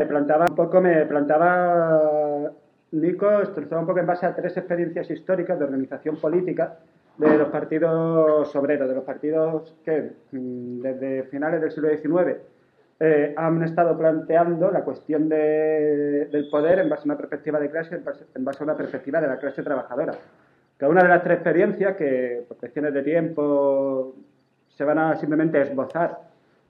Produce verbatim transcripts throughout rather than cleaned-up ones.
planteaba un poco, me planteaba Nico, estructuraba un poco en base a tres experiencias históricas de organización política de los partidos obreros, de los partidos que desde finales del siglo diecinueve eh, han estado planteando la cuestión de, del poder en base a una perspectiva de clase, en base a una perspectiva de la clase trabajadora. Cada una de las tres experiencias, que por cuestiones de tiempo se van a simplemente esbozar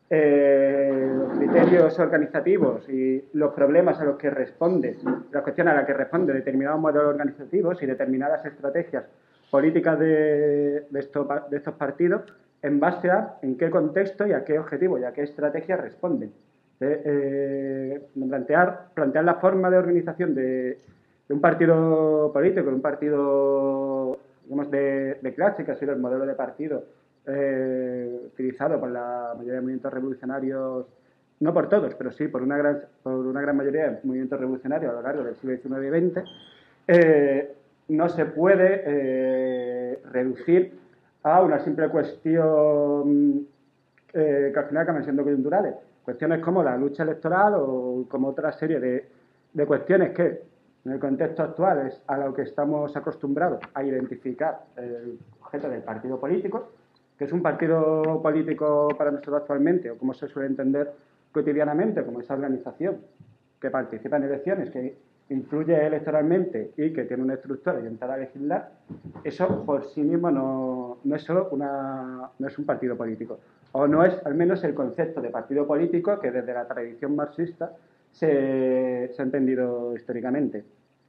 eh, los criterios organizativos y los problemas a los que responde, las cuestiones a las que responde determinados modelos organizativos y determinadas estrategias políticas de, de, estos, de estos partidos, en base a en qué contexto y a qué objetivo y a qué estrategia responden. De, eh, plantear, plantear la forma de organización de, de un partido político, de un partido, digamos, de, de clase, que ha sido el modelo de partido eh, utilizado por la mayoría de movimientos revolucionarios, no por todos, pero sí por una gran, por una gran mayoría de movimientos revolucionarios a lo largo del siglo diecinueve y veinte, eh, no se puede eh, reducir a una simple cuestión eh, que al final acaban siendo coyunturales. Cuestiones como la lucha electoral o como otra serie de, de cuestiones que, en el contexto actual, es a lo que estamos acostumbrados a identificar el objeto del partido político, que es un partido político para nosotros actualmente, o como se suele entender cotidianamente, como esa organización que participa en elecciones, que influye electoralmente y que tiene una estructura orientada a legislar. Eso por sí mismo no, no es solo una, no es un partido político, o no es al menos el concepto de partido político que desde la tradición marxista se, se ha entendido históricamente.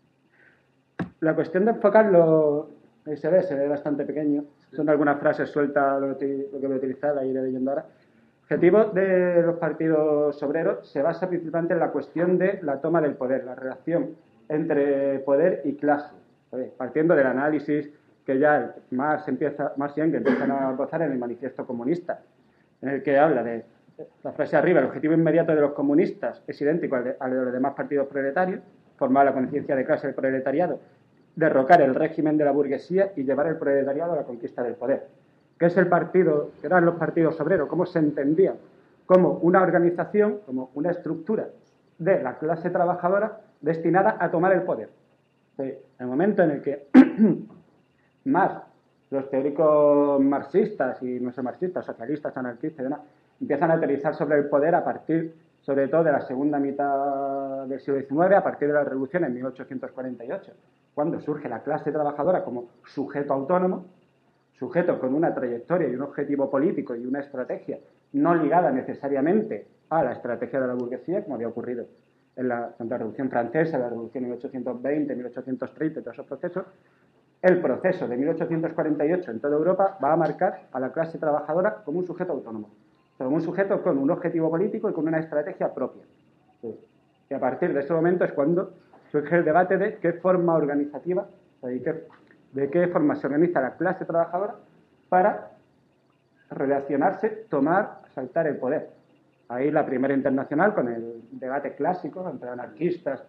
La cuestión de enfocarlo, ahí se ve, se ve bastante pequeño, son algunas frases sueltas lo que, lo que voy a utilizar, la iré leyendo ahora. El objetivo de los partidos obreros se basa principalmente en la cuestión de la toma del poder, la relación entre poder y clase, ¿sabes? Partiendo del análisis que ya Marx empieza, Marx y Engels empiezan a gozar en el Manifiesto Comunista, en el que habla de la frase arriba: el objetivo inmediato de los comunistas es idéntico al de, al de los demás partidos proletarios, formar la conciencia de clase del proletariado, derrocar el régimen de la burguesía y llevar el proletariado a la conquista del poder. ¿Qué es el partido? ¿Qué eran los partidos obreros? ¿Cómo se entendían? Como una organización, como una estructura de la clase trabajadora destinada a tomar el poder. En el momento en el que más los teóricos marxistas y no sé marxistas, socialistas, anarquistas y demás, empiezan a teorizar sobre el poder a partir, sobre todo, de la segunda mitad del siglo diecinueve, a partir de la revolución en mil ochocientos cuarenta y ocho, cuando surge la clase trabajadora como sujeto autónomo, sujeto con una trayectoria y un objetivo político y una estrategia no ligada necesariamente a la estrategia de la burguesía, como había ocurrido en la, en la Revolución Francesa, la Revolución de mil ochocientos veinte, mil ochocientos treinta, todos esos procesos. El proceso de mil ochocientos cuarenta y ocho en toda Europa va a marcar a la clase trabajadora como un sujeto autónomo, como un sujeto con un objetivo político y con una estrategia propia. Y a partir de ese momento es cuando surge el debate de qué forma organizativa, de qué, de qué forma se organiza la clase trabajadora para relacionarse, tomar, asaltar el poder. Ahí la primera internacional con el debate clásico entre anarquistas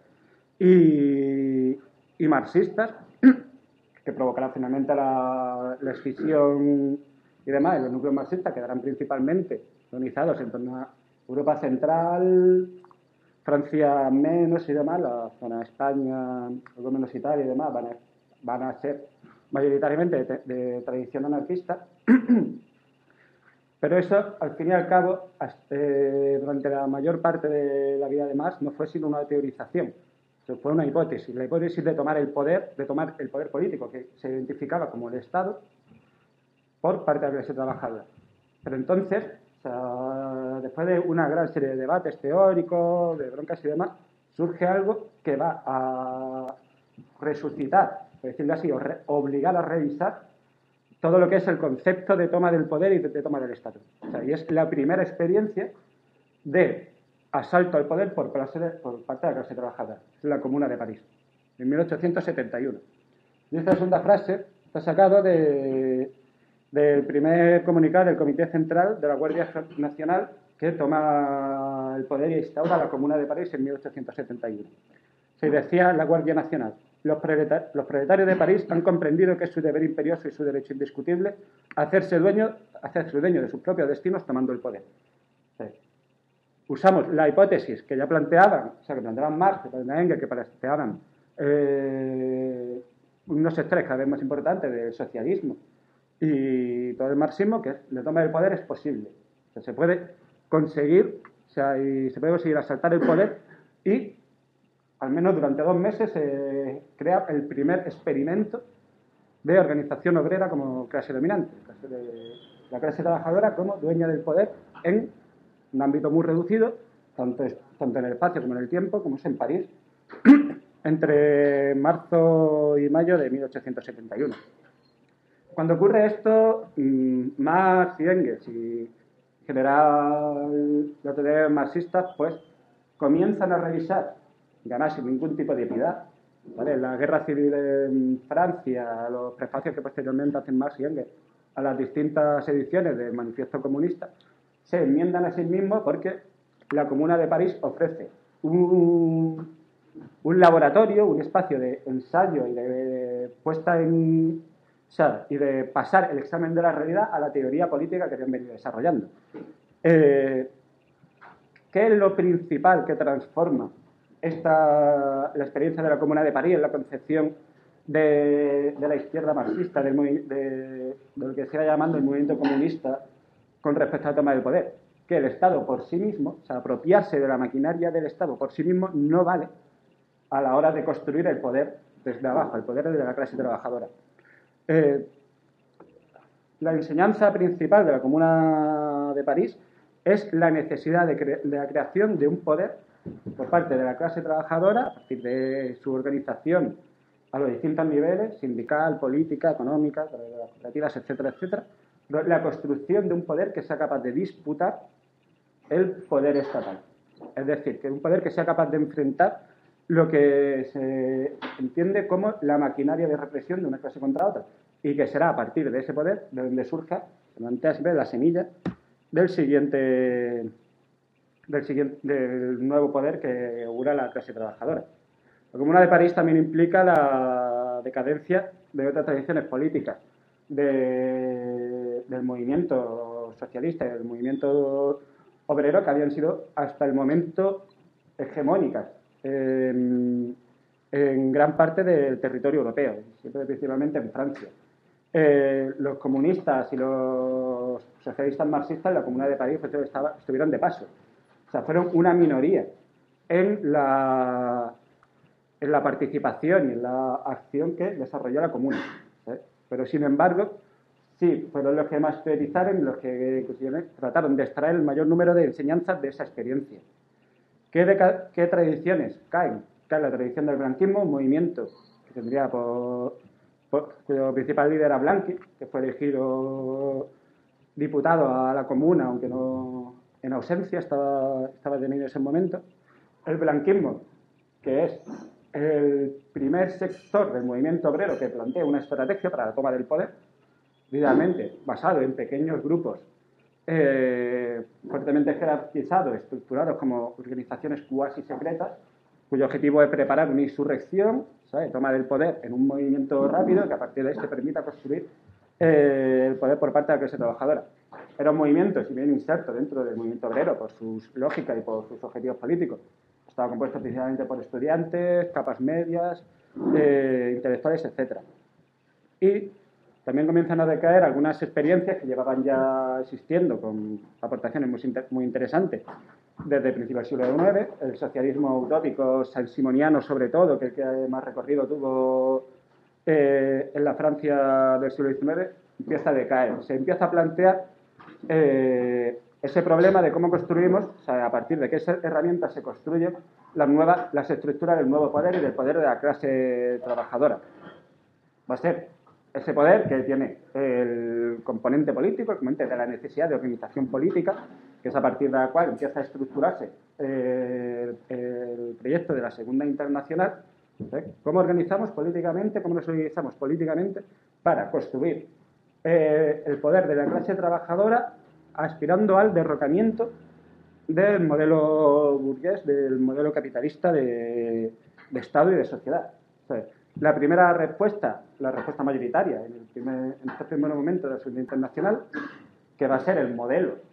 y, y marxistas, que provocará finalmente la, la escisión y demás, y los núcleos marxistas quedarán principalmente organizados en torno a Europa Central, Francia menos y demás, la zona España, algo menos Italia y demás, van a, van a ser mayoritariamente de, de tradición anarquista. Pero eso, al fin y al cabo, eh, durante la mayor parte de la vida de Marx, no fue sino una teorización. Eso fue una hipótesis, la hipótesis de tomar el poder, de tomar el poder político, que se identificaba como el Estado, por parte de la clase trabajadora. Pero entonces, o sea, después de una gran serie de debates teóricos, de broncas y demás, surge algo que va a resucitar, por decirlo así, o re, obligar a revisar todo lo que es el concepto de toma del poder y de, de toma del Estado. O sea, y es la primera experiencia de asalto al poder por, clase de, por parte de la clase trabajadora. Es la Comuna de París, en mil ochocientos setenta y uno. Y esta segunda frase está sacado de, del primer comunicado del Comité Central de la Guardia Nacional, que toma el poder y instaura la Comuna de París en mil ochocientos setenta y uno. Se decía la Guardia Nacional: Los, proletar los proletarios de París han comprendido que es su deber imperioso y su derecho indiscutible hacerse dueño, hacerse dueño de sus propios destinos tomando el poder. Sí. usamos la hipótesis que ya planteaban, o sea, que planteaban Marx, que planteaban Engels, que planteaban eh, unos sectores cada vez más importantes del socialismo y todo el marxismo, que la toma del poder es posible. O sea, se puede conseguir, o sea, y se puede conseguir asaltar el poder y, al menos durante dos meses, se eh, crea el primer experimento de organización obrera como clase dominante, clase de, la clase trabajadora como dueña del poder en un ámbito muy reducido, tanto, es, tanto en el espacio como en el tiempo, como es en París, entre marzo y mayo de mil ochocientos setenta y uno. Cuando ocurre esto, Marx y Engels y en general los teóricos marxistas pues comienzan a revisar, y además sin ningún tipo de piedad, ¿vale? La guerra civil en Francia, los prefacios que posteriormente hacen Marx y Engels a las distintas ediciones del Manifiesto Comunista, se enmiendan a sí mismos porque la Comuna de París ofrece un, un laboratorio, un espacio de ensayo y de, de puesta en... O sea, y de pasar el examen de la realidad a la teoría política que habían venido desarrollando. Eh, ¿Qué es lo principal que transforma esta, la experiencia de la Comuna de París en la concepción de, de la izquierda marxista, del, de, de lo que se va llamando el movimiento comunista con respecto a la toma del poder? Que el Estado por sí mismo, o sea, apropiarse de la maquinaria del Estado por sí mismo, no vale a la hora de construir el poder desde abajo, el poder de la clase trabajadora. Eh, la enseñanza principal de la Comuna de París es la necesidad de, cre de la creación de un poder por parte de la clase trabajadora a partir de su organización a los distintos niveles, sindical, política, económica, cooperativas, etcétera, etcétera, la construcción de un poder que sea capaz de disputar el poder estatal. Es decir, que un poder que sea capaz de enfrentar lo que se entiende como la maquinaria de represión de una clase contra otra, y que será a partir de ese poder de donde surja, se plantea siempre la semilla del siguiente, del siguiente, del nuevo poder que augura la clase trabajadora. La Comuna de París también implica la decadencia de otras tradiciones políticas de, del movimiento socialista y del movimiento obrero que habían sido hasta el momento hegemónicas en, en gran parte del territorio europeo, siempre principalmente en Francia. Eh, los comunistas y los socialistas marxistas en la Comuna de París pues, estaba, estuvieron de paso. O sea, fueron una minoría en la, en la participación y en la acción que desarrolló la Comuna. ¿eh? Pero, sin embargo, sí, fueron los que más teorizaron, los que trataron de extraer el mayor número de enseñanzas de esa experiencia. ¿Qué, de, qué tradiciones caen? Cae la tradición del blanquismo, un movimiento que tendría por, por, cuyo principal líder era Blanqui, que fue elegido diputado a la Comuna, aunque no en ausencia, estaba, estaba detenido en ese momento. El blanquismo, que es el primer sector del movimiento obrero que plantea una estrategia para la toma del poder, idealmente basado en pequeños grupos eh, fuertemente jerarquizados, estructurados como organizaciones cuasi secretas, cuyo objetivo es preparar una insurrección, ¿sabes? Tomar el poder en un movimiento rápido que a partir de este permita construir eh, el poder por parte de la clase trabajadora. Era un movimiento, si bien inserto dentro del movimiento obrero por sus lógicas y por sus objetivos políticos, estaba compuesto principalmente por estudiantes, capas medias, eh, intelectuales, etcétera. Y también comienzan a decaer algunas experiencias que llevaban ya existiendo con aportaciones muy, inter muy interesantes desde principios del siglo diecinueve, el socialismo utópico sansimoniano sobre todo, que es el que más recorrido tuvo eh, en la Francia del siglo diecinueve, empieza a decaer. Se empieza a plantear eh, ese problema de cómo construimos, o sea, a partir de qué herramientas se construyen las, nuevas, las estructuras del nuevo poder y del poder de la clase trabajadora. Va a ser ese poder que tiene el componente político, el componente de la necesidad de organización política, que es a partir de la cual empieza a estructurarse eh, el, el proyecto de la Segunda Internacional. ¿eh? ¿Cómo organizamos políticamente, cómo nos organizamos políticamente para construir eh, el poder de la clase trabajadora aspirando al derrocamiento del modelo burgués, del modelo capitalista de, de Estado y de sociedad? O sea, la primera respuesta, la respuesta mayoritaria en, el primer, en este primer momento de la Segunda Internacional, que va a ser el modelo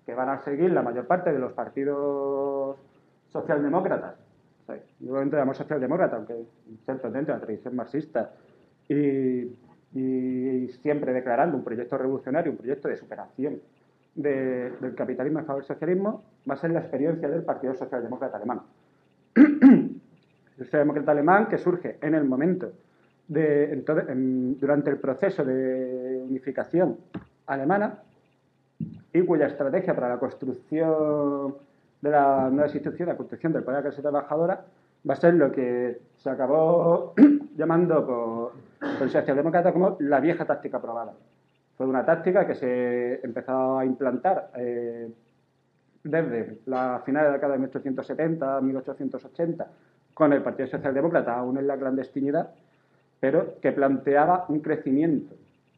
que van a seguir la mayor parte de los partidos socialdemócratas. O sea, igualmente llamamos socialdemócrata, aunque cierto dentro de la tradición marxista, y, y siempre declarando un proyecto revolucionario, un proyecto de superación de, del capitalismo en favor del socialismo, va a ser la experiencia del Partido Socialdemócrata Alemán. El socialdemócrata alemán que surge en el momento de, entonces, en, durante el proceso de unificación alemana y cuya estrategia para la construcción de las nuevas instituciones, la construcción del poder de la clase trabajadora, va a ser lo que se acabó llamando por, por el socialdemócrata como la vieja táctica probada. Fue una táctica que se empezó a implantar eh, desde la final de la década de mil ochocientos setenta a mil ochocientos ochenta con el Partido Socialdemócrata aún en la clandestinidad, pero que planteaba un crecimiento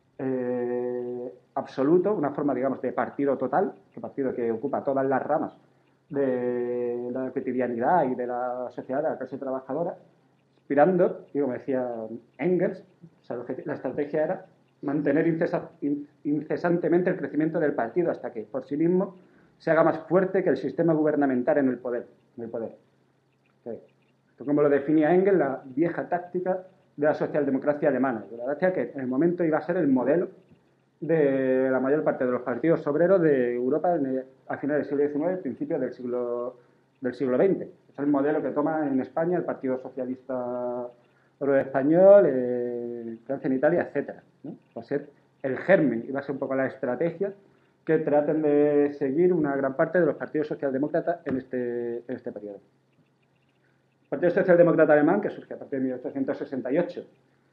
eh, absoluto, una forma, digamos, de partido total, que partido que ocupa todas las ramas de la cotidianidad y de la sociedad, de la clase trabajadora, aspirando, y como decía Engels, o sea, la estrategia era mantener incesa, incesantemente el crecimiento del partido hasta que, por sí mismo, se haga más fuerte que el sistema gubernamental en el poder. En el poder. Esto, como lo definía Engels, la vieja táctica de la socialdemocracia alemana, de la táctica que en el momento iba a ser el modelo de la mayor parte de los partidos obreros de Europa en el, a finales del siglo diecinueve y principios del siglo, del siglo veinte. Es el modelo que toma en España el Partido Socialista Obrero Español, eh, Francia, en Italia, etcétera, ¿no? Va a ser el germen y va a ser un poco la estrategia que traten de seguir una gran parte de los partidos socialdemócratas en este, en este periodo. El Partido Socialdemócrata Alemán, que surge a partir de mil ochocientos sesenta y ocho,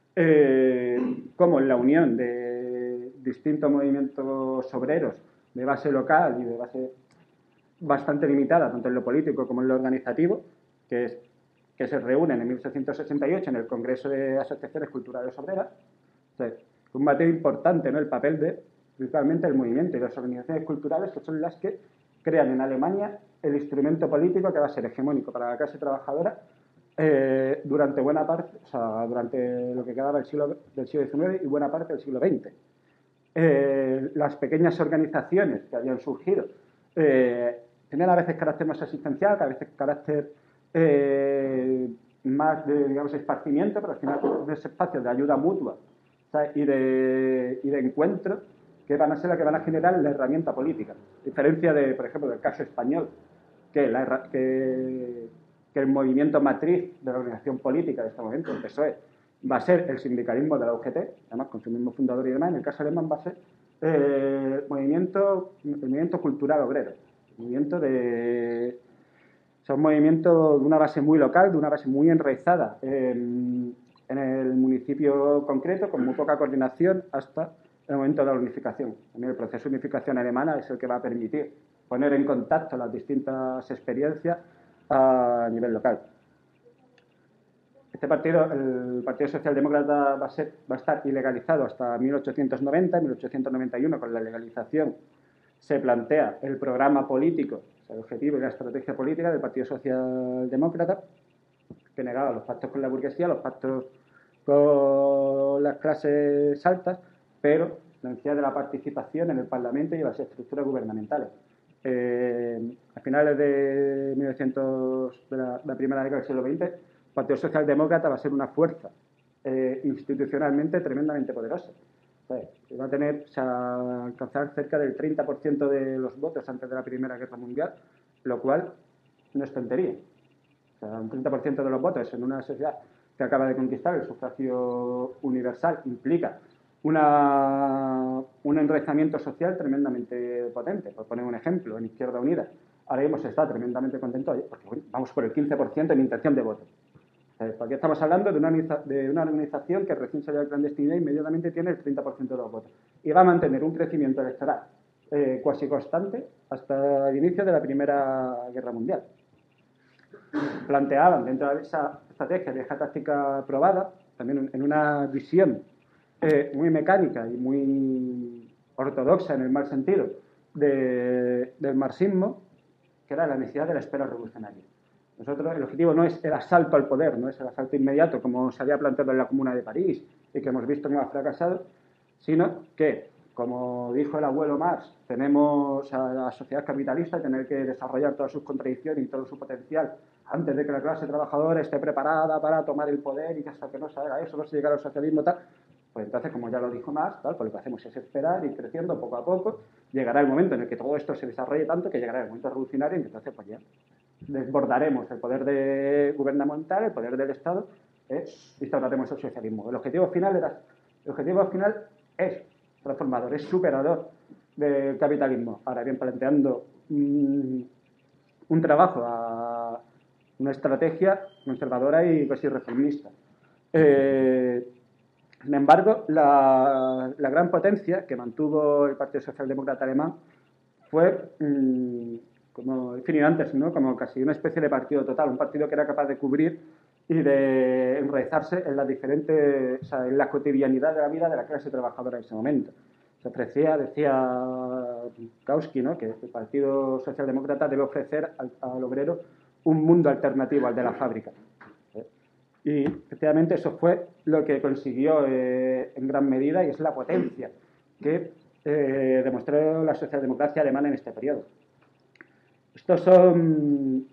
eh, como en la unión de distintos movimientos obreros de base local y de base bastante limitada, tanto en lo político como en lo organizativo, que, es, que se reúnen en mil ochocientos sesenta y ocho en el Congreso de Asociaciones Culturales Obreras. O sea, un material importante, ¿no?, el papel de, principalmente, el movimiento y las organizaciones culturales, que son las que crean en Alemania el instrumento político que va a ser hegemónico para la clase trabajadora eh, durante buena parte, o sea, durante lo que quedaba del siglo, del siglo diecinueve y buena parte del siglo veinte. Eh, las pequeñas organizaciones que habían surgido eh, tenían a veces carácter más asistencial, a veces carácter eh, más de, digamos, esparcimiento, pero al final de ese espacio de ayuda mutua, ¿sabes?, y de, y de encuentro, que van a ser las que van a generar la herramienta política. A diferencia de, por ejemplo, del caso español, que, la, que, que el movimiento matriz de la organización política de este momento, el P S O E, va a ser el sindicalismo de la U G T, además con su mismo fundador y demás. En el caso alemán va a ser eh, el, movimiento, el movimiento cultural obrero, el movimiento de... O sea, un movimiento de una base muy local, de una base muy enraizada en, en el municipio concreto, con muy poca coordinación hasta el momento de la unificación. También el proceso de unificación alemana es el que va a permitir poner en contacto las distintas experiencias a nivel local. Este partido, el Partido Socialdemócrata, va a, ser, va a estar ilegalizado hasta mil ochocientos noventa. En mil ochocientos noventa y uno, con la legalización, se plantea el programa político, o sea, el objetivo y la estrategia política del Partido Socialdemócrata, que negaba los pactos con la burguesía, los pactos con las clases altas, pero la necesidad de la participación en el Parlamento y en las estructuras gubernamentales. Eh, a finales de mil novecientos, de la, de la primera década del siglo veinte, el Partido Socialdemócrata va a ser una fuerza eh, institucionalmente tremendamente poderosa. O sea, va a tener, o sea, alcanzar cerca del treinta por ciento de los votos antes de la Primera Guerra Mundial, lo cual no es tontería. O sea, un treinta por ciento de los votos en una sociedad que acaba de conquistar el sufragio universal implica Una, un enraizamiento social tremendamente potente. Por poner un ejemplo, en Izquierda Unida ahora mismo se está tremendamente contento porque bueno, vamos por el quince por ciento en intención de voto. Eh, aquí estamos hablando de una, de una organización que recién salió de la clandestinidad e inmediatamente tiene el treinta por ciento de los votos. Y va a mantener un crecimiento electoral eh, cuasi constante hasta el inicio de la Primera Guerra Mundial. Planteaban dentro de esa estrategia de esa táctica probada, también en una visión Eh, muy mecánica y muy ortodoxa en el mal sentido de, del marxismo, que era la necesidad de la espera revolucionaria. Nosotros, el objetivo no es el asalto al poder, no es el asalto inmediato como se había planteado en la Comuna de París y que hemos visto que ha fracasado, sino que como dijo el abuelo Marx, tenemos a la sociedad capitalista y tener que desarrollar todas sus contradicciones y todo su potencial antes de que la clase trabajadora esté preparada para tomar el poder y que hasta que no se haga eso, no se llegue al socialismo tal. Pues entonces, como ya lo dijo Marx, tal, pues lo que hacemos es esperar, ir creciendo poco a poco. Llegará el momento en el que todo esto se desarrolle tanto que llegará el momento revolucionario y entonces pues ya desbordaremos el poder de gubernamental, el poder del Estado, ¿eh? Instauraremos el socialismo. El objetivo final era, el objetivo final es transformador, es superador del capitalismo. Ahora bien, planteando mmm, un trabajo, a una estrategia conservadora y casi reformista. Eh, sin embargo, la, la gran potencia que mantuvo el Partido Socialdemócrata Alemán fue, mmm, como definía antes, ¿no? Como casi una especie de partido total, un partido que era capaz de cubrir y de enraizarse en las diferentes, o sea, en la cotidianidad de la vida de la clase trabajadora en ese momento. Se ofrecía, decía Kautsky, ¿no? Que el Partido Socialdemócrata debe ofrecer al, al obrero un mundo alternativo al de la fábrica. ¿Eh? Y efectivamente eso fue lo que consiguió eh, en gran medida y es la potencia que eh, demostró la socialdemocracia alemana en este periodo. Estos son,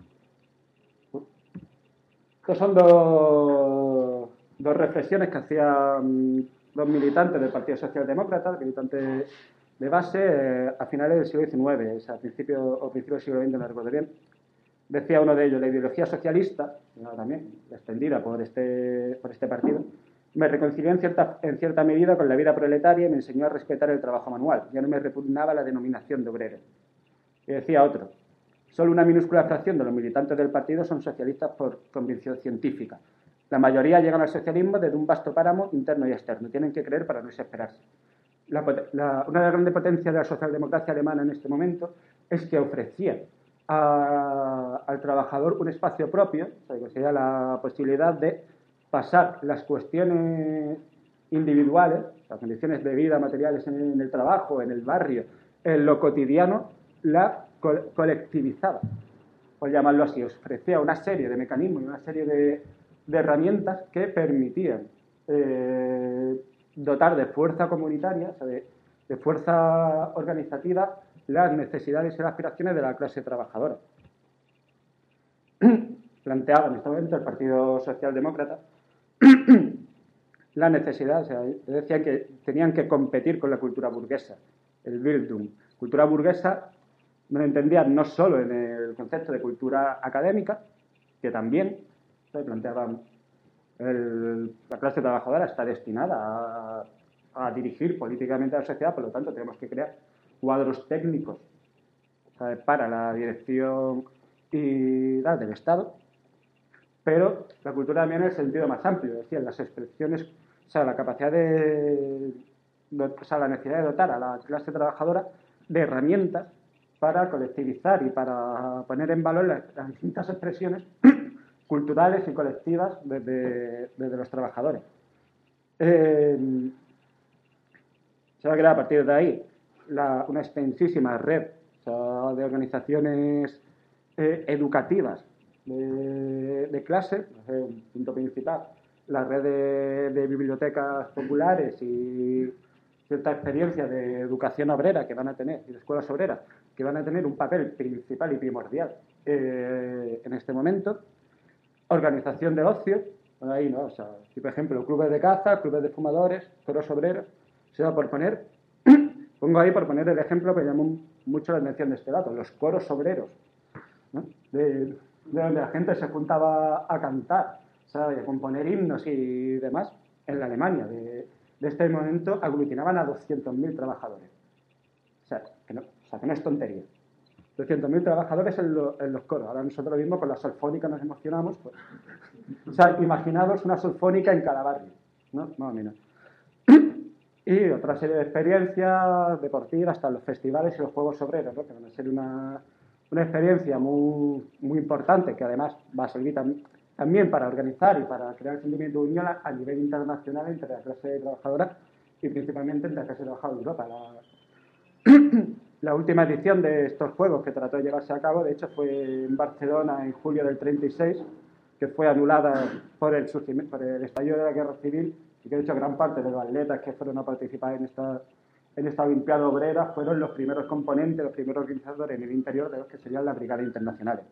estos son dos, dos reflexiones que hacían los militantes del Partido Socialdemócrata, militantes de base, eh, a finales del siglo diecinueve, o sea, a principios o principios del siglo veinte, no recuerdo bien. Decía uno de ellos, la ideología socialista, también extendida por este, por este partido, me reconcilió en cierta, en cierta medida con la vida proletaria y me enseñó a respetar el trabajo manual. Ya no me repugnaba la denominación de obrero. Y decía otro, solo una minúscula fracción de los militantes del partido son socialistas por convicción científica. La mayoría llegan al socialismo desde un vasto páramo interno y externo. Tienen que creer para no desesperarse. La, la, una de las grandes potencias de la socialdemocracia alemana en este momento es que ofrecía a, al trabajador un espacio propio, o sea, que sería la posibilidad de pasar las cuestiones individuales, las condiciones de vida materiales en, en el trabajo, en el barrio, en lo cotidiano, la co colectivizaba, por llamarlo así. Ofrecía una serie de mecanismos y una serie de, de herramientas que permitían eh, dotar de fuerza comunitaria, o sea, de, de fuerza organizativa, las necesidades y las aspiraciones de la clase trabajadora. Planteaba en este momento el Partido Socialdemócrata la necesidad, o sea, decían que tenían que competir con la cultura burguesa, el Bildung. Cultura burguesa no lo entendían no solo en el concepto de cultura académica, que también se planteaban el, la clase trabajadora está destinada a, a dirigir políticamente a la sociedad, por lo tanto tenemos que crear cuadros técnicos, ¿sabes?, para la dirección y tal, del Estado, pero la cultura también en el sentido más amplio, es decir, las expresiones, o sea, la capacidad de, de, o sea, la necesidad de dotar a la clase trabajadora de herramientas para colectivizar y para poner en valor las, las distintas expresiones culturales y colectivas desde, desde los trabajadores. Eh, se va a crear a partir de ahí la, una extensísima red, o sea, de organizaciones eh, educativas de, de clase, un punto principal, la red de, de bibliotecas populares y cierta experiencia de educación obrera que van a tener, y de escuelas obreras, que van a tener un papel principal y primordial eh, en este momento. Organización de ocio, ahí, ¿no? O sea, por ejemplo, clubes de caza, clubes de fumadores, coros obreros, se va por poner, pongo ahí por poner el ejemplo que llamó mucho la atención de este dato, los coros obreros, ¿no? de, de donde la gente se juntaba a cantar, ¿sabes?, a componer himnos y demás, en la Alemania de, de este momento aglutinaban a doscientos mil trabajadores. O sea, que no, o sea, que no es tontería. doscientos mil trabajadores en, lo, en los coros. Ahora nosotros mismo con la solfónica nos emocionamos. Pues. O sea, imaginaos una solfónica en cada barrio, ¿no? Más o menos. Y otra serie de experiencias deportivas, hasta los festivales y los juegos obreros, ¿no?, que van a ser una, una experiencia muy, muy importante, que además va a servir tam, también para organizar y para crear el sentimiento de unión a, a nivel internacional entre la clase trabajadora y principalmente entre la clase trabajadora de Europa. La, La última edición de estos juegos que trató de llevarse a cabo, de hecho, fue en Barcelona en julio del treinta y seis, que fue anulada por el, por el estallido de la Guerra Civil, y que de hecho gran parte de los atletas que fueron a participar en, esta, en esta Olimpiada Obrera fueron los primeros componentes, los primeros organizadores en el interior de los que serían las brigadas internacionales.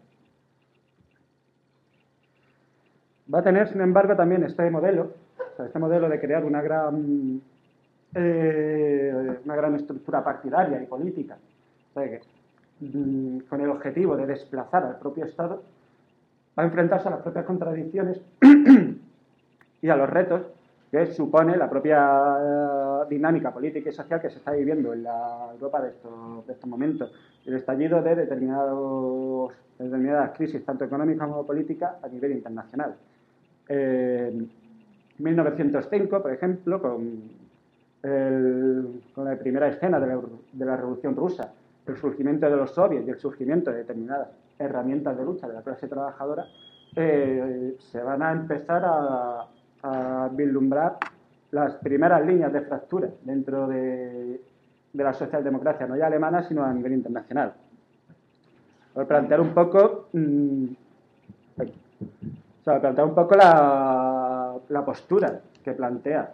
Va a tener, sin embargo, también este modelo, o sea, este modelo de crear una gran, eh, una gran estructura partidaria y política, o sea, que, mm, con el objetivo de desplazar al propio Estado, va a enfrentarse a las propias contradicciones y a los retos que supone la propia eh, dinámica política y social que se está viviendo en la Europa de estos, de estos momentos. El estallido de, determinados, de determinadas crisis, tanto económicas como políticas, a nivel internacional. En mil novecientos cinco, por ejemplo, con, el, con la primera escena de la, de la Revolución Rusa, el surgimiento de los soviets y el surgimiento de determinadas herramientas de lucha de la clase trabajadora, eh, se van a empezar a, a vislumbrar las primeras líneas de fractura dentro de, de la socialdemocracia, no ya alemana, sino a nivel internacional. Voy a plantear un poco... Mmm, O sea, plantear un poco la, la postura que plantea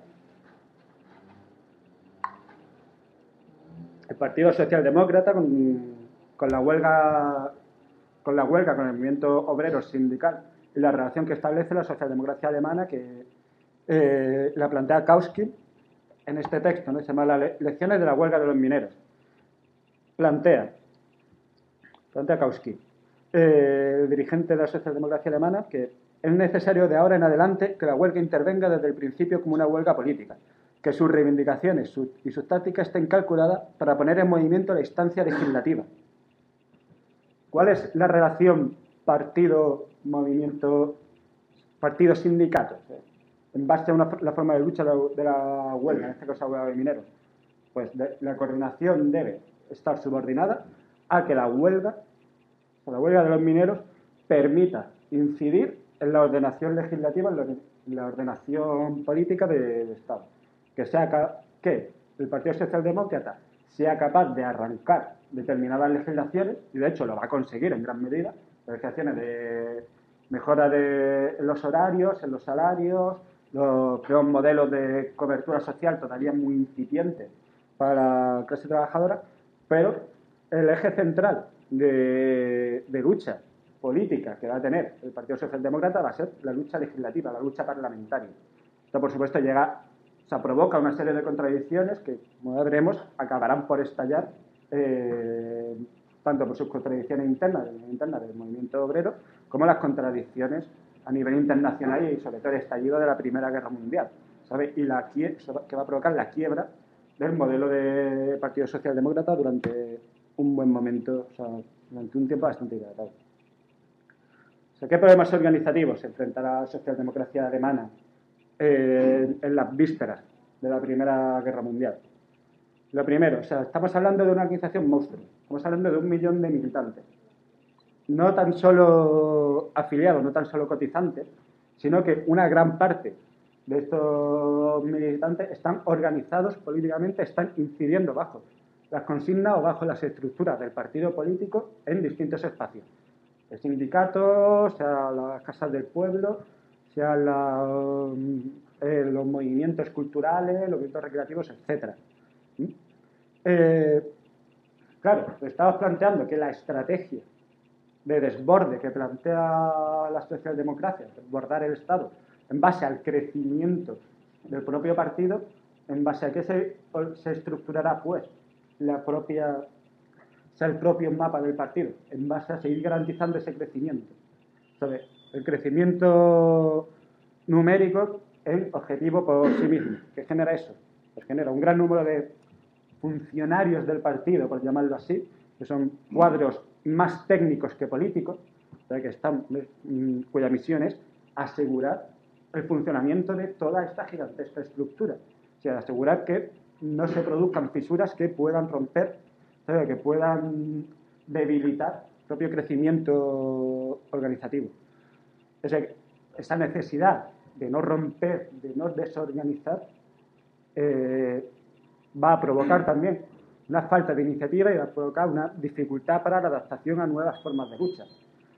el Partido Socialdemócrata con, con la huelga, con la huelga, con el movimiento obrero sindical y la relación que establece la socialdemocracia alemana, que eh, la plantea Kautsky en este texto, ¿no? Se llama Las lecciones de la huelga de los mineros. Plantea, plantea Kautsky, eh, el dirigente de la socialdemocracia alemana, que es necesario de ahora en adelante que la huelga intervenga desde el principio como una huelga política, que sus reivindicaciones y sus tácticas estén calculadas para poner en movimiento la instancia legislativa. ¿Cuál es la relación partido-movimiento, partido-sindicato? En base a una, la forma de lucha de la huelga, en este caso la huelga de mineros. Pues de, la coordinación debe estar subordinada a que la huelga, o la huelga de los mineros, permita incidir en la ordenación legislativa, en la ordenación política del de Estado. Que sea que el Partido Socialdemócrata sea capaz de arrancar determinadas legislaciones, y de hecho lo va a conseguir en gran medida, legislaciones de mejora de los horarios, en los salarios, los, los modelos de cobertura social todavía muy incipientes para la clase trabajadora, pero el eje central de, de lucha política que va a tener el Partido Socialdemócrata va a ser la lucha legislativa, la lucha parlamentaria. Esto, por supuesto, llega, o sea, provoca una serie de contradicciones que, como ya veremos, acabarán por estallar eh, tanto por sus contradicciones internas, internas del movimiento obrero, como las contradicciones a nivel internacional y, sobre todo, el estallido de la Primera Guerra Mundial, ¿sabe? Y la que va a provocar la quiebra del modelo de Partido Socialdemócrata durante un buen momento, o sea, durante un tiempo bastante dilatado. O sea, ¿qué problemas organizativos se enfrentará la socialdemocracia alemana eh, en las vísperas de la Primera Guerra Mundial? Lo primero, o sea, estamos hablando de una organización monstruo, estamos hablando de un millón de militantes, no tan solo afiliados, no tan solo cotizantes, sino que una gran parte de estos militantes están organizados políticamente, están incidiendo bajo las consignas o bajo las estructuras del partido político en distintos espacios. El sindicato, sea las casas del pueblo, sean la, eh, los movimientos culturales, los movimientos recreativos, etcétera. ¿Mm? Eh, claro, estamos planteando que la estrategia de desborde que plantea la socialdemocracia, desbordar el Estado, en base al crecimiento del propio partido, en base a qué se, se estructurará, pues, la propia... sea el propio mapa del partido, en base a seguir garantizando ese crecimiento. ¿Sabe? El crecimiento numérico es objetivo por sí mismo. ¿Qué genera eso? Pues genera un gran número de funcionarios del partido, por llamarlo así, que son cuadros más técnicos que políticos, ¿sabe? Que están, cuya misión es asegurar el funcionamiento de toda esta gigantesca estructura. O sea, asegurar que no se produzcan fisuras que puedan romper, que puedan debilitar el propio crecimiento organizativo. O sea, esa necesidad de no romper, de no desorganizar, eh, va a provocar también una falta de iniciativa y va a provocar una dificultad para la adaptación a nuevas formas de lucha.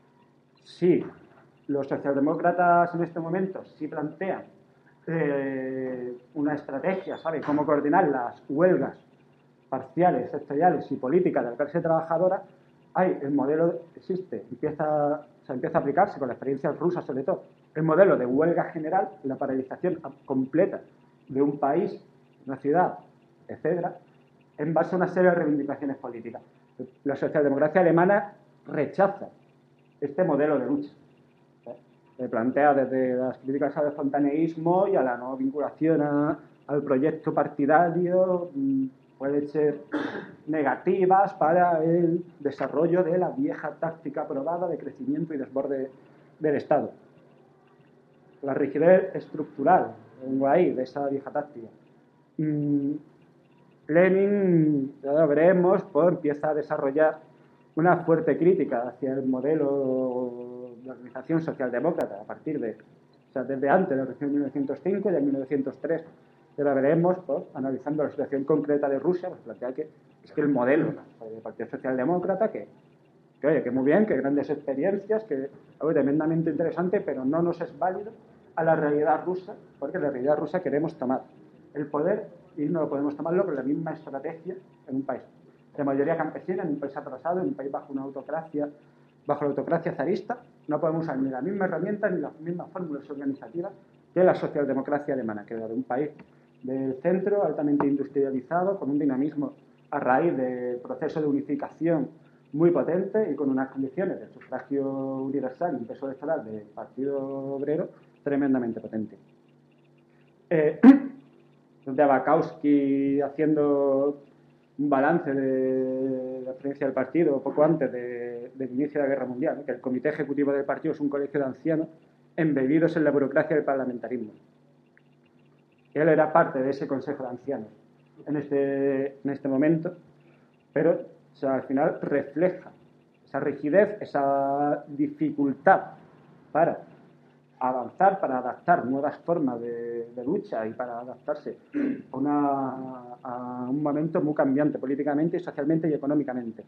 Si los socialdemócratas en este momento sí plantean eh, una estrategia, ¿sabe?, cómo coordinar las huelgas parciales, sectoriales y políticas de la clase trabajadora, hay el modelo existe, empieza, o sea, empieza a aplicarse con la experiencia rusa sobre todo, el modelo de huelga general, la paralización completa de un país, una ciudad, etcétera, en base a una serie de reivindicaciones políticas. La socialdemocracia alemana rechaza este modelo de lucha. Se plantea desde las críticas al espontaneísmo y a la no vinculación a, al proyecto partidario, pueden ser negativas para el desarrollo de la vieja táctica aprobada de crecimiento y desborde del Estado. La rigidez estructural, vengo ahí, de esa vieja táctica. Mm, Lenin, ya lo veremos, pues, empieza a desarrollar una fuerte crítica hacia el modelo de organización socialdemócrata a partir de, o sea, desde antes de la Revolución de mil novecientos cinco y de mil novecientos tres. Ya lo veremos, pues, analizando la situación concreta de Rusia, pues plantea que es que el modelo del Partido Socialdemócrata, que, que oye, que muy bien, que grandes experiencias, que algo tremendamente interesante, pero no nos es válido a la realidad rusa, porque la realidad rusa queremos tomar el poder y no lo podemos tomarlo con la misma estrategia en un país de mayoría campesina, en un país atrasado, en un país bajo una autocracia, bajo la autocracia zarista. No podemos usar ni la misma herramienta ni las mismas fórmulas organizativas que la socialdemocracia alemana, que era de un país del centro altamente industrializado, con un dinamismo a raíz del proceso de unificación muy potente y con unas condiciones de sufragio universal y un peso electoral del Partido Obrero tremendamente potente. Eh, de Bakowski haciendo un balance de la experiencia del partido poco antes de, del inicio de la Guerra Mundial, ¿no? Que el comité ejecutivo del partido es un colegio de ancianos embebidos en la burocracia del parlamentarismo. Él era parte de ese consejo de ancianos en este, en este momento, pero o sea, al final refleja esa rigidez, esa dificultad para avanzar, para adaptar nuevas formas de, de lucha y para adaptarse a, una, a un momento muy cambiante políticamente, socialmente y económicamente.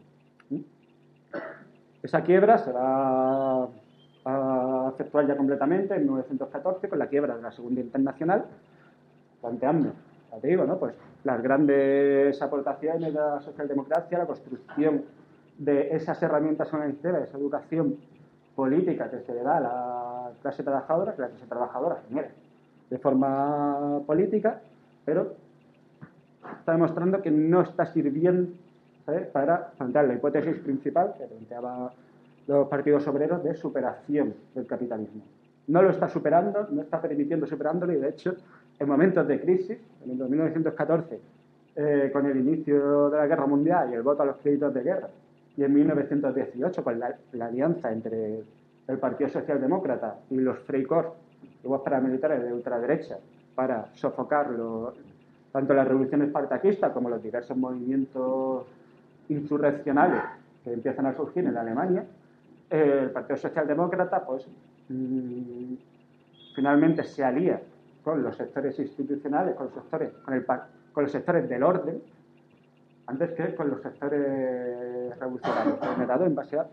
Esa quiebra se va a efectuar ya completamente en mil novecientos catorce con la quiebra de la Segunda Internacional, planteando, ya te digo, ¿no? Pues las grandes aportaciones de la socialdemocracia, la construcción de esas herramientas organizativas, de esa educación política que se le da a la clase trabajadora, que la clase trabajadora genera de forma política, pero está demostrando que no está sirviendo, ¿sabes?, para plantear la hipótesis principal que planteaba los partidos obreros de superación del capitalismo. No lo está superando, no está permitiendo superándolo y, de hecho, en momentos de crisis, en el mil novecientos catorce, eh, con el inicio de la Guerra Mundial y el voto a los créditos de guerra, y en mil novecientos dieciocho, con la, la alianza entre el Partido Socialdemócrata y los Freikorps, grupos paramilitares de ultraderecha, para sofocar lo, tanto la revolución espartaquista como los diversos movimientos insurreccionales que empiezan a surgir en la Alemania, eh, el Partido Socialdemócrata, pues, mmm, finalmente se alía con los sectores institucionales, con los sectores, con, el, con los sectores del orden, antes que con los sectores revolucionarios, generado en base a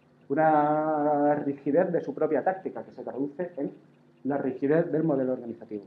una rigidez de su propia táctica, que se traduce en la rigidez del modelo organizativo.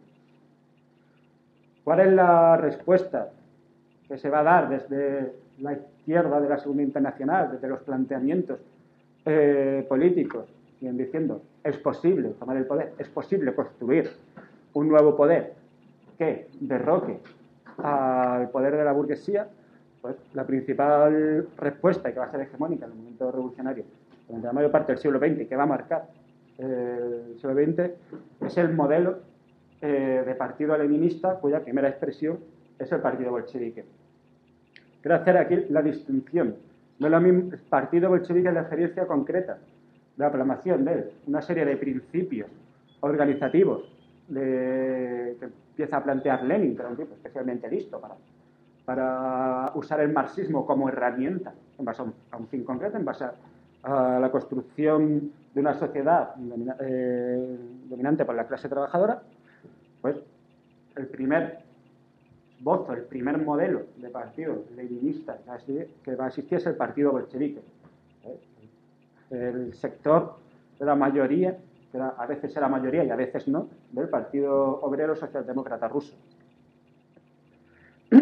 ¿Cuál es la respuesta que se va a dar desde la izquierda de la Segunda Internacional, desde los planteamientos eh, políticos? Siguen diciendo, es posible tomar el poder, es posible construir un nuevo poder que derroque al poder de la burguesía. Pues la principal respuesta, y que va a ser hegemónica en el momento revolucionario durante la mayor parte del siglo veinte, y que va a marcar eh, el siglo veinte, es el modelo eh, de partido leninista, cuya primera expresión es el partido bolchevique. Quiero hacer aquí la distinción. No es lo mismo, el partido bolchevique es la experiencia concreta de la proclamación de una serie de principios organizativos de, que empieza a plantear Lenin, pero un tipo especialmente listo para para usar el marxismo como herramienta en base a un, a un fin concreto, en base a, a la construcción de una sociedad domina, eh, dominante por la clase trabajadora. Pues el primer voto, el primer modelo de partido leninista que va a existir es el partido bolchevique. ¿Eh? El sector de la mayoría, que a veces era mayoría y a veces no, del Partido Obrero Socialdemócrata Ruso.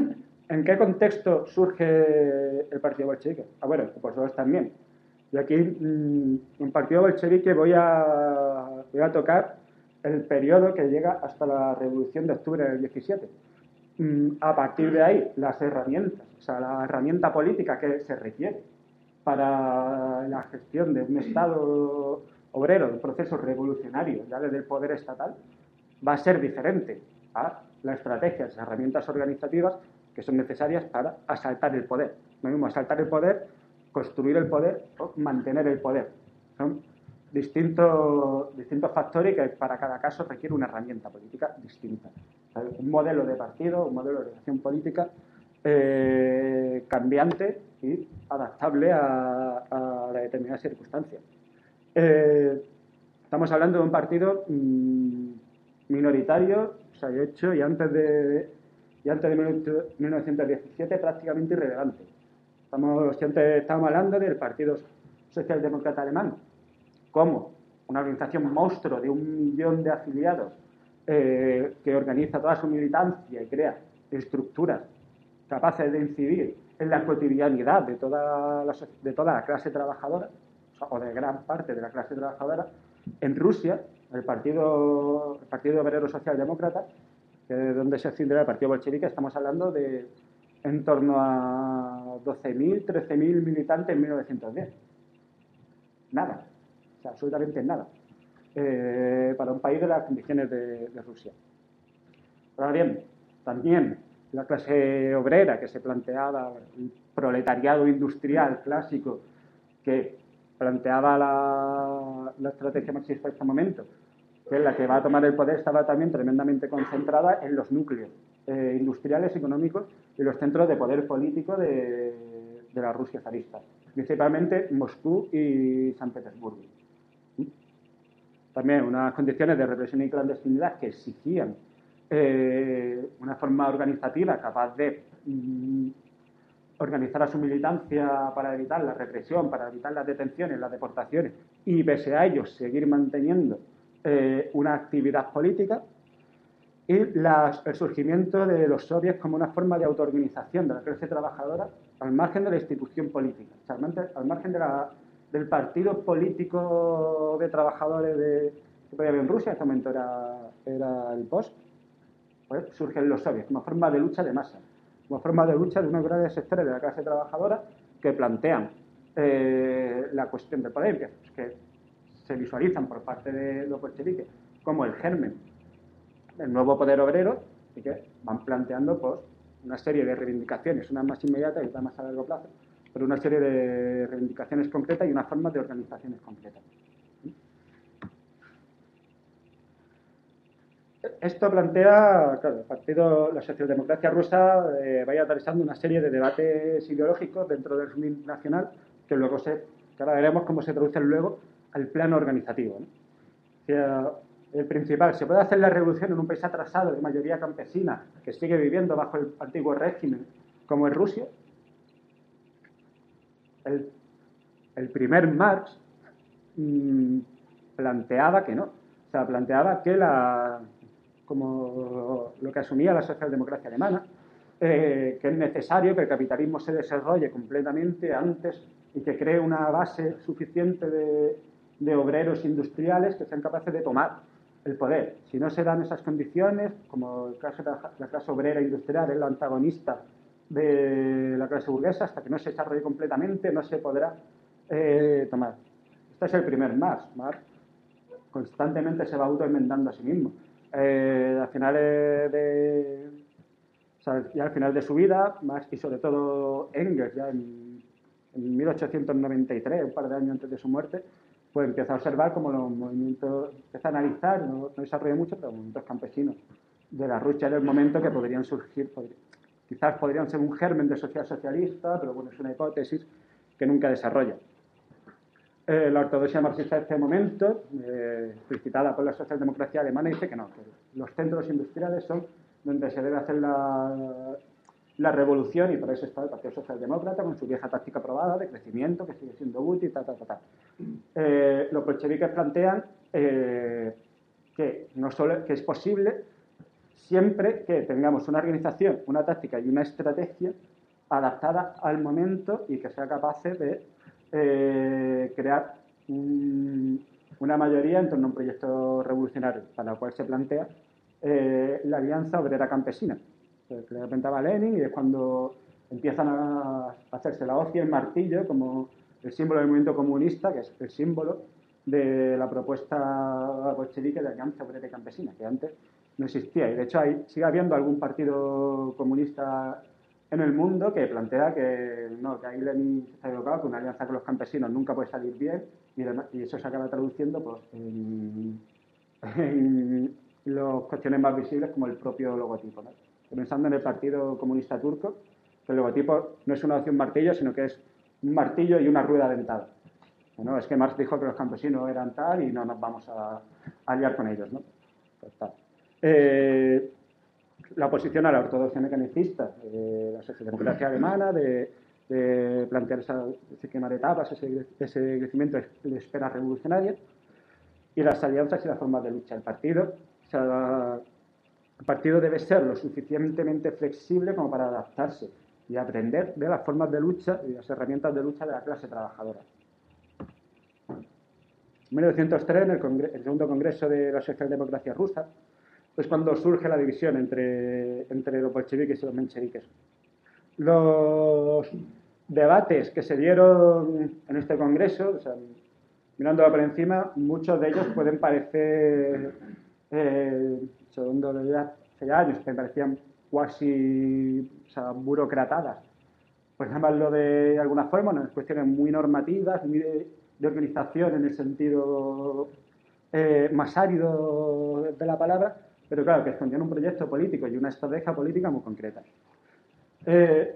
¿En qué contexto surge el partido bolchevique? Ah, bueno, por supuesto también. Y aquí, mmm, en partido bolchevique voy a, voy a tocar el periodo que llega hasta la Revolución de Octubre del diecisiete. Mm, a partir de ahí, las herramientas, o sea, la herramienta política que se requiere para la gestión de un Estado obrero, de un proceso revolucionario, ya desde el poder estatal, va a ser diferente a la estrategia, las herramientas organizativas que son necesarias para asaltar el poder. No mismo asaltar el poder, construir el poder o mantener el poder. Son distintos, distintos factores que para cada caso requiere una herramienta política distinta. Un modelo de partido, un modelo de organización política eh, cambiante y adaptable a, a determinadas circunstancias. Eh, estamos hablando de un partido mmm, minoritario, o sea, de hecho, y antes de, y antes de mil novecientos diecisiete prácticamente irrelevante. Estamos, siempre estamos hablando del Partido Socialdemócrata Alemán como una organización monstruo de un millón de afiliados eh, que organiza toda su militancia y crea estructuras capaces de incidir en la cotidianidad de toda la, de toda la clase trabajadora, o de gran parte de la clase trabajadora. En Rusia, el Partido, el partido Obrero Socialdemócrata, que es donde se ascenderá el Partido Bolchevique, estamos hablando de en torno a doce mil, trece mil militantes en mil novecientos diez. Nada, o sea, absolutamente nada, eh, para un país de las condiciones de, de Rusia. Ahora bien, también la clase obrera que se planteaba, el proletariado industrial clásico que planteaba la, la estrategia marxista en este momento, que es la que va a tomar el poder, estaba también tremendamente concentrada en los núcleos eh, industriales, económicos y los centros de poder político de, de la Rusia zarista, principalmente Moscú y San Petersburgo. También unas condiciones de represión y clandestinidad que exigían eh, una forma organizativa capaz de mm, organizar a su militancia para evitar la represión, para evitar las detenciones, las deportaciones y, pese a ello, seguir manteniendo eh, una actividad política, y las, el surgimiento de los soviets como una forma de autoorganización de la clase trabajadora al margen de la institución política, o sea, al margen de la, del partido político de trabajadores de, que podía haber en Rusia. En ese momento era, era el P O S. Pues surgen los soviets como forma de lucha de masa, como forma de lucha de unos grandes sectores de la clase trabajadora que plantean eh, la cuestión del poder, que se visualizan por parte de los bolcheviques como el germen del nuevo poder obrero y que van planteando pues, una serie de reivindicaciones, unas más inmediatas y otras más a largo plazo, pero una serie de reivindicaciones concretas y unas formas de organizaciones concretas. Esto plantea, claro, el partido, la socialdemocracia rusa eh, vaya atravesando una serie de debates ideológicos dentro del régimen nacional que luego se, que ahora veremos cómo se traducen luego al plano organizativo, ¿no? O sea, el principal, ¿se puede hacer la revolución en un país atrasado de mayoría campesina que sigue viviendo bajo el antiguo régimen como es Rusia? El, el primer Marx mmm, planteaba que no, o sea, planteaba que la como lo que asumía la socialdemocracia alemana, eh, que es necesario que el capitalismo se desarrolle completamente antes y que cree una base suficiente de, de obreros industriales que sean capaces de tomar el poder. Si no se dan esas condiciones, como el caso de la clase obrera industrial es la antagonista de la clase burguesa, hasta que no se desarrolle completamente no se podrá eh, tomar. Este es el primer Marx. Marx constantemente se va autoenmendando a sí mismo. Eh, a finales de, o sea, ya al final de su vida, Marx y sobre todo Engels, ya en, en mil ochocientos noventa y tres, un par de años antes de su muerte, pues empieza a observar cómo los movimientos, empieza a analizar, no, no desarrolla mucho, pero movimientos campesinos de la Rusia del momento que podrían surgir, podría, quizás podrían ser un germen de sociedad socialista, pero bueno, es una hipótesis que nunca desarrolla. Eh, la ortodoxia marxista de este momento, eh, solicitada por la socialdemocracia alemana, dice que no, que los centros industriales son donde se debe hacer la, la revolución, y por eso está el Partido Socialdemócrata con su vieja táctica probada de crecimiento que sigue siendo útil, ta, ta, ta, ta. Eh, los bolcheviques plantean eh, que, no solo, que es posible siempre que tengamos una organización, una táctica y una estrategia adaptada al momento y que sea capaz de eh, crear un, una mayoría en torno a un proyecto revolucionario, para el cual se plantea eh, la Alianza Obrera Campesina, que le comentaba Lenin, y es cuando empiezan a hacerse la hoz y el martillo como el símbolo del movimiento comunista, que es el símbolo de la propuesta bolchevique de Alianza Obrera Campesina, que antes no existía. Y de hecho hay, sigue habiendo algún partido comunista en el mundo que plantea que no, que ahí Lenin está equivocado, que una alianza con los campesinos nunca puede salir bien, y, de, y eso se acaba traduciendo pues, en, en las cuestiones más visibles como el propio logotipo, ¿no? Pensando en el Partido Comunista Turco, que el logotipo no es una opción martillo, sino que es un martillo y una rueda dentada. ¿No? Es que Marx dijo que los campesinos eran tal y no nos vamos a, a liar con ellos, ¿no? Pues tal. Eh, la oposición a la ortodoxia mecanicista, eh, la socialdemocracia alemana, de, de plantear esa, ese esquema de etapas, ese, ese crecimiento de esferas revolucionarias, y las alianzas y las formas de lucha. El partido, o sea, el partido debe ser lo suficientemente flexible como para adaptarse y aprender de las formas de lucha y las herramientas de lucha de la clase trabajadora. En mil novecientos tres, en el, Congre el segundo congreso de la socialdemocracia rusa, es cuando surge la división entre, entre los bolcheviques y los mencheviques. Los debates que se dieron en este congreso, o sea, mirándolo por encima, muchos de ellos pueden parecer, eh, segundo de hace años, que parecían cuasi o sea, burocratadas, por llamarlo de alguna forma, unas cuestiones muy normativas, muy de, de organización en el sentido eh, más árido de la palabra, pero claro, que escondían un proyecto político y una estrategia política muy concreta. Eh,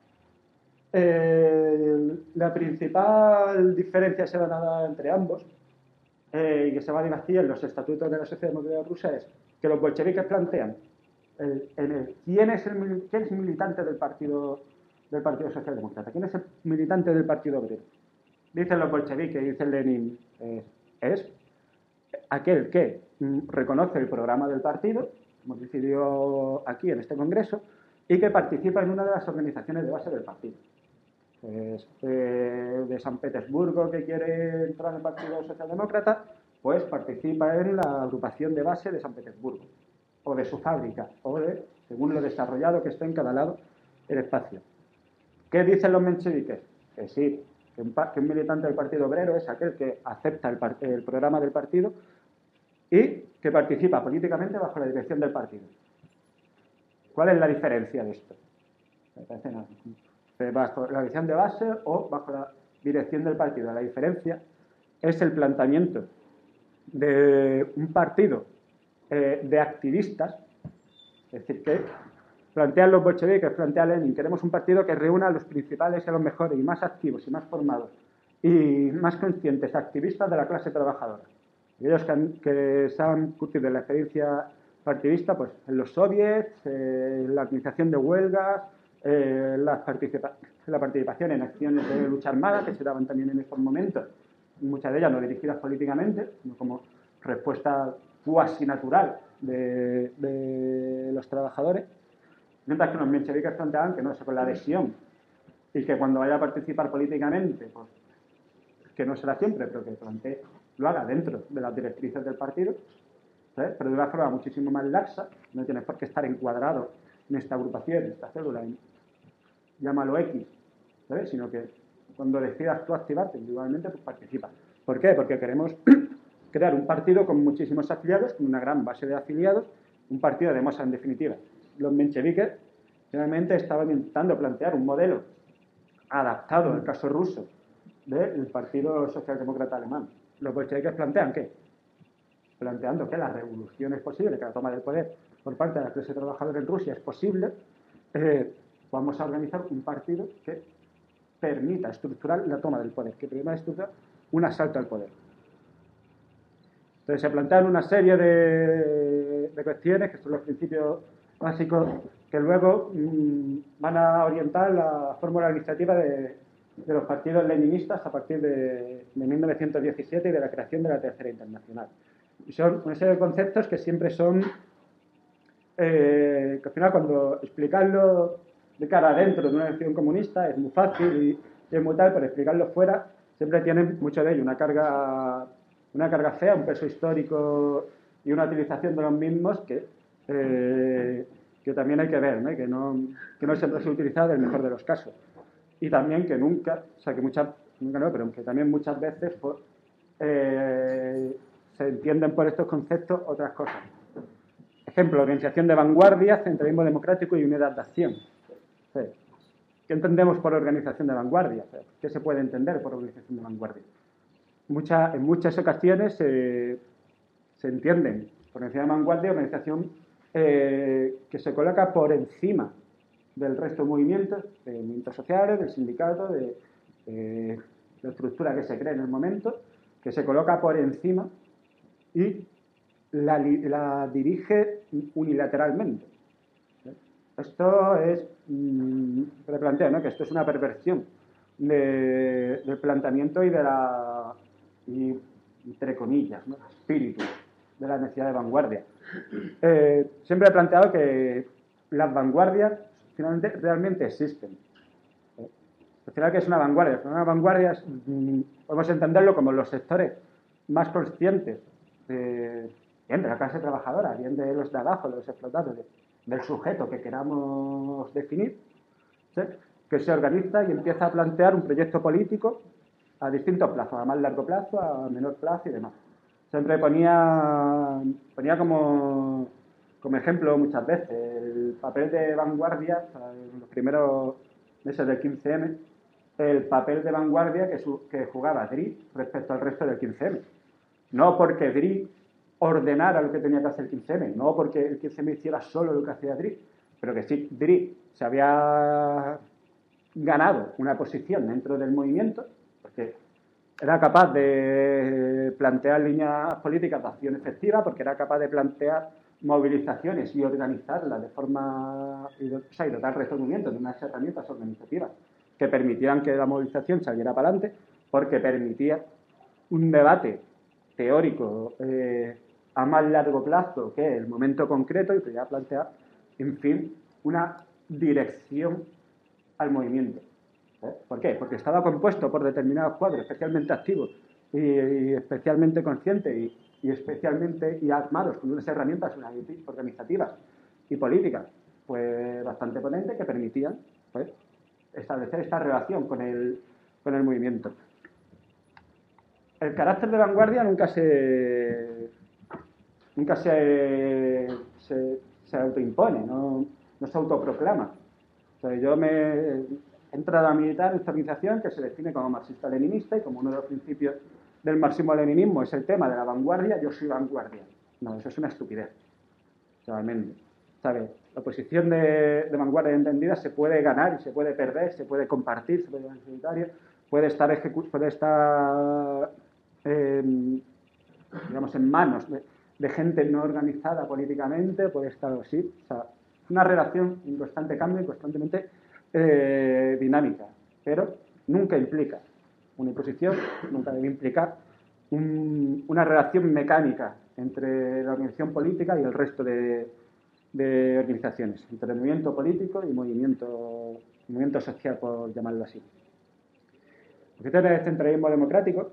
eh, la principal diferencia se va a dar entre ambos, eh, y que se va a debatir en los estatutos de la Sociedad Democrática Rusa, es que los bolcheviques plantean el, el, ¿quién, es el, quién es militante del Partido, del Partido Socialdemócrata, quién es el militante del Partido Obrero. Dicen los bolcheviques, dice Lenin, eh, es aquel que mm, reconoce el programa del partido, como decidió aquí en este congreso, y que participa en una de las organizaciones de base del partido. Pues, eh, de San Petersburgo, que quiere entrar en el Partido Socialdemócrata, pues participa en la agrupación de base de San Petersburgo, o de su fábrica, o de, según lo desarrollado que esté en cada lado el espacio. ¿Qué dicen los mencheviques? Que sí, que un, que un militante del Partido Obrero es aquel que acepta el, el programa del partido y que participa políticamente bajo la dirección del partido. ¿Cuál es la diferencia de esto? Bajo la dirección de base o bajo la dirección del partido. La diferencia es el planteamiento de un partido eh, de activistas, es decir, que plantean los bolcheviques, plantea Lenin, queremos un partido que reúna a los principales y a los mejores y más activos y más formados y más conscientes activistas de la clase trabajadora. Y ellos que, han, que se han curtido en la experiencia partidista, pues en los soviets, eh, la organización de huelgas, eh, la, participa la participación en acciones de lucha armada que se daban también en estos momentos, muchas de ellas no dirigidas políticamente, sino como respuesta cuasi natural de, de los trabajadores, mientras que los mencheviques planteaban que no, eso con la adhesión y que cuando vaya a participar políticamente, pues que no será siempre, pero que plantee, lo haga dentro de las directrices del partido, ¿sabes? Pero de una forma muchísimo más laxa, no tienes por qué estar encuadrado en esta agrupación, en esta célula, en, llámalo X, ¿sabes? Sino que cuando decidas tú activarte individualmente, pues participa. ¿Por qué? Porque queremos crear un partido con muchísimos afiliados, con una gran base de afiliados, un partido de masa en definitiva. Los mencheviques realmente estaban intentando plantear un modelo adaptado al caso ruso del Partido Socialdemócrata Alemán. Los bolcheviques plantean ¿qué? Planteando que la revolución es posible, que la toma del poder por parte de la clase trabajadora en Rusia es posible, eh, vamos a organizar un partido que permita estructurar la toma del poder, que permita estructurar un asalto al poder. Entonces se plantean una serie de, de cuestiones que son los principios básicos que luego mmm, van a orientar la fórmula administrativa de, de los partidos leninistas a partir de, de mil novecientos diecisiete y de la creación de la Tercera Internacional. Y son una serie de conceptos que siempre son eh, que al final cuando explicarlo de cara adentro de una acción comunista es muy fácil y, y es muy tal, pero explicarlo fuera siempre tiene mucho de ello, una carga, una carga fea, un peso histórico y una utilización de los mismos que, eh, que también hay que ver, ¿no? Que, no, que no siempre se utiliza del mejor de los casos. Y también que nunca, o sea, que muchas, nunca no, pero que también muchas veces pues, eh, se entienden por estos conceptos otras cosas. Ejemplo, organización de vanguardia, centralismo democrático y unidad de acción. ¿Qué entendemos por organización de vanguardia? ¿Qué se puede entender por organización de vanguardia? Mucha, en muchas ocasiones eh, se entienden por organización de vanguardia organización eh, que se coloca por encima del resto de movimientos, de movimientos sociales, del sindicato, de, de la estructura que se cree en el momento, que se coloca por encima y la, la dirige unilateralmente. Esto es, mmm, replanteo, ¿no? Que esto es una perversión de, del planteamiento y de la, y, entre comillas, ¿no? espíritu de la necesidad de vanguardia. Eh, siempre he planteado que las vanguardias finalmente realmente existen. Eh, al final, ¿qué es una vanguardia? Una vanguardia es, mmm, podemos entenderlo como los sectores más conscientes de, bien de la clase trabajadora, bien de los de abajo, de los explotados, de, del sujeto que queramos definir, ¿sí? Que se organiza y empieza a plantear un proyecto político a distintos plazos, a más largo plazo, a menor plazo y demás. Siempre ponía, ponía como, como ejemplo muchas veces el papel de vanguardia en los primeros meses del quince eme, el papel de vanguardia que, su, que jugaba D R I respecto al resto del quince eme. No porque D R I ordenara lo que tenía que hacer el quince eme, no porque el quince eme hiciera solo lo que hacía D R I, pero que sí D R I se había ganado una posición dentro del movimiento, porque era capaz de plantear líneas políticas de acción efectiva, porque era capaz de plantear movilizaciones y organizarlas de forma, o sea, y dotar al resto del movimiento de unas herramientas organizativas que permitieran que la movilización saliera para adelante, porque permitía un debate teórico eh, a más largo plazo que el momento concreto y podía plantear, en fin, una dirección al movimiento. ¿Eh? ¿Por qué? Porque estaba compuesto por determinados cuadros especialmente activos y, y especialmente conscientes y, y especialmente y armados con unas herramientas organizativas y políticas pues bastante potentes que permitían pues, establecer esta relación con el, con el movimiento. El carácter de vanguardia nunca se nunca se, se, se autoimpone, no, no se autoproclama. O sea, yo me he entrado a militar en esta organización que se define como marxista-leninista y como uno de los principios del marxismo-leninismo es el tema de la vanguardia, yo soy vanguardia. No, eso es una estupidez, realmente. ¿Sabes? La posición de, de vanguardia entendida se puede ganar y se puede perder, se puede compartir, se puede llevar en solitario, puede estar, ejecu- puede estar eh, digamos, en manos de, de gente no organizada políticamente, puede estar así. O sea, una relación en constante cambio y constantemente eh, dinámica, pero nunca implica una imposición, nunca debe implicar un, una relación mecánica entre la organización política y el resto de, de organizaciones, entre el movimiento político y movimiento, movimiento social, por llamarlo así. Los criterios del centralismo democrático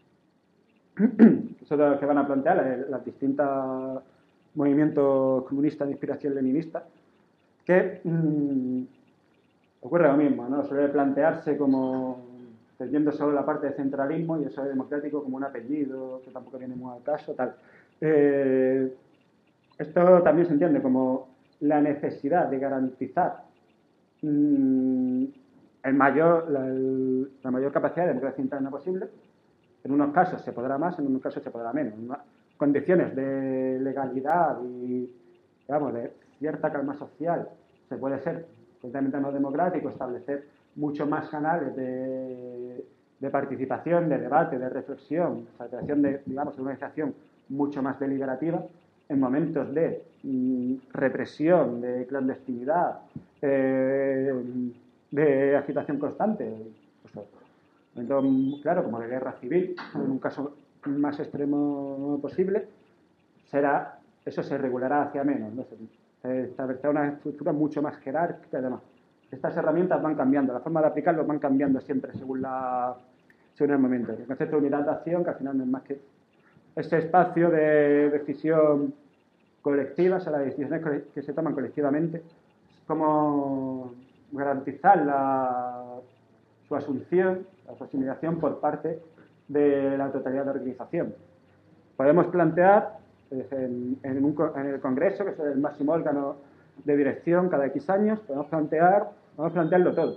son los que van a plantear las distintas movimientos comunistas de inspiración leninista, que mmm, ocurre lo mismo, ¿no? Suele plantearse como teniendo solo la parte de centralismo y eso de democrático como un apellido que tampoco viene muy al caso, tal. Eh, esto también se entiende como la necesidad de garantizar mmm, el mayor, la, el, la mayor capacidad de democracia interna posible. En unos casos se podrá más, en unos casos se podrá menos. En unas condiciones de legalidad y, digamos, de cierta calma social se puede ser completamente no democrático, establecer muchos más canales de, de participación, de debate, de reflexión, o sea, de creación de, digamos, de una organización mucho más deliberativa. En momentos de mm, represión, de clandestinidad, eh, de agitación constante, pues, entonces, claro, como de guerra civil, en un caso más extremo posible, será, eso se regulará hacia menos, ¿no? eh, establecer una estructura mucho más jerárquica y demás. Estas herramientas van cambiando, la forma de aplicarlos van cambiando siempre según, la, según el momento. El concepto de unidad de acción, que al final no es más que ese espacio de decisión colectiva, o sea, las decisiones que se toman colectivamente, cómo garantizar la, su asunción, la su asimilación por parte de la totalidad de la organización. Podemos plantear en, en, un, en el Congreso, que es el máximo órgano de dirección cada X años, podemos plantear, podemos plantearlo todo.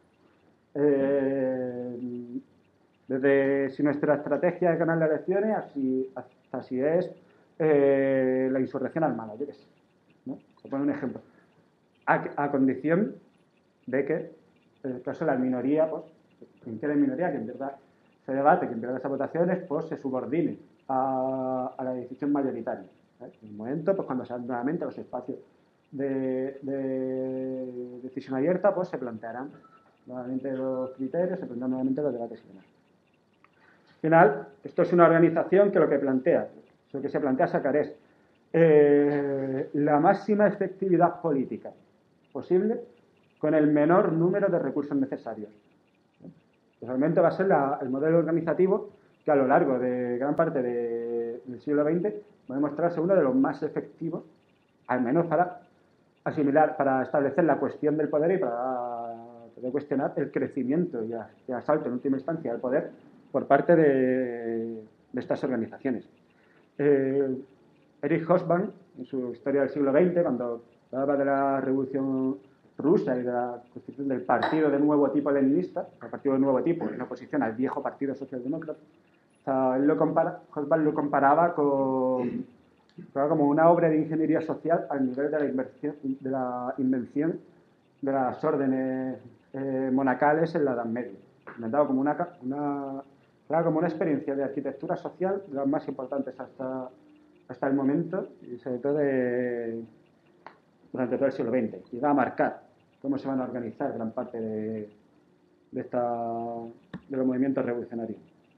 Eh, desde si nuestra estrategia es ganar las elecciones, así, hasta si es eh, la insurrección armada, yo qué sé, ¿no? Se pone un ejemplo. A, a condición de que, en el caso de la minoría, pues, quien quede en minoría, quien pierda ese debate, quien pierda esas votaciones, pues se subordine a, a la decisión mayoritaria. ¿eh? En un momento, pues cuando sean nuevamente los espacios de, de decisión abierta, pues se plantearán nuevamente los criterios, se plantearán nuevamente los debates y demás. Al final, esto es una organización que lo que plantea, lo que se plantea sacar es eh, la máxima efectividad política posible con el menor número de recursos necesarios. Realmente va a ser la, el modelo organizativo que a lo largo de gran parte de, del siglo veinte va a demostrarse uno de los más efectivos, al menos para asimilar, para establecer la cuestión del poder y para poder cuestionar el crecimiento y, a, y asalto en última instancia al poder por parte de, de estas organizaciones. Eh, Erich Hobsbawm, en su Historia del siglo veinte, cuando hablaba de la Revolución Rusa y de la constitución del partido de nuevo tipo leninista, el partido de nuevo tipo, en oposición al viejo partido socialdemócrata, o sea, él lo compara, Hobsbawm lo comparaba con, como una obra de ingeniería social al nivel de la, inversión, de la invención de las órdenes eh, monacales en la Edad Media. Inventado como una, una, era como una experiencia de arquitectura social de las más importantes hasta, hasta el momento y sobre todo de, durante todo el siglo veinte. Y va a marcar cómo se van a organizar gran parte de, de, esta, de los movimientos revolucionarios.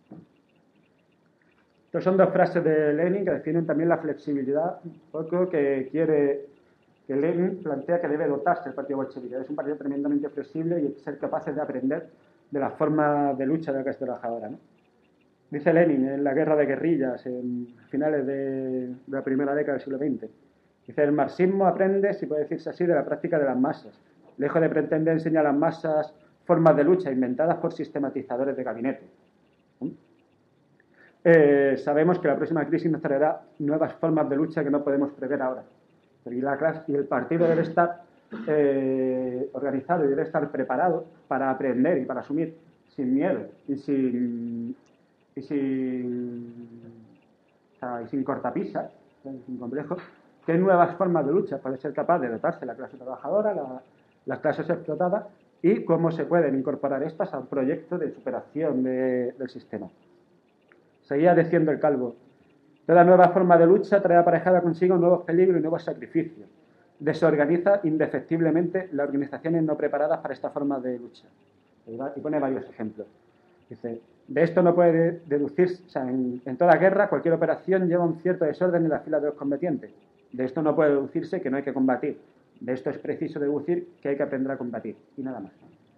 Estas son dos frases de Lenin que definen también la flexibilidad, un poco que quiere, que Lenin plantea que debe dotarse el partido bolchevique. Es un partido tremendamente flexible y ser capaces de aprender de las formas de lucha de la clase trabajadora, ¿no? Dice Lenin en la guerra de guerrillas, en finales de, de la primera década del siglo veinte. Dice, el marxismo aprende, si puede decirse así, de la práctica de las masas. Lejos de pretender enseñar a las masas formas de lucha inventadas por sistematizadores de gabinete. ¿Sí? Eh, sabemos que la próxima crisis nos traerá nuevas formas de lucha que no podemos prever ahora. Y, la clase, y el partido debe estar eh, organizado y debe estar preparado para aprender y para asumir sin miedo y sin, y sin, o sea, y sin cortapisas, sin complejos, qué nuevas formas de lucha puede ser capaz de dotarse la clase trabajadora, la, las clases explotadas y cómo se pueden incorporar estas a un proyecto de superación de, del sistema. Seguía diciendo el Calvo, toda nueva forma de lucha trae aparejada consigo nuevos peligros y nuevos sacrificios. Desorganiza indefectiblemente las organizaciones no preparadas para esta forma de lucha. Y pone varios ejemplos. Dice, de esto no puede deducirse, o sea, en, en toda guerra cualquier operación lleva un cierto desorden en las filas de los combatientes. De esto no puede deducirse que no hay que combatir. De esto es preciso deducir que hay que aprender a combatir. Y nada más.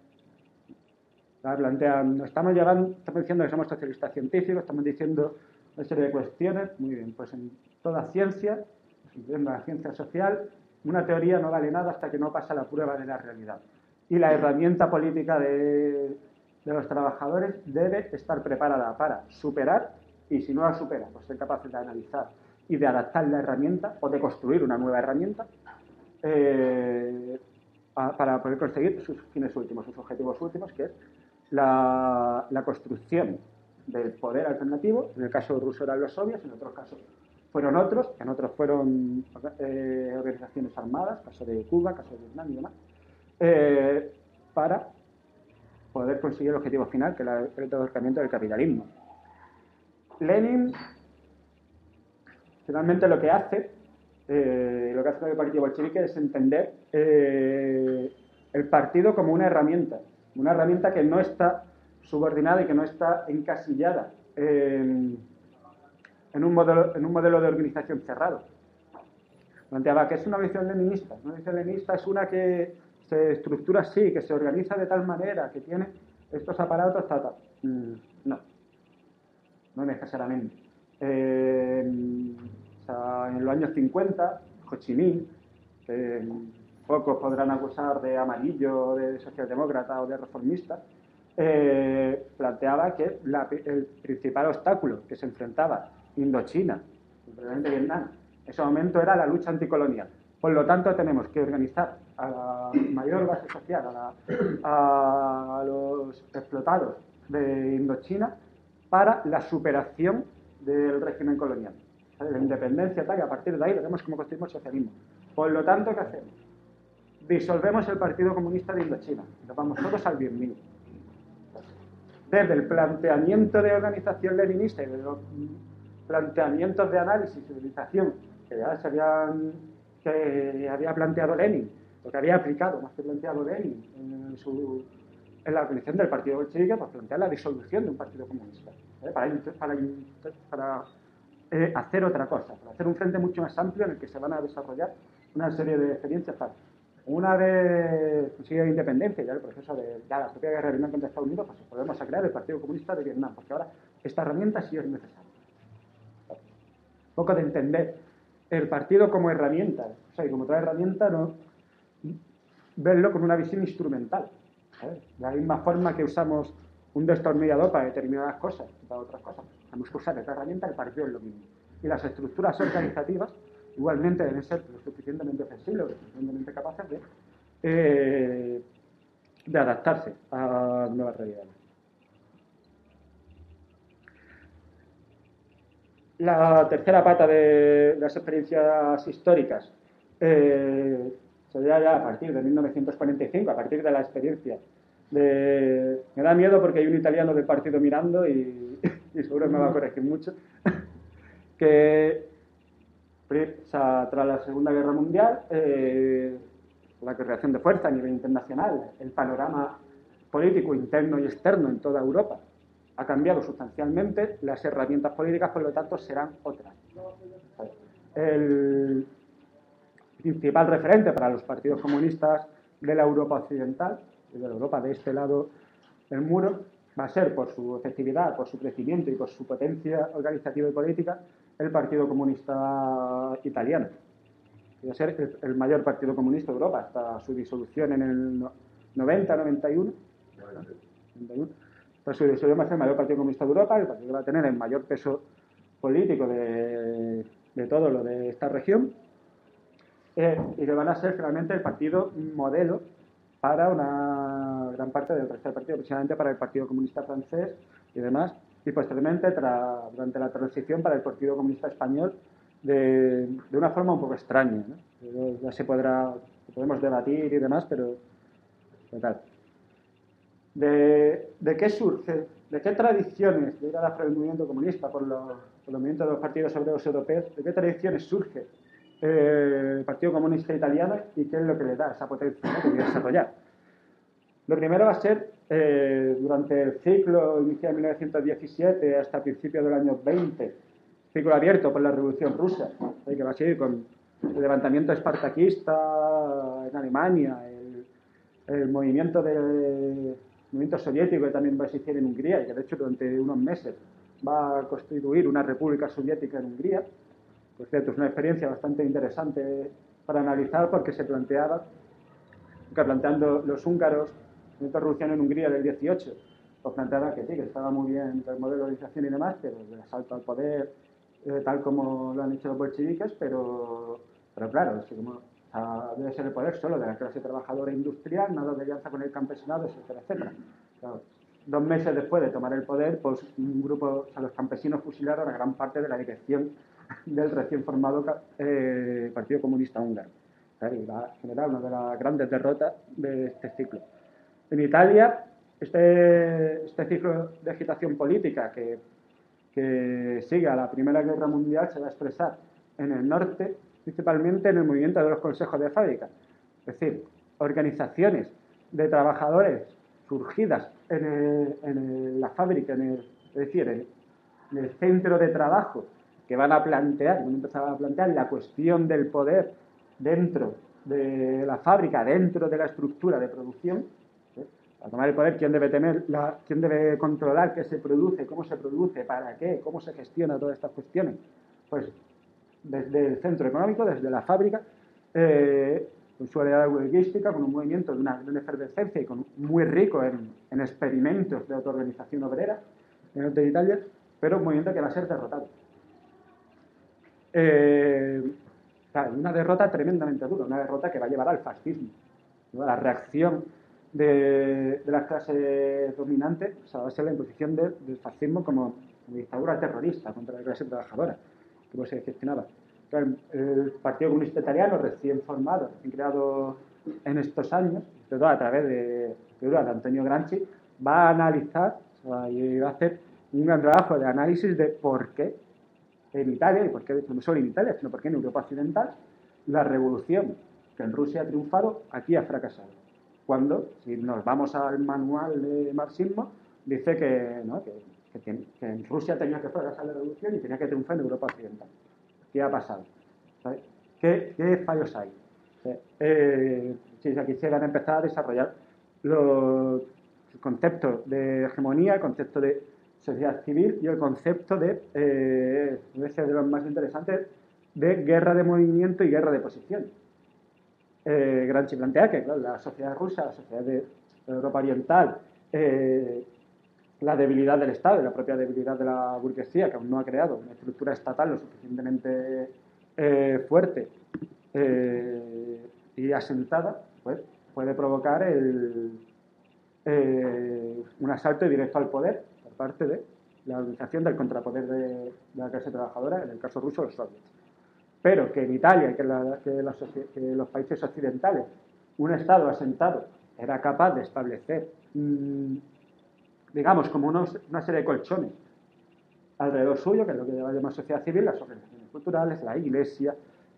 Plantean, estamos, llevando, estamos diciendo que somos socialistas científicos, estamos diciendo una serie de cuestiones. Muy bien, pues en toda ciencia, incluyendo la ciencia social, una teoría no vale nada hasta que no pasa la prueba de la realidad. Y la herramienta política de, de los trabajadores debe estar preparada para superar, y si no la supera, pues ser capaces de analizar y de adaptar la herramienta o de construir una nueva herramienta eh, a, para poder conseguir sus fines últimos, sus objetivos últimos, que es la, la construcción del poder alternativo. En el caso ruso eran los soviets, en otros casos fueron otros, en otros fueron eh, organizaciones armadas, caso de Cuba, caso de Vietnam y demás, eh, para poder conseguir el objetivo final, que era el derrocamiento del capitalismo. Lenin finalmente lo que hace, eh, lo que hace el partido bolchevique es entender eh, el partido como una herramienta, una herramienta que no está subordinada y que no está encasillada en, en, un, modelo, en un modelo de organización cerrado. planteaba que es una visión leninista. Una visión leninista es una que se estructura así, que se organiza de tal manera, que tiene estos aparatos, tal, tal. Mm, no, no necesariamente. Eh, o sea, en los años cincuenta, Ho Chi Minh, eh, pocos podrán acusar de amarillo, de socialdemócrata o de reformista, eh, planteaba que la, el principal obstáculo que se enfrentaba Indochina, simplemente Vietnam, en ese momento era la lucha anticolonial. Por lo tanto, tenemos que organizar a la mayor base social, a, la, a los explotados de Indochina para la superación del régimen colonial. La independencia tal, y a partir de ahí veremos cómo construimos el socialismo. Por lo tanto, ¿qué hacemos? Disolvemos el Partido Comunista de Indochina. Nos vamos todos al diez mil. Desde el planteamiento de organización leninista y de los planteamientos de análisis y organización que ya se habían, que había planteado Lenin, lo que había aplicado más que planteado Lenin en, su, en la organización del Partido Bolchevique, pues plantear la disolución de un Partido Comunista, ¿eh? para, para, para eh, hacer otra cosa, para hacer un frente mucho más amplio en el que se van a desarrollar una serie de experiencias. Para, una vez consigue independencia, ya el proceso de ya la propia guerra de Vietnam contra Estados Unidos, pues podemos a crear el Partido Comunista de Vietnam, porque ahora esta herramienta sí es necesaria. Un poco de entender el partido como herramienta, o sea, y como otra herramienta, no verlo con una visión instrumental. ¿Sabes? De la misma forma que usamos un destornillador para determinadas cosas y para otras cosas, tenemos que usar esta herramienta, el partido es lo mismo. Y las estructuras organizativas igualmente deben ser lo suficientemente flexibles, lo suficientemente capaces de, eh, de adaptarse a nuevas realidades. La tercera pata de las experiencias históricas eh, sería ya a partir de mil novecientos cuarenta y cinco, a partir de la experiencia de... Me da miedo porque hay un italiano del partido mirando y, y seguro me va a corregir mucho, que o sea, tras la Segunda Guerra Mundial, eh, la correlación de fuerza a nivel internacional, el panorama político interno y externo en toda Europa ha cambiado sustancialmente, las herramientas políticas, por lo tanto, serán otras. El principal referente para los partidos comunistas de la Europa occidental, de la Europa de este lado del muro, va a ser, por su efectividad, por su crecimiento y por su potencia organizativa y política, el Partido Comunista Italiano. Va a ser el, el mayor partido comunista de Europa hasta su disolución en el noventa, noventa y uno. noventa y uno. Hasta su disolución va a ser el mayor partido comunista de Europa, el partido que va a tener el mayor peso político de, de todo lo de esta región, eh, y que van a ser finalmente el partido modelo para una gran parte del resto del partido, precisamente para el Partido Comunista francés y demás, y posteriormente tra, durante la transición para el Partido Comunista español de, de una forma un poco extraña, ¿no? Ya se podrá, podemos debatir y demás, pero tal. ¿De, ¿De qué surge? ¿De qué tradiciones, ligadas por el movimiento comunista, por los, por los movimientos de los partidos obreros europeos, de qué tradiciones surge eh, el Partido Comunista Italiano y qué es lo que le da esa potencia, ¿no?, que quiere desarrollar? Lo primero va a ser, eh, durante el ciclo inicial de mil novecientos diecisiete hasta principios del año veinte, ciclo abierto por la Revolución Rusa, ¿eh?, que va a seguir con el levantamiento espartaquista en Alemania, el, el movimiento de... movimiento soviético que también va a existir en Hungría y que de hecho durante unos meses va a constituir una república soviética en Hungría. Por cierto, es una experiencia bastante interesante para analizar porque se planteaba que planteando los húngaros el movimiento revolucionario en Hungría del dieciocho, pues planteaban que sí, que estaba muy bien el modelo de organización y demás, pero el asalto al poder, eh, tal como lo han hecho los bolcheviques, pero, pero claro, es que como, o sea, debe ser el poder solo de la clase trabajadora industrial, nada de alianza con el campesinado, etcétera, etcétera. Claro, dos meses después de tomar el poder, pues un grupo, o sea, los campesinos fusilaron a gran parte de la dirección del recién formado eh, Partido Comunista Húngaro. Claro, y va a generar una de las grandes derrotas de este ciclo. En Italia, este, este ciclo de agitación política que, que sigue a la Primera Guerra Mundial se va a expresar en el norte, principalmente en el movimiento de los consejos de fábrica. Es decir, organizaciones de trabajadores surgidas en, el, en el, la fábrica, en el, es decir, en, en el centro de trabajo que van a plantear, van a empezar a plantear la cuestión del poder dentro de la fábrica, dentro de la estructura de producción, ¿eh? Para tomar el poder, quién debe tener, la, quién debe controlar qué se produce, cómo se produce, para qué, cómo se gestiona todas estas cuestiones. Pues desde el centro económico, desde la fábrica, eh, con su área huelguística, con un movimiento de una gran efervescencia y con, muy rico en, en experimentos de autoorganización obrera en el norte de Italia, pero un movimiento que va a ser derrotado. Eh, claro, una derrota tremendamente dura, una derrota que va a llevar al fascismo, ¿no? A la reacción de, de las clases dominantes, o sea, va a ser la imposición de, del fascismo como, como dictadura terrorista contra la clase trabajadora, como se gestionaba. El, el Partido Comunista Italiano, recién formado, recién creado en estos años, sobre todo a través de, de Antonio Gramsci, va a analizar, o sea, y va a hacer un gran trabajo de análisis de por qué en Italia, y por qué no solo en Italia, sino porque en Europa Occidental, la revolución que en Rusia ha triunfado, aquí ha fracasado. Cuando, si nos vamos al manual de marxismo, dice que, ¿no? que, que, tiene, que en Rusia tenía que fracasar la revolución y tenía que triunfar en Europa Occidental. ¿Qué ha pasado? ¿Sabes? ¿Qué, ¿Qué fallos hay? Eh, si aquí se van a empezar a desarrollar los conceptos de hegemonía, el concepto de sociedad civil y el concepto de, eh, ese de los más interesantes, de guerra de movimiento y guerra de posición. Eh, Gramsci plantea que, claro, la sociedad rusa, la sociedad de Europa Oriental, eh, la debilidad del Estado y la propia debilidad de la burguesía, que aún no ha creado una estructura estatal lo suficientemente eh, fuerte eh, y asentada, pues puede provocar el, eh, un asalto directo al poder por parte de la organización del contrapoder de, de la clase trabajadora, en el caso ruso, los soviets. Pero que en Italia y que, la, que, la, que los países occidentales, un Estado asentado era capaz de establecer mmm, digamos, como unos, una serie de colchones alrededor suyo, que es lo que llamamos sociedad civil, las organizaciones culturales, la iglesia,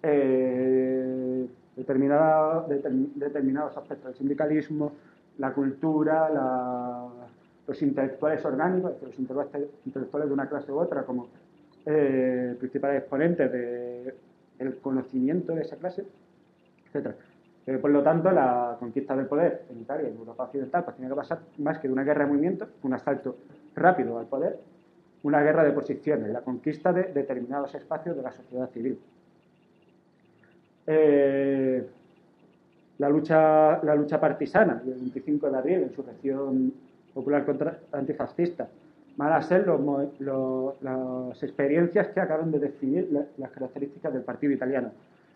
eh, determinada, determin, determinados aspectos del sindicalismo, la cultura, la, los intelectuales orgánicos, los intelectuales de una clase u otra, como eh, principales exponentes de, del conocimiento de esa clase, etcétera. Eh, por lo tanto, la conquista del poder en Italia y en Europa Occidental pues tiene que pasar más que de una guerra de movimiento, un asalto rápido al poder, una guerra de posiciones, la conquista de determinados espacios de la sociedad civil. Eh, la, lucha, la lucha partisana, el veinticinco de abril, la insurrección popular contra, antifascista, van a ser los, los, las experiencias que acaban de definir la, las características del partido italiano.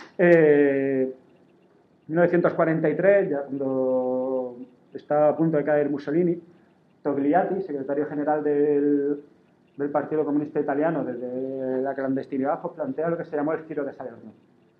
Eh, mil novecientos cuarenta y tres, ya cuando está a punto de caer Mussolini, Togliatti, secretario general del, del Partido Comunista Italiano desde la clandestinidad, pues plantea lo que se llamó el giro de Salerno.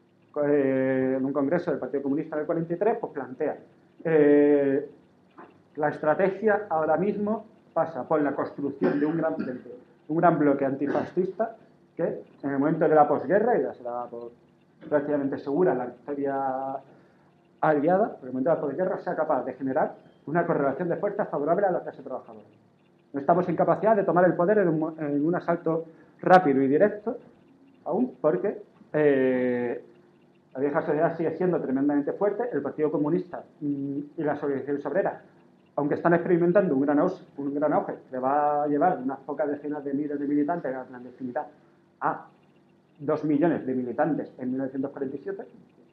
Eh, en un congreso del Partido Comunista en el cuarenta y tres, pues plantea eh, la estrategia ahora mismo pasa por la construcción de un gran, de un gran bloque antifascista que en el momento de la posguerra, y ya será por, prácticamente segura la victoria aliada, por el momento de la posguerra, sea capaz de generar una correlación de fuerzas favorable a la clase trabajadora. No estamos en capacidad de tomar el poder en un, en un asalto rápido y directo, aún porque eh, la vieja sociedad sigue siendo tremendamente fuerte, el Partido Comunista y las organizaciones obreras, aunque están experimentando un gran, auge, un gran auge, que va a llevar unas pocas decenas de miles de militantes a la clandestinidad a dos millones de militantes en mil novecientos cuarenta y siete,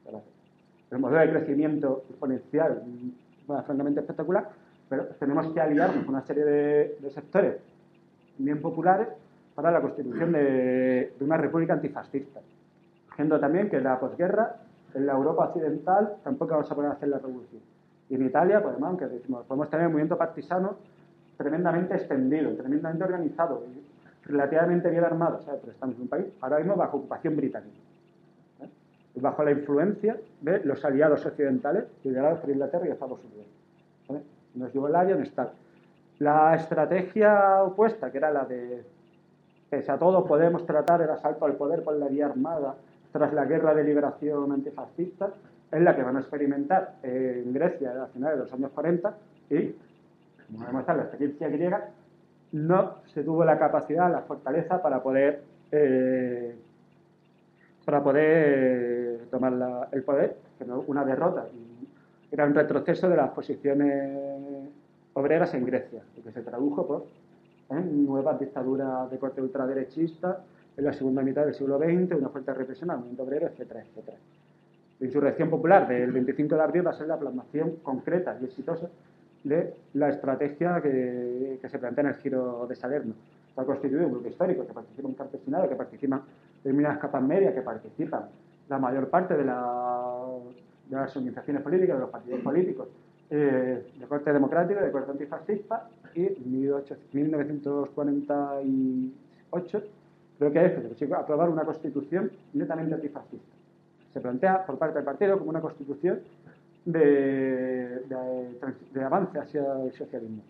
el modelo de crecimiento exponencial, bueno, francamente espectacular, pero tenemos que aliarnos con una serie de, de sectores bien populares para la constitución de, de una república antifascista. Diciendo también que en la posguerra, en la Europa occidental, tampoco vamos a poder hacer la revolución. Y en Italia, pues, aunque decimos, podemos tener un movimiento partisano tremendamente extendido, tremendamente organizado, y relativamente bien armado, ¿sabes? Pero estamos en un país ahora mismo bajo ocupación británica, ¿eh? Y bajo la influencia de los aliados occidentales liderados por Inglaterra y Estados Unidos. ¿Vale? Nos Yugoslavia no está. La estrategia opuesta, que era la de, pese a todo, podemos tratar el asalto al poder por la vía armada tras la guerra de liberación antifascista, es la que van a experimentar en Grecia a finales de los años cuarenta y, como demuestra la experiencia griega, no se tuvo la capacidad, la fortaleza para poder eh, para poder tomar la, el poder, que no una derrota, era un retroceso de las posiciones obreras en Grecia, lo que se tradujo por ¿eh? nuevas dictaduras de corte ultraderechista en la segunda mitad del siglo veinte, una fuerte represión al movimiento obrero, etcétera, etcétera. La insurrección popular del veinticinco de abril va a ser la plasmación concreta y exitosa de la estrategia que, que se plantea en el Giro de Salerno. Está constituido un grupo histórico que participa en campesinado, que participa en minas capas medias, que participan la mayor parte de, la, de las organizaciones políticas, de los partidos políticos, eh, de corte democrático, de corte antifascista, y en mil novecientos cuarenta y ocho creo que es que se aprobar una constitución netamente antifascista. Se plantea por parte del partido como una constitución de, de, de avance hacia el socialismo.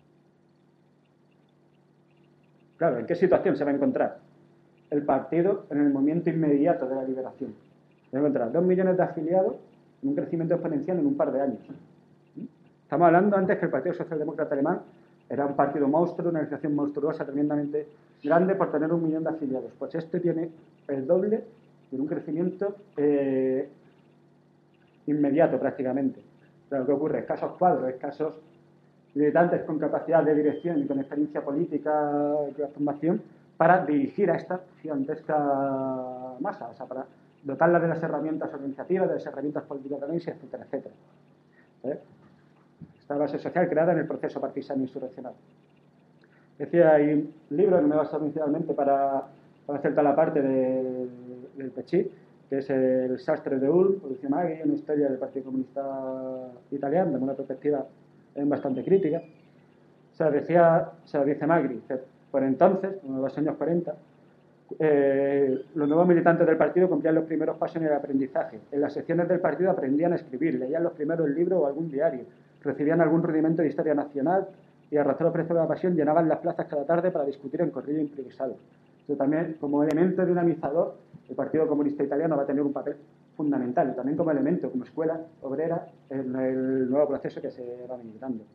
Claro, ¿en qué situación se va a encontrar el partido en el momento inmediato de la liberación? Se va a encontrar dos millones de afiliados en un crecimiento exponencial en un par de años. Estamos hablando antes que el Partido Socialdemócrata Alemán era un partido monstruo, una organización monstruosa, tremendamente grande por tener un millón de afiliados. Pues este tiene el doble, tiene un crecimiento eh, inmediato prácticamente. Pero ¿qué ocurre? Escasos cuadros, escasos militantes con capacidad de dirección y con experiencia política y de formación para dirigir a esta gigantesca masa, o sea, para dotarla de las herramientas organizativas, de las herramientas políticas de análisis, etcétera, etcétera. ¿Eh? Esta base social creada en el proceso partisano insurreccional. Decía, hay un libro que me he basado inicialmente para, para hacer toda la parte de, del Pechí, que es el Sastre de Ulm, de Lucio Magri, una historia del Partido Comunista Italiano, de una perspectiva bastante crítica. O sea, decía, o sea, dice Magri, que por entonces, en los años cuarenta, eh, los nuevos militantes del partido cumplían los primeros pasos en el aprendizaje. En las secciones del partido aprendían a escribir, leían los primeros libros o algún diario, recibían algún rudimento de historia nacional y arrastrados por esta pasión llenaban las plazas cada tarde para discutir en corrillo improvisado. Entonces, también, como elemento dinamizador, el Partido Comunista Italiano va a tener un papel fundamental, y también como elemento, como escuela obrera, en el nuevo proceso que se va militando.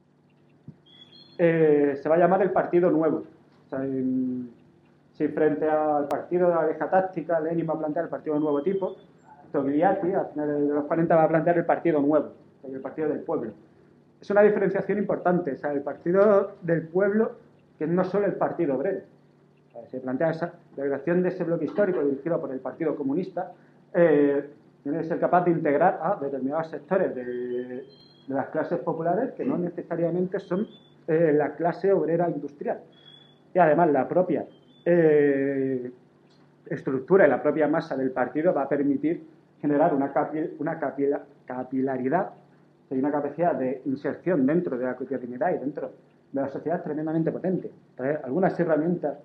Eh, se va a llamar el Partido Nuevo. O sea, en, si frente al partido de la vieja táctica, Lenin va a plantear el Partido de Nuevo Tipo, Togliatti, a finales de los cuarenta, va a plantear el Partido Nuevo, el Partido del Pueblo. Es una diferenciación importante, o sea, el Partido del Pueblo, que no solo el Partido Obrero. O sea, se plantea esa, la creación de ese bloque histórico dirigido por el Partido Comunista, eh, tiene que ser capaz de integrar a determinados sectores de, de las clases populares que no necesariamente son eh, la clase obrera industrial. Y además la propia eh, estructura y la propia masa del partido va a permitir generar una, capi, una capila, capilaridad y una capacidad de inserción dentro de la cotidianidad y dentro de la sociedad tremendamente potente. Entonces, algunas herramientas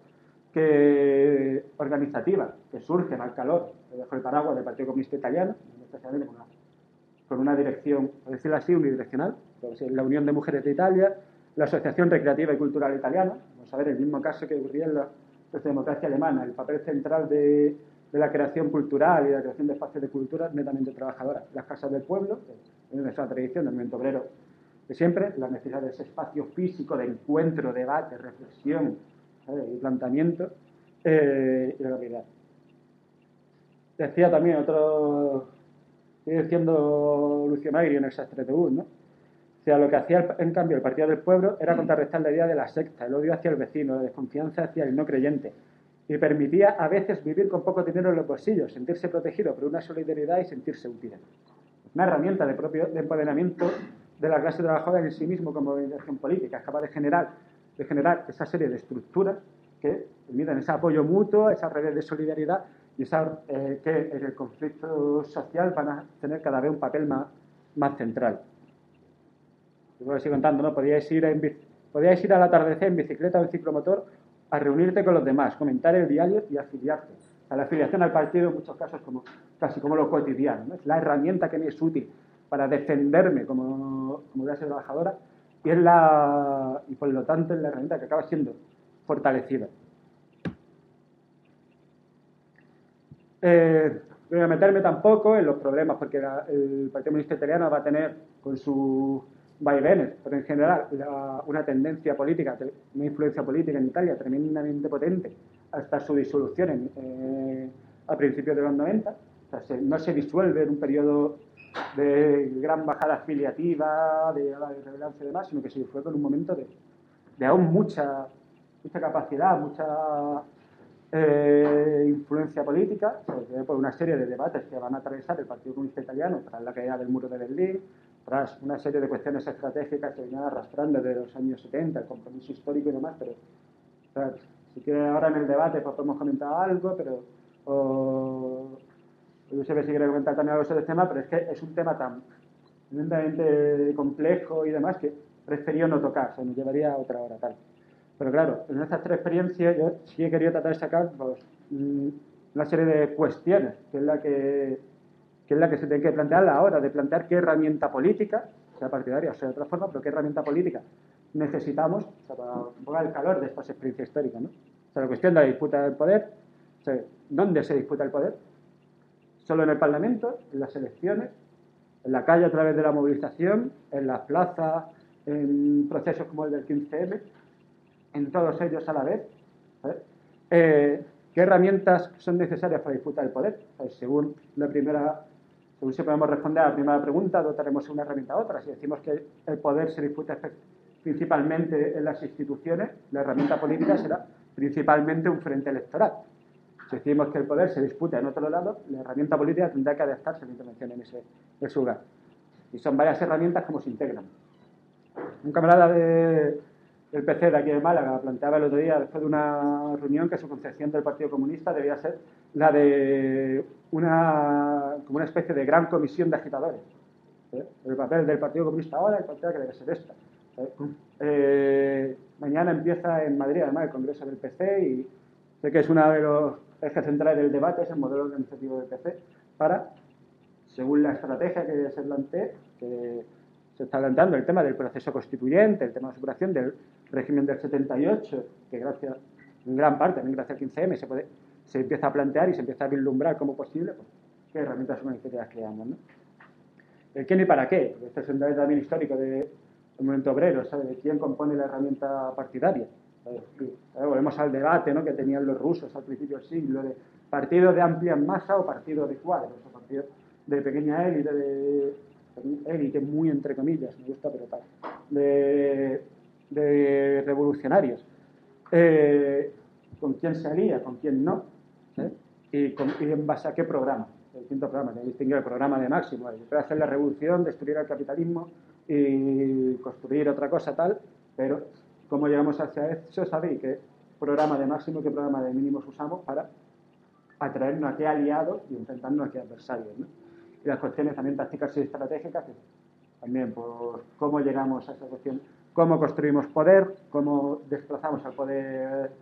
que, organizativas que surgen al calor bajo el paraguas del Partido Comunista Italiano, especialmente con una, con una dirección, por decirlo así, unidireccional, la Unión de Mujeres de Italia, la Asociación Recreativa y Cultural Italiana, vamos a ver el mismo caso que ocurría en la socialdemocracia alemana, el papel central de, de la creación cultural y la creación de espacios de cultura netamente trabajadora, las casas del pueblo, en esa tradición del movimiento obrero de siempre, la necesidad de ese espacio físico de encuentro, debate, reflexión, ¿sabes? Y planteamiento, eh, y la realidad. Decía también otro, sigue diciendo Lucio Magri en el Sastre de Ulm, ¿no? O sea, lo que hacía, en cambio, el Partido del Pueblo era contrarrestar la idea de la secta, el odio hacia el vecino, la desconfianza hacia el no creyente, y permitía a veces vivir con poco dinero en los bolsillos, sentirse protegido por una solidaridad y sentirse útil. Una herramienta de, propio, de empoderamiento de la clase trabajadora en sí mismo como organización política, es capaz de generar, de generar esa serie de estructuras que permiten ese apoyo mutuo, esas redes de solidaridad y esa, eh, que en el conflicto social van a tener cada vez un papel más, más central. Yo os sigo contando, ¿no? Podíais ir, en, podíais ir al atardecer en bicicleta o en ciclomotor a reunirte con los demás, comentar el diario y afiliarte. O sea, la afiliación al partido en muchos casos como casi como lo cotidiano, ¿no? Es la herramienta que me es útil para defenderme como, como clase trabajadora y, es la, y por lo tanto es la herramienta que acaba siendo fortalecida. Eh, no voy a meterme tampoco en los problemas porque la, el Partido Comunista Italiano va a tener con su vaivenes, pero en general la, una tendencia política, una influencia política en Italia tremendamente potente hasta su disolución en, eh, a principios de los noventa. O sea, se, no se disuelve en un periodo de gran bajada afiliativa, de, de relevancia y demás, sino que se disuelve en un momento de, de aún mucha, mucha capacidad, mucha eh, influencia política, por una serie de debates que van a atravesar el Partido Comunista Italiano tras la caída del muro de Berlín, tras una serie de cuestiones estratégicas que venían arrastrando desde los años setenta, el compromiso histórico y demás, pero o sea, si quieres ahora en el debate pues podemos comentar algo, pero o, yo sé que si quiere comentar también algo sobre el tema, pero es que es un tema tan tremendamente complejo y demás que preferí no tocar, se nos llevaría otra hora tal. Pero claro, en estas tres experiencias yo sí he querido tratar de sacar pues, una serie de cuestiones, que es la que, que es la que se tiene que plantear a la hora de plantear qué herramienta política, sea partidaria o sea de otra forma, pero qué herramienta política necesitamos, o sea, para pongar el calor de estas experiencias históricas, ¿no? O sea, la cuestión de la disputa del poder, o sea, ¿dónde se disputa el poder? Solo en el Parlamento, en las elecciones, en la calle a través de la movilización, en las plazas, en procesos como el del quince eme, en todos ellos a la vez. Eh, ¿Qué herramientas son necesarias para disputar el poder? Pues según la primera, según si podemos responder a la primera pregunta, dotaremos una herramienta a otra. Si decimos que el poder se disputa principalmente en las instituciones, la herramienta política será principalmente un frente electoral. Si decimos que el poder se disputa en otro lado, la herramienta política tendrá que adaptarse a la intervención en ese, en ese lugar. Y son varias herramientas como se integran. Un camarada de, del P C de aquí de Málaga planteaba el otro día, después de una reunión, que su concepción del Partido Comunista debía ser la de una, como una especie de gran comisión de agitadores. ¿Eh? El papel del Partido Comunista ahora, el papel que debe ser esta. ¿Eh? Eh, mañana empieza en Madrid, además, el Congreso del P C y sé que es uno de los ejes centrales del debate, es el modelo organizativo del P C, para, según la estrategia que se plantee, que se está planteando el tema del proceso constituyente, el tema de superación del régimen del setenta y ocho, que gracias, en gran parte, también gracias al quince eme, se, puede, se empieza a plantear y se empieza a vislumbrar como posible, pues, qué herramientas organizativas creamos, ¿no? El quién y para qué, este es un debate también histórico del movimiento obrero, ¿sabe? De quién compone la herramienta partidaria. Sí, volvemos al debate, ¿no?, que tenían los rusos al principio del siglo, de partidos de amplia masa o partidos de cuadros, o partidos de pequeña élite, de élite muy entre comillas, me gusta, pero tal, de, de revolucionarios. Eh, ¿Con quién se alía? ¿Con quién no? ¿Eh? Y, con, y en base a qué programa. El quinto programa, que distingue el programa de Máximo, el de hacer la revolución, destruir el capitalismo y construir otra cosa tal, pero cómo llegamos hacia eso, ¿sabéis? ¿Qué programa de Máximo y qué programa de mínimos usamos para atraernos a qué aliados y enfrentarnos a qué adversarios, ¿no? Y las cuestiones también tácticas y estratégicas, que también por cómo llegamos a esa cuestión, cómo construimos poder, cómo desplazamos al poder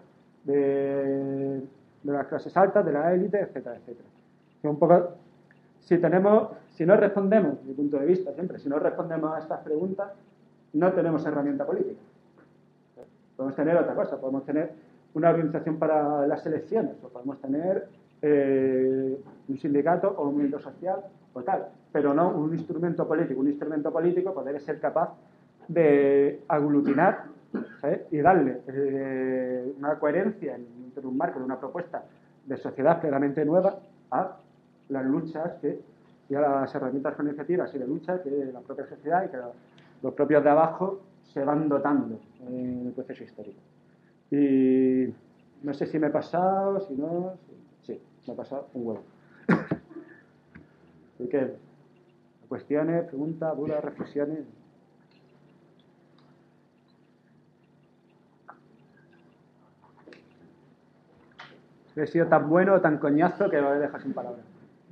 de, de las clases altas, de la élite, etcétera, etcétera. Un poco, si tenemos, si no respondemos, desde mi punto de vista siempre, si no respondemos a estas preguntas, no tenemos herramienta política. Podemos tener otra cosa, podemos tener una organización para las elecciones, o podemos tener eh, un sindicato o un movimiento social o tal, pero no un instrumento político. Un instrumento político debe ser capaz de aglutinar, ¿sabes?, y darle eh, una coherencia entre un marco de una propuesta de sociedad plenamente nueva a las luchas que, y a las herramientas organizativas y de lucha que la propia sociedad y que los propios de abajo se van dotando en el proceso histórico. Y no sé si me he pasado, si no, sí, me he pasado un huevo. Así que, cuestiones, preguntas, dudas, reflexiones. He sido tan bueno o tan coñazo que lo he dejado sin palabras.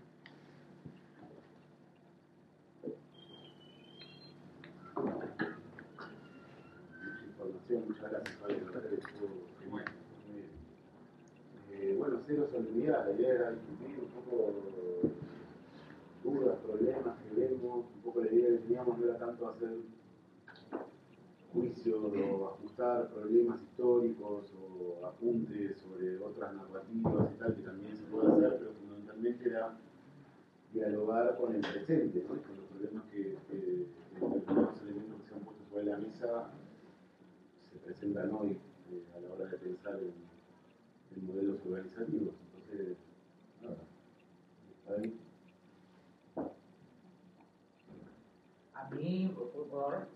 Muchas gracias, Javier. La verdad que estuvo muy bueno. Eh, bueno, cero solemnidad. La idea era discutir un poco dudas, problemas que vemos. Un poco la idea que teníamos no era tanto hacer juicios o ajustar problemas históricos o apuntes sobre otras narrativas y tal, que también se puede hacer, pero fundamentalmente era dialogar con el presente, ¿no?, con los problemas que, que, que determinados elementos que se han puesto sobre la mesa se presentan hoy eh, a la hora de pensar en, en modelos organizativos. Entonces, nada, está ahí. A mí, por favor,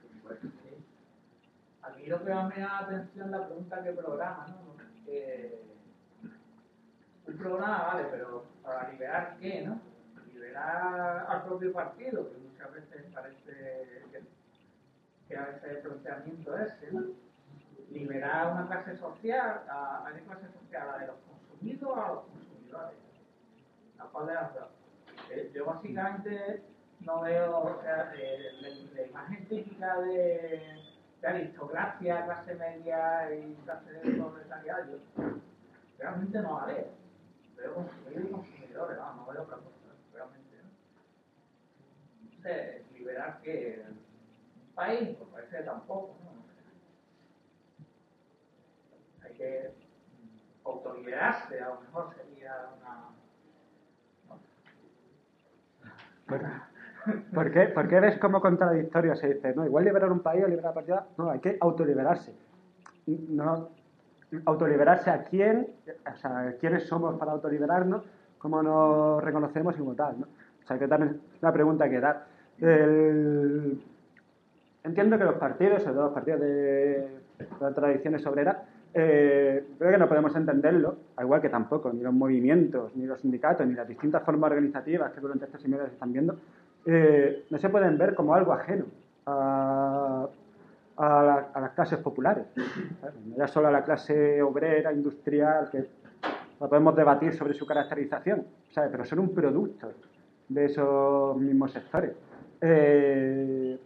a mí lo que más me llama la atención es la pregunta que programa, ¿no? Eh, un programa, vale, pero ¿para liberar qué, no? Liberar al propio partido, que muchas veces parece que, que a veces el planteamiento es ese, ¿no? Liberar a una clase social, a, a qué clase social, a la de los consumidos o a los consumidores. ¿A cuál de las dos? Eh, yo básicamente no veo, o sea, eh, la, la imagen típica de, de aristocracia, clase media y clase de proletariado, realmente no la veo. Veo consumidores y consumidores, no, no veo otra cosa, realmente, ¿no? No sé, liberar que un país, pues parece que tampoco, ¿no? Hay que autoliberarse, a lo mejor sería una... ¿Por qué, ¿Por qué ves como contradictorio se dice, no, igual liberar un país o liberar partida? No, hay que autoliberarse. No, autoliberarse a quién, o sea, quiénes somos para autoliberarnos, cómo nos reconocemos y como tal, ¿no? O sea, que también es una pregunta que dar. El... Entiendo que los partidos, sobre todo los partidos de las tradiciones obreras, eh, creo que no podemos entenderlo, al igual que tampoco, ni los movimientos, ni los sindicatos, ni las distintas formas organizativas que durante estos meses se están viendo, eh, no se pueden ver como algo ajeno a, a, la, a las clases populares. ¿Sabes? No ya solo a la clase obrera, industrial, que podemos debatir sobre su caracterización, ¿sabes? Pero son un producto de esos mismos sectores. Eh,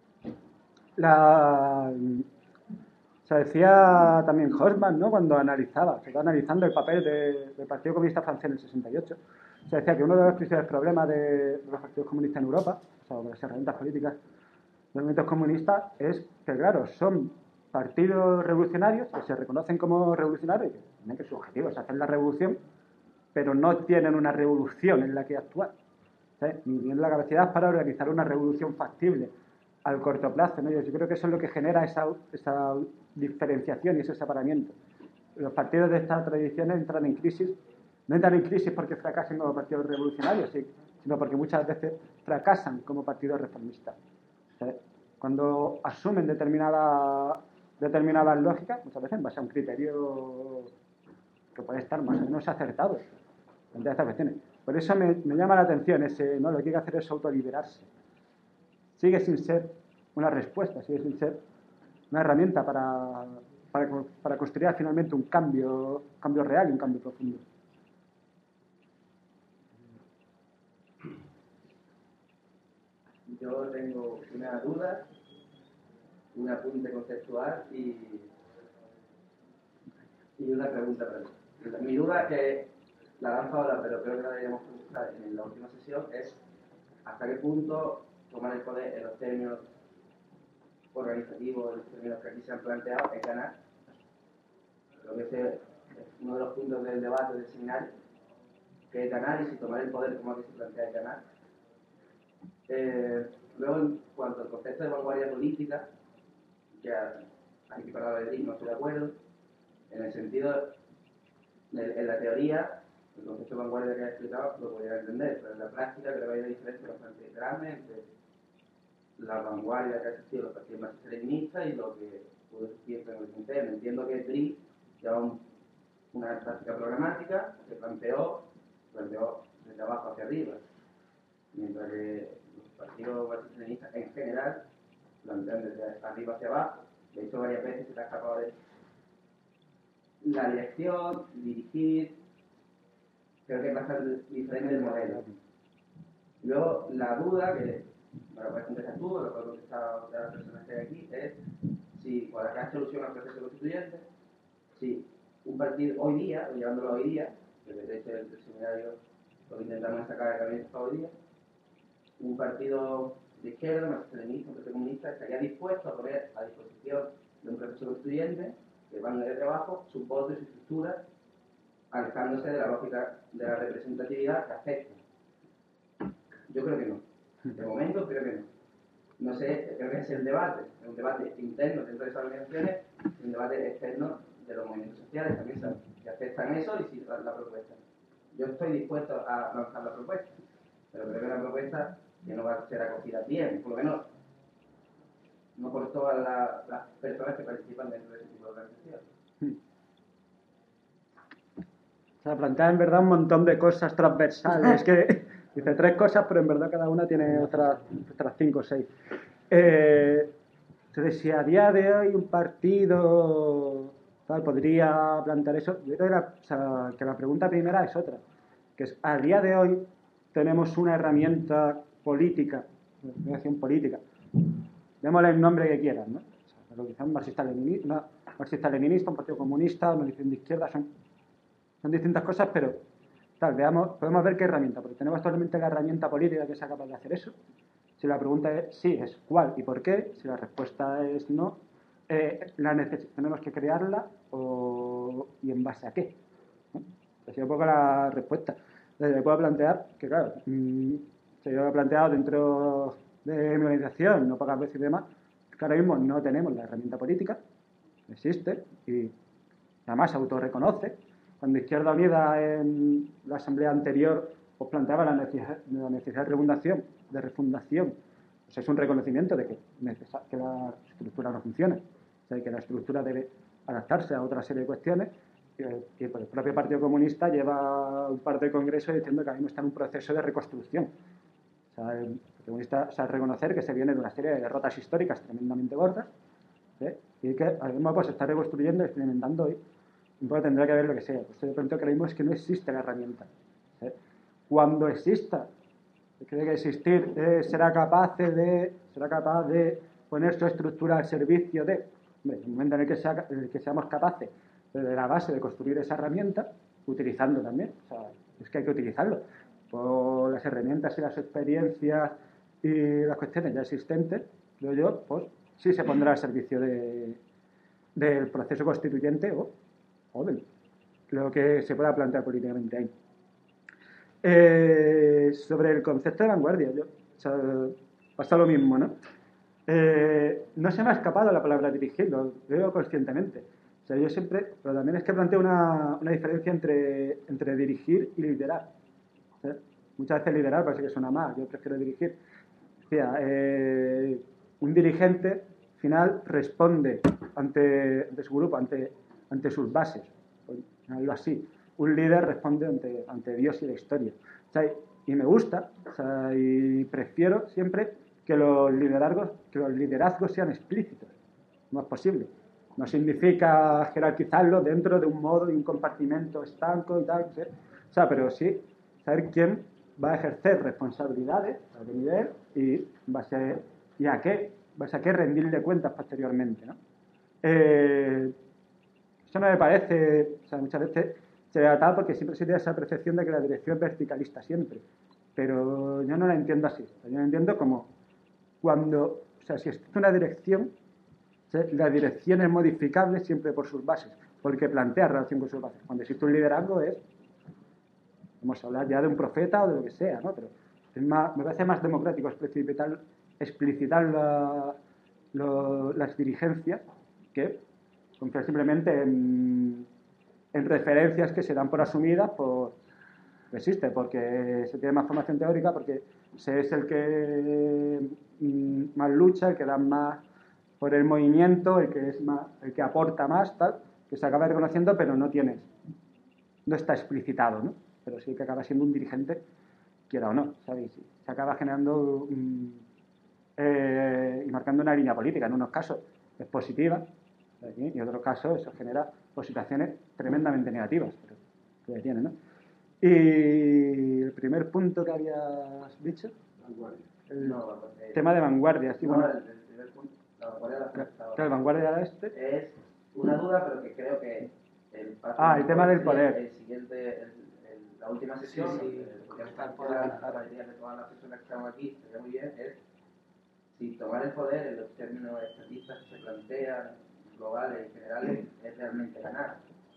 la... Se decía también Haussmann, ¿no? Cuando analizaba, se estaba analizando el papel de, del Partido Comunista francés en el sesenta y ocho. Se decía que uno de los principales problemas de, de los partidos comunistas en Europa, o sea, de las herramientas políticas de los movimientos comunistas, es que, claro, son partidos revolucionarios que se reconocen como revolucionarios, que tienen que su objetivo es hacer la revolución, pero no tienen una revolución en la que actuar, ¿sabes? Ni tienen la capacidad para organizar una revolución factible al corto plazo, ¿no? Yo creo que eso es lo que genera esa, esa diferenciación y ese separamiento. Los partidos de estas tradiciones entran en crisis, no entran en crisis porque fracasen como partidos revolucionarios, sino porque muchas veces fracasan como partidos reformistas. ¿Sabes? Cuando asumen determinada, determinadas lógicas, muchas veces en base a un criterio que puede estar más o menos acertado entre estas cuestiones. Por eso me, me llama la atención ese, ¿no? Lo que hay que hacer es autoliberarse. Sigue sin ser una respuesta, sigue sin ser una herramienta para, para, para construir finalmente un cambio, cambio real y un cambio profundo. Yo tengo una duda, un apunte conceptual y, y una pregunta para mí. Mi duda, que la lanzo ahora, pero creo que la deberíamos preguntar en la última sesión, es hasta qué punto tomar el poder en los términos organizativos, en los términos que aquí se han planteado, es ganar. Creo que ese es uno de los puntos del debate del seminario, que es ganar, y si tomar el poder como aquí se plantea es ganar. Eh, luego, en cuanto al concepto de vanguardia política, que aquí para la no estoy de acuerdo, en el sentido, en, en la teoría, el concepto de vanguardia que he explicado lo podría entender, pero en la práctica creo que hay una diferencia bastante grande entre la vanguardia que ha existido en los partidos más extremistas y lo que pudo existir en el interno. Entiendo que T R I lleva un, una táctica programática que planteó, planteó desde abajo hacia arriba, mientras que los partidos más extremistas en general plantean desde arriba hacia abajo. De hecho, varias veces se te ha escapado de la dirección, dirigir. Creo que es bastante diferente el modelo. Y luego, la duda, que me lo puedes contestar tú, lo puedes contestar otras personas que hay aquí, es si, por acá solución al proceso constituyente, si un partido hoy día, o llevándolo hoy día, que de hecho el seminario lo que intentamos sacar el gabinete hoy día, un partido de izquierda, más extremista, un partido comunista, estaría dispuesto a poner a disposición de un proceso constituyente que van de trabajo sus votos y sus estructuras, alejándose de la lógica de la representatividad que afecta. Yo creo que no. De momento creo que no. No sé, creo que es el debate, es un debate interno dentro de esas organizaciones y un debate externo de los movimientos sociales también se, si aceptan eso y si la, la propuesta. Yo estoy dispuesto a lanzar la propuesta, pero creo que una propuesta que no va a ser acogida bien, por lo menos no por todas la, las personas que participan dentro de ese tipo de organización. O sea, plantea en verdad un montón de cosas transversales, que dice tres cosas, pero en verdad cada una tiene otras, otras cinco o seis. Eh, entonces, si a día de hoy un partido tal, podría plantear eso, yo creo que la, o sea, que la pregunta primera es otra, que es, a día de hoy tenemos una herramienta política, una acción política, démosle el nombre que quieran, ¿no? O sea, lo que sea un marxista-leninista, marxista-leninista, un partido comunista, una elección de izquierda, son, son distintas cosas, pero tal, veamos, podemos ver qué herramienta, porque tenemos actualmente la herramienta política que sea capaz de hacer eso. Si la pregunta es sí, es cuál y por qué, si la respuesta es no, eh, la neces- tenemos que crearla o, y en base a qué, ¿no? Esa es un poco la respuesta. Le puedo plantear que, claro, mmm, se yo he planteado dentro de mi organización, no pocas veces y demás, que ahora mismo no tenemos la herramienta política, existe, y además se autorreconoce. Cuando Izquierda Unida en la asamblea anterior os planteaba la necesidad, la necesidad de refundación, de refundación, pues es un reconocimiento de que, que la estructura no funciona, o sea, que la estructura debe adaptarse a otra serie de cuestiones, y, y pues el propio Partido Comunista lleva un par de congresos diciendo que ahora mismo está en un proceso de reconstrucción. O sea, el Partido Comunista sabe reconocer que se viene de una serie de derrotas históricas tremendamente gordas, ¿eh? Y que ahora mismo pues, se está reconstruyendo y experimentando hoy. Un poco tendrá que ver lo que sea. Pues yo planteo que ahora mismo es que no existe la herramienta, ¿eh? Cuando exista, creo que existir eh, será capaz de será capaz de poner su estructura al servicio de, hombre, en el momento en el que, sea, en el que seamos capaces de la base de construir esa herramienta, utilizando también, o sea, es que hay que utilizarlo, por las herramientas y las experiencias y las cuestiones ya existentes, creo yo, pues sí se pondrá al servicio de, del proceso constituyente o, o de lo que se pueda plantear políticamente ahí. Eh, sobre el concepto de vanguardia, yo, o sea, pasa lo mismo, ¿no? Eh, no se me ha escapado la palabra dirigir, lo veo conscientemente. O sea, yo siempre, pero también es que planteo una, una diferencia entre, entre dirigir y liderar. ¿Sí? Muchas veces liderar parece que suena mal, yo prefiero dirigir. Decía, eh, un dirigente al final responde ante, ante su grupo, ante, ante sus bases, algo así. Un líder responde ante, ante Dios y la historia. O sea, y me gusta, o sea, y prefiero siempre que los liderazgos, que los liderazgos sean explícitos. No es posible. No significa jerarquizarlo dentro de un modo y un compartimento estanco y tal. ¿Sí? O sea, pero sí saber quién va a ejercer responsabilidades a qué nivel y, base a, y a qué, base a qué rendirle cuentas posteriormente, ¿no? Eh, eso no me parece, o sea, muchas veces se ve atado porque siempre se tiene esa percepción de que la dirección es verticalista siempre, pero yo no la entiendo así. Yo la entiendo como cuando, o sea, si existe una dirección, la dirección es modificable siempre por sus bases, porque plantea relación con sus bases. Cuando existe un liderazgo es, vamos a hablar ya de un profeta o de lo que sea, ¿no? Pero es más, me parece más democrático explicitar, explicitar la, lo, las dirigencias que confiar simplemente en, en referencias que se dan por asumidas por existe, porque se tiene más formación teórica, porque se es el que mm, más lucha, el que da más por el movimiento, el que es más, el que aporta más, tal, que se acaba reconociendo, pero no tienes, no está explicitado, ¿no? Pero sí que acaba siendo un dirigente, quiera o no, ¿sabéis? Se acaba generando mm, eh, y marcando una línea política. En unos casos es positiva, y en otros casos eso genera situaciones tremendamente negativas, pero que tiene, ¿no? Y el primer punto que habías dicho, Vanguardia. el No, eh, tema de vanguardia, sí, no, bueno, el, el primer punto, la vanguardia de la claro, el vanguardia era este. es una duda, pero que creo que el paso Ah, el tema del poder. El siguiente, el, el, la última sesión, Sí, sí, eh, porque está el la, poder. la mayoría de todas las personas que estamos aquí, sería muy bien, es si tomar el poder en los términos estatistas que se plantean, globales y generales, es realmente ganar.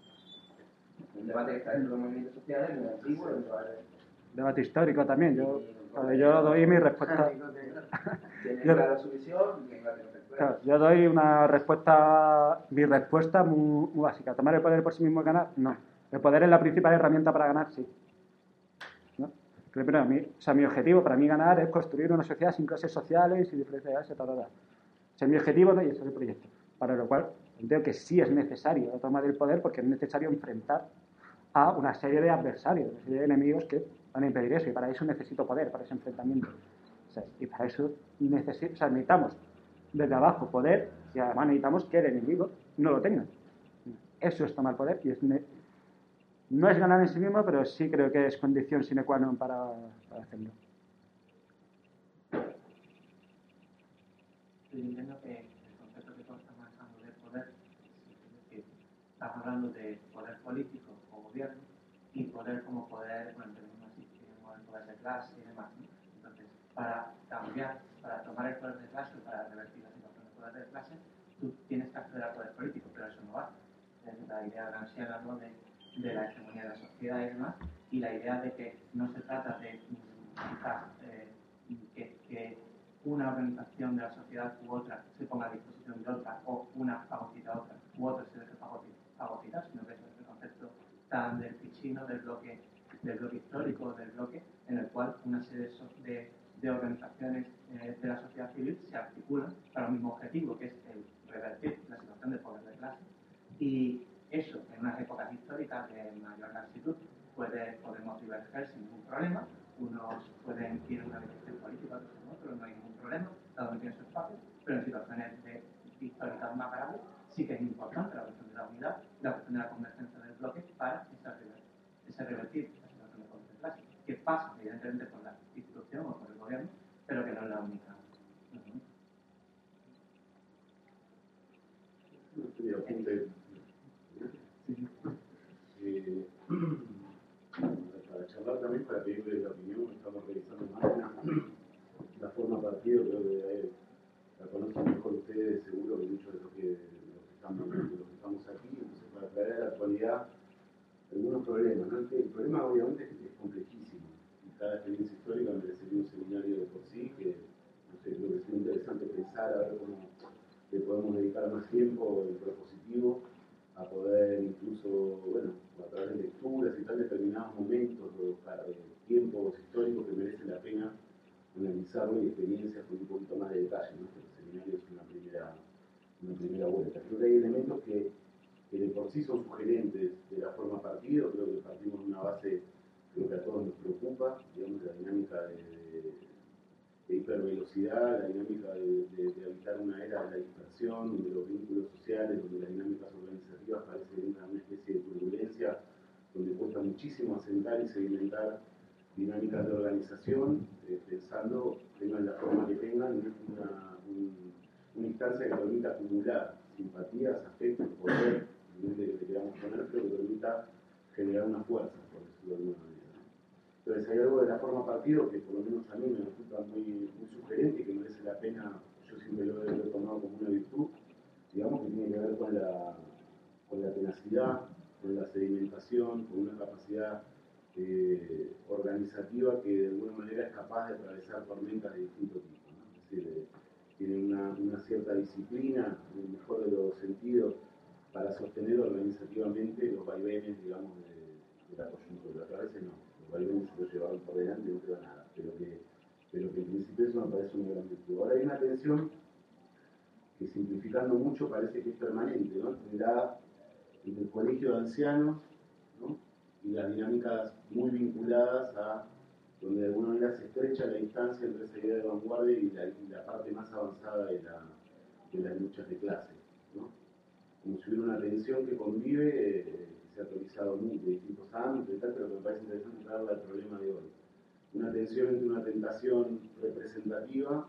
Un debate que está dentro de los movimientos sociales, muy antiguo, un debate, Debate histórico también. Yo, yo doy mi respuesta. tiene Yo- claro su visión y en la que no se puede. Claro, yo doy una respuesta, mi respuesta muy, muy básica. ¿Tomar el poder por sí mismo y ganar? No. El poder es la principal herramienta para ganar, sí. ¿No? Pero a mí, o sea, mi objetivo para mí ganar es construir una sociedad sin clases sociales, sin diferencias, tal, tal, tal. O sea, mi objetivo, ¿no? Y ese es el proyecto. Para lo cual, entiendo que sí es necesario la toma del poder porque es necesario enfrentar a una serie de adversarios, una serie de enemigos que van a impedir eso. Y para eso necesito poder, para ese enfrentamiento. O sea, y para eso necesito, o sea, necesitamos desde abajo poder y además necesitamos que el enemigo no lo tenga. Eso es tomar poder y es ne- no es ganar en sí mismo, pero sí creo que es condición sine qua non para, para hacerlo. Yo entiendo que el concepto que tú estás manejando de poder, es decir, estás hablando de poder político o gobierno y poder como poder, bueno, tenemos un sistema de poder de clase y demás, ¿no? Entonces, para cambiar, para tomar el poder de clase, para revertir la situación de poder de clase, tú tienes que acceder al poder político, pero eso no va. Es la idea gramsciana, ¿no? de, de la hegemonía de la sociedad y demás, y la idea de que no se trata de quizás eh, que, que una organización de la sociedad u otra se ponga a disposición de otra, o una fagocita a otra, u otra se deje fagocitar, sino que es el concepto tan del pichino, del bloque, del bloque histórico, del bloque, en el cual una serie de, de organizaciones eh, de la sociedad civil se articulan para un mismo objetivo, que es el revertir la situación de poder de clase. Y eso, en unas épocas históricas de mayor latitud, puede, podemos diverger sin ningún problema. Unos pueden ir una dirección política, otros en otro, no hay ningún problema, cada uno tiene su espacio, pero en situaciones de, históricas más graves sí que es importante la cuestión de la unidad, la cuestión de la convergencia del bloque para esa, esa revertir la situación de poder de clase, que pasa evidentemente por la institución o por el gobierno, pero que no es la única. Sí, apunte. Eh, para charlar también, para pedirle la opinión, estamos revisando más la forma partido, creo que eh, la conocen mejor ustedes, seguro, que muchos de los que, de los que, estamos, de los que estamos aquí, entonces para traer a la actualidad algunos problemas, ¿no? El problema obviamente es que es complejísimo, y cada experiencia histórica merecería un seminario de por sí, que no sé, creo que es muy interesante pensar a ver cómo le podemos dedicar más tiempo en propositivo a poder incluso, bueno, a través de lecturas y tal, determinados momentos o tiempos históricos que merecen la pena analizarlo y experiencias con un poquito más de detalle, ¿no? El seminario es una primera, una primera vuelta. Creo que hay elementos que, que de por sí son sugerentes de la forma partido, creo que partimos de una base, creo que a todos nos preocupa, digamos, la dinámica de, de, de hipervelocidad, la dinámica de, de, de habitar una era de la dispersión, donde los vínculos sociales, donde las dinámicas organizativas parecen una, una especie de turbulencia, donde cuesta muchísimo asentar y sedimentar dinámicas de organización, eh, pensando, tengan la forma que tengan, una, un, una instancia que permita acumular simpatías, afectos, poder, el que le queramos poner, pero que permita generar una fuerza, por decirlo de alguna manera. Entonces hay algo de la forma partido que por lo menos a mí me resulta muy, muy sugerente y que merece la pena, yo siempre lo he, lo he tomado como una virtud, digamos que tiene que ver con la, con la tenacidad, con la sedimentación, con una capacidad eh, organizativa que de alguna manera es capaz de atravesar tormentas de distinto tipo, ¿no? Es decir, eh, tiene una, una cierta disciplina, en el mejor de los sentidos, para sostener organizativamente los vaivenes, digamos, de, de la coyuntura. A veces no, los vaivenes se los llevaron por delante y no quedó nada, pero que, pero que en principio eso me parece una gran virtud. Ahora hay una tensión que, simplificando mucho, parece que es permanente, ¿no? Generada entre el colegio de ancianos, ¿no? Y las dinámicas muy vinculadas a donde de alguna manera se estrecha la distancia entre esa idea de vanguardia y la, y la parte más avanzada de, la, de las luchas de clase, ¿no? Como si hubiera una tensión que convive, eh, que se ha teorizado de distintos ámbitos y tal, pero que me parece interesante traerla al problema de hoy. Una tensión entre una tentación representativa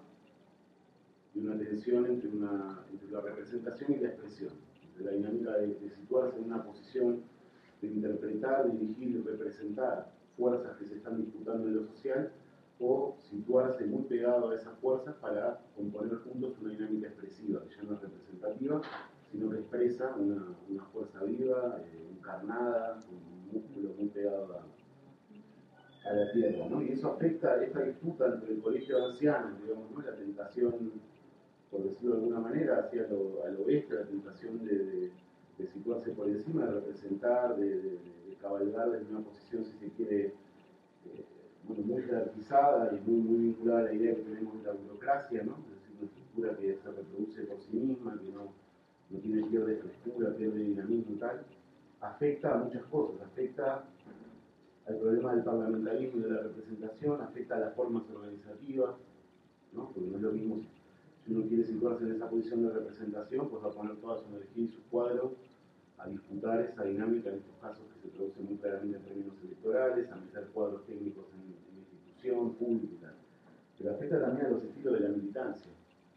y una tensión entre, una, entre la representación y la expresión, entre la dinámica de, de situarse en una posición de interpretar, dirigir y representar fuerzas que se están disputando en lo social, o situarse muy pegado a esas fuerzas para componer juntos una dinámica expresiva, que ya no es representativa, sino que expresa una, una fuerza viva, eh, encarnada, con un músculo muy pegado a, a la tierra, ¿no? Y eso afecta esta disputa entre el colegio de ancianos, digamos, ¿no? La tentación, por decirlo de alguna manera, hacia lo, al oeste, la tentación de, de, de situarse por encima, de representar, de, de, de cabalgar desde una posición, si se quiere, eh, bueno, muy jerarquizada y muy, muy vinculada a la idea que tenemos de la burocracia, ¿no? Es decir, una estructura que se reproduce por sí misma, que no, no tiene pierde estructura, pierde dinamismo y tal, afecta a muchas cosas, afecta al problema del parlamentarismo y de la representación, afecta a las formas organizativas, ¿no? Porque no es lo mismo si uno quiere situarse en esa posición de representación, pues va a poner toda su energía y sus cuadros a disputar esa dinámica, en estos casos que se produce muy claramente en términos electorales, a meter cuadros técnicos en, en la institución pública y tal. Pero afecta también a los estilos de la militancia.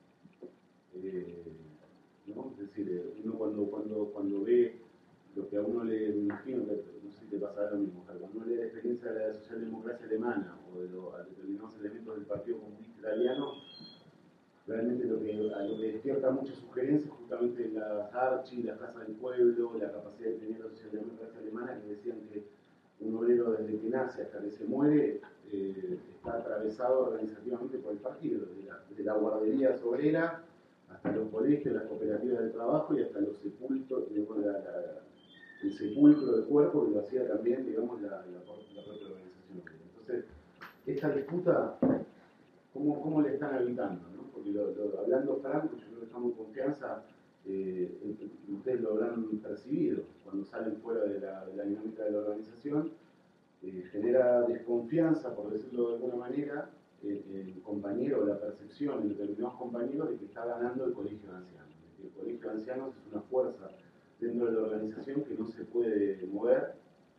Eh, ¿no? Es decir, eh, uno cuando, cuando, cuando ve lo que a uno le, me imagino que no sé si te pasará lo mismo, pero cuando uno lee la experiencia de la socialdemocracia alemana o de los determinados elementos del Partido Comunista Italiano, realmente lo que, a lo que despierta muchas sugerencias justamente las Archi, las Casas del Pueblo, la capacidad que tenía la socialdemocracia alemana, que decían que un obrero desde que nace hasta que se muere eh, está atravesado organizativamente por el partido, desde la, desde la guardería obrera hasta los colegios, las cooperativas de trabajo y hasta los sepulcros, digamos, la, la, el sepulcro del cuerpo, que lo hacía también, digamos, la, la, la propia organización. Entonces, esta disputa, ¿cómo, cómo le están habitando? ¿No? Porque lo, lo, hablando franco, yo creo que estamos en confianza, eh, ustedes lo habrán percibido, cuando salen fuera de la, de la dinámica de la organización, eh, genera desconfianza, por decirlo de alguna manera, el, el compañero, la percepción en determinados compañeros de que está ganando el colegio de ancianos, de que el colegio de ancianos es una fuerza dentro de la organización que no se puede mover,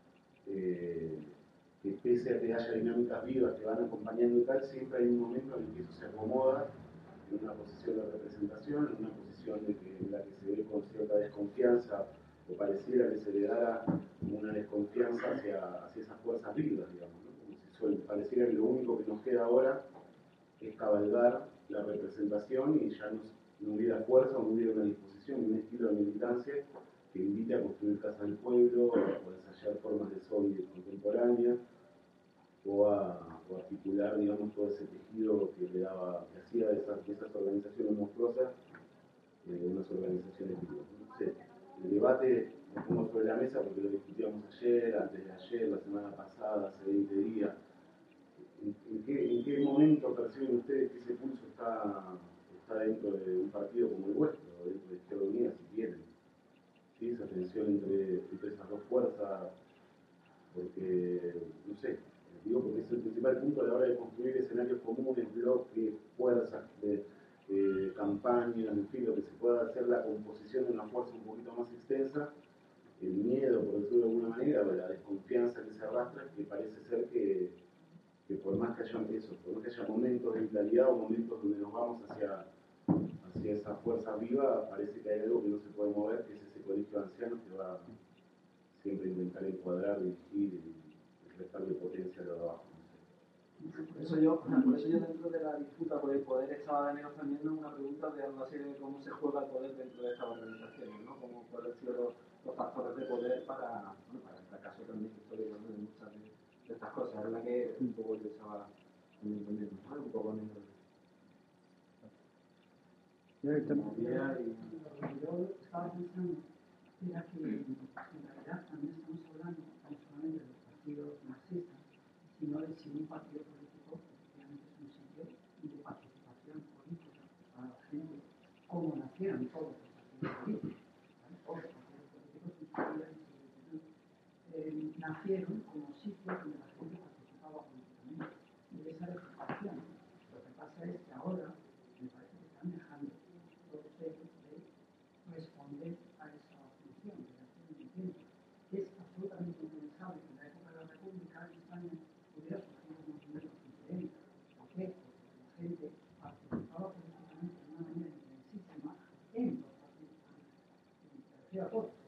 eh, que pese a que haya dinámicas vivas que van acompañando y tal, siempre hay un momento en el que eso se acomoda en una posición de representación, en una posición de que, en la que se ve con cierta desconfianza, o pareciera que se le dará una desconfianza hacia, hacia esas fuerzas vivas, digamos, ¿no? Como si suele, pareciera que lo único que nos queda ahora es cabalgar la representación y ya no, no hubiera fuerza, no hubiera una disposición, un estilo de militancia que invite a construir casas del pueblo, o a ensayar formas de soviet contemporánea, o a, o a articular, digamos, todo ese tejido que le daba, que hacía de esas, de esas organizaciones monstruosas, eh, unas organizaciones vivas. Entonces, el debate lo pongo sobre la mesa porque lo discutíamos ayer, antes de ayer, la semana pasada, hace veinte días. ¿En, en, qué, ¿En qué momento perciben ustedes que ese pulso está, está dentro de un partido como el vuestro, dentro de Izquierda Unida, si quieren? ¿Sí? Esa tensión entre, entre esas dos fuerzas, porque, no sé, digo porque es el principal punto a la hora de construir escenarios comunes, bloques, fuerzas, de, eh, campañas, en fin, lo que se pueda hacer la composición de una fuerza un poquito más extensa, el miedo, por decirlo de alguna manera, o la desconfianza que se arrastra, que parece ser que, que por más que haya eso, por más que haya momentos de vitalidad o momentos donde nos vamos hacia, hacia esa fuerza viva, parece que hay algo que no se puede mover, que es ese colegio de ancianos que va siempre a intentar encuadrar, dirigir y restarle potencia a lo de abajo. Por eso, yo, por eso yo dentro de la disputa por el poder estaba también ofendiendo una pregunta de algo así de cómo se juega el poder dentro de estas organizaciones, ¿no? Cómo cuáles han sido los, los factores de poder para, bueno, para el fracaso también histórico, ¿no? De muchas de, de estas cosas, es la que un poco yo estaba también poniendo, ¿no? Un poco menos. Yo estaba pensando era que en realidad también estamos hablando no solamente de los partidos marxistas, sino de si un partido político efectivamente es un sitio de participación política para la gente, como nacieron todos los partidos políticos. ¿Vale? Todos los partidos políticos en su vida eh, nacieron como sitios donde la gente participaba políticamente. Y esa es la participación. Lo que pasa es que ahora me parece que están dejando todos ellos de responder a esa función desde hace un tiempo. Es absolutamente impensable que en la época de la República en España hubiera surgido un movimiento diferente. ¿Por qué? Porque la gente participaba políticamente de una manera intensísima en los partidos políticos. Y me refiero a todos.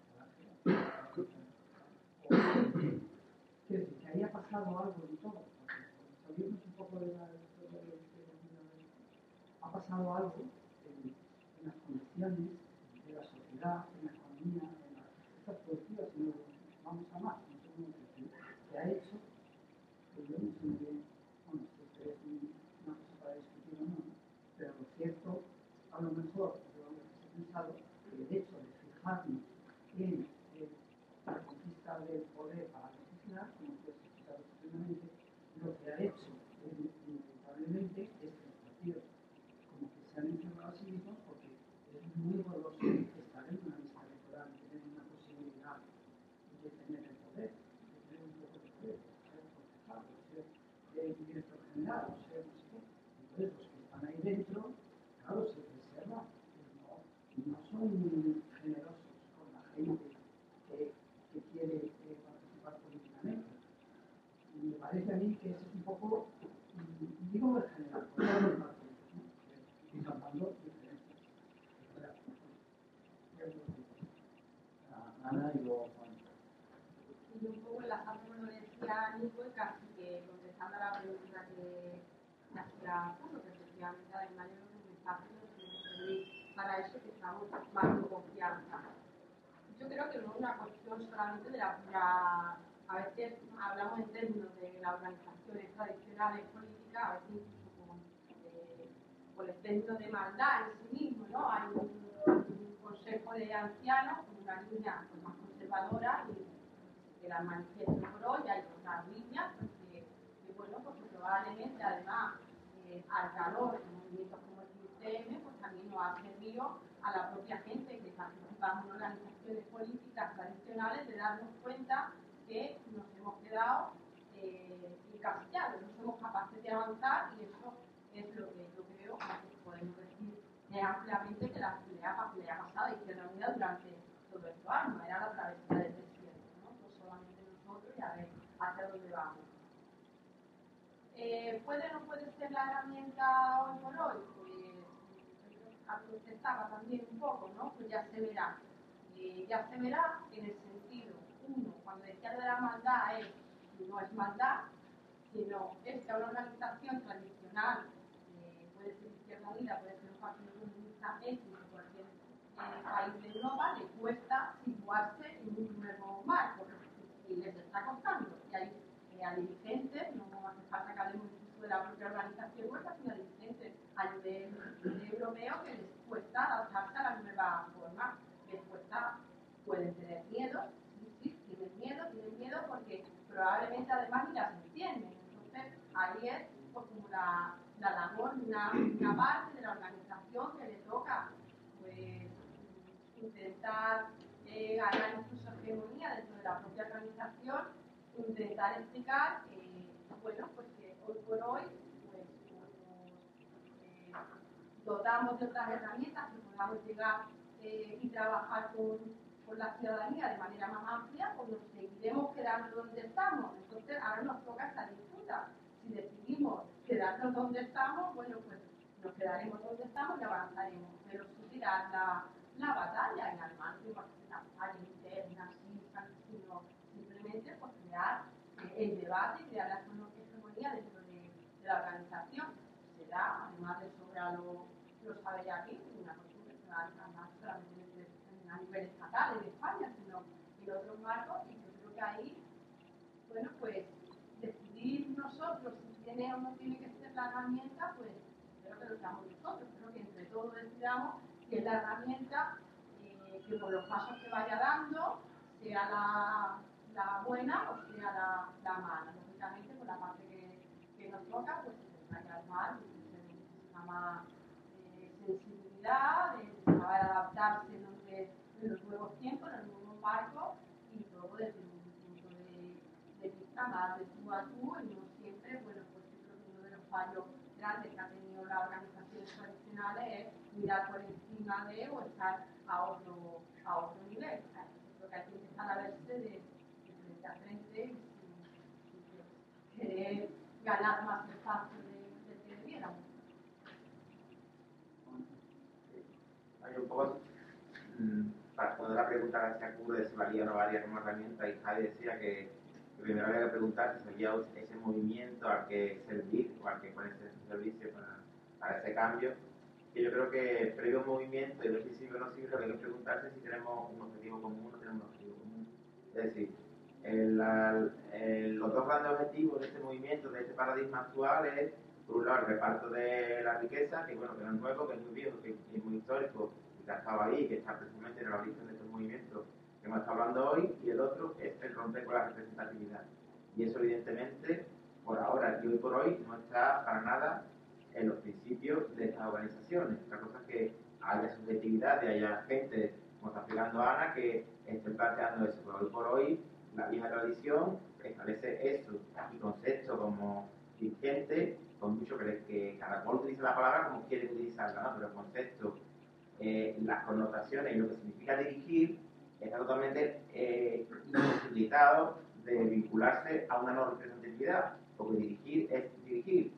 Quiero decir que ahí ha pasado algo en todo. Salirnos un poco de la historia de ha pasado algo en, en las condiciones de la sociedad, en la economía, en las estas productivas, si no vamos a más, no sé cómo decir, que ha hecho que yo no sé muy bien, bueno, si esto es una cosa para discutir o no, pero lo cierto, a lo mejor, yo he pensado que el hecho de fijarnos en eh, la conquista del poder estos partidos como que se han encerrado a sí mismos porque es muy doloroso estar en una lista electoral, tener una posibilidad de tener el poder, de tener un poco de poder, ser concejal, ser eh, director general, o ser no sé qué. Entonces los que están ahí dentro, claro, se reservan, pero no, no son generosos con la gente que, que quiere eh, participar políticamente. Y me parece a mí que ese es un poco, digo en general, con todos los partidos, ¿no? Y salvando diferencias. Ana y luego Juan. Y un poco enlazando con lo que decía Nico, y casi que contestando a la pregunta que me hacía Pablo, que efectivamente además yo creo que el mensaje lo tiene que servir para eso, que estamos más en confianza. Yo creo que no es una cuestión solamente de la pura, a veces hablamos en términos de las organizaciones tradicionales políticas, a veces incluso con, eh, con el término de maldad en sí mismo, ¿no? Hay un, un consejo de ancianos con una línea pues, más conservadora y que la manifiesta por hoy, hay otras líneas porque, que, bueno, porque probablemente además eh, al calor de movimientos como el U T M, pues también nos ha servido a la propia gente que participamos en organizaciones políticas tradicionales de darnos cuenta que nos hemos quedado eh, encasillados, no somos capaces de avanzar y eso es lo que yo creo que podemos decir eh, ampliamente que la pelea, pelea pasada y que en realidad durante todo estos años era la travesía del desierto, ¿no? No solamente nosotros y a ver hacia dónde vamos. Eh, ¿Puede o no puede ser la herramienta hoy por hoy? Pues contestaba también un poco, ¿no? Pues ya se verá. Eh, ya se verá en el sentido, uno, cuando decía de la maldad es, no es maldad, sino es que una organización tradicional, eh, puede ser Izquierda Unida, puede ser un partido comunista X de cualquier eh, país de Europa, le cuesta situarse en un nuevo marco y les está costando. Y hay eh, a dirigentes, no hace falta que hablemos incluso de la propia organización nuestra, sino a dirigentes a nivel europeo que les cuesta adaptarse a la nueva forma, les cuesta, pueden tener miedo, sí, sí, tienen miedo, tienen miedo porque probablemente además ni las entienden. Entonces ahí es pues, como la, la labor de una, una parte de la organización que le toca pues intentar eh, ganar incluso hegemonía dentro de la propia organización, intentar explicar eh, bueno, pues que hoy por hoy pues, eh, dotamos de otras herramientas que podamos llegar eh, y trabajar con, con la ciudadanía de manera más amplia, pues nos seguiremos quedando donde estamos. Entonces ahora nos toca esta disputa. Si decidimos quedarnos donde estamos, bueno, pues nos quedaremos donde estamos y avanzaremos. Pero sí tirar la, la batalla en además de una batalla interna, sí, sino simplemente pues, crear eh, el debate y crear la hegemonía dentro de, de la organización. Será, además de sobre a lo, lo sabe ya aquí, una cuestión que se va a alcanzar solamente a nivel estatal en España, sino en otros marcos, y yo creo que ahí, bueno, pues decidir nosotros si tiene o no tiene que ser la herramienta, pues creo que lo seamos nosotros, creo que entre todos decidamos que es la herramienta eh, que por los pasos que vaya dando sea la, la buena o sea la, la mala. Lógicamente, por la parte que, que nos toca, pues se vaya mal, necesita más eh, sensibilidad, de saber adaptarse en, donde, en los nuevos tiempos, en los nuevos marcos y todo desde un punto de, de vista más de tú a tú y no siempre, bueno, pues yo creo que uno de los fallos grandes que ha tenido las organizaciones tradicionales es mirar por encima de o estar a otro, a otro nivel. O sea, creo que hay que empezar a verse de, de frente a frente y, y, y querer ganar más espacio de, de que debiéramos. Hay un poco mmm, para responder la pregunta que hacía Curro de si valía o no valía como herramienta, y Javi decía que primero había que preguntar si había ese movimiento al que servir o al que ponerse ese servicio para, para ese cambio, que yo creo que previo a un movimiento y ver si sirve o no sirve, lo que hay que preguntarse es si tenemos un objetivo común o no tenemos un objetivo común. Es decir, el, el, los dos grandes objetivos de este movimiento, de este paradigma actual es, por un lado, el reparto de la riqueza, que bueno, que no es nuevo, que es muy viejo, que es muy histórico, y que ha estado ahí, que está precisamente en el origen de estos movimientos que hemos estado hablando hoy, y el otro es el romper con la representatividad. Y eso, evidentemente, por ahora y hoy por hoy, no está para nada en los principios de estas organizaciones. Otra cosa es que haya subjetividad y haya gente, como está explicando Ana, que esté planteando eso. Pero hoy por hoy, la vieja tradición establece eso, y conceptos como dirigente, con mucho que, que cada cual utiliza la palabra como quiere utilizarla, ¿no? Pero el concepto, eh, las connotaciones y lo que significa dirigir está totalmente eh, imposibilitado de vincularse a una no representatividad, porque dirigir es dirigir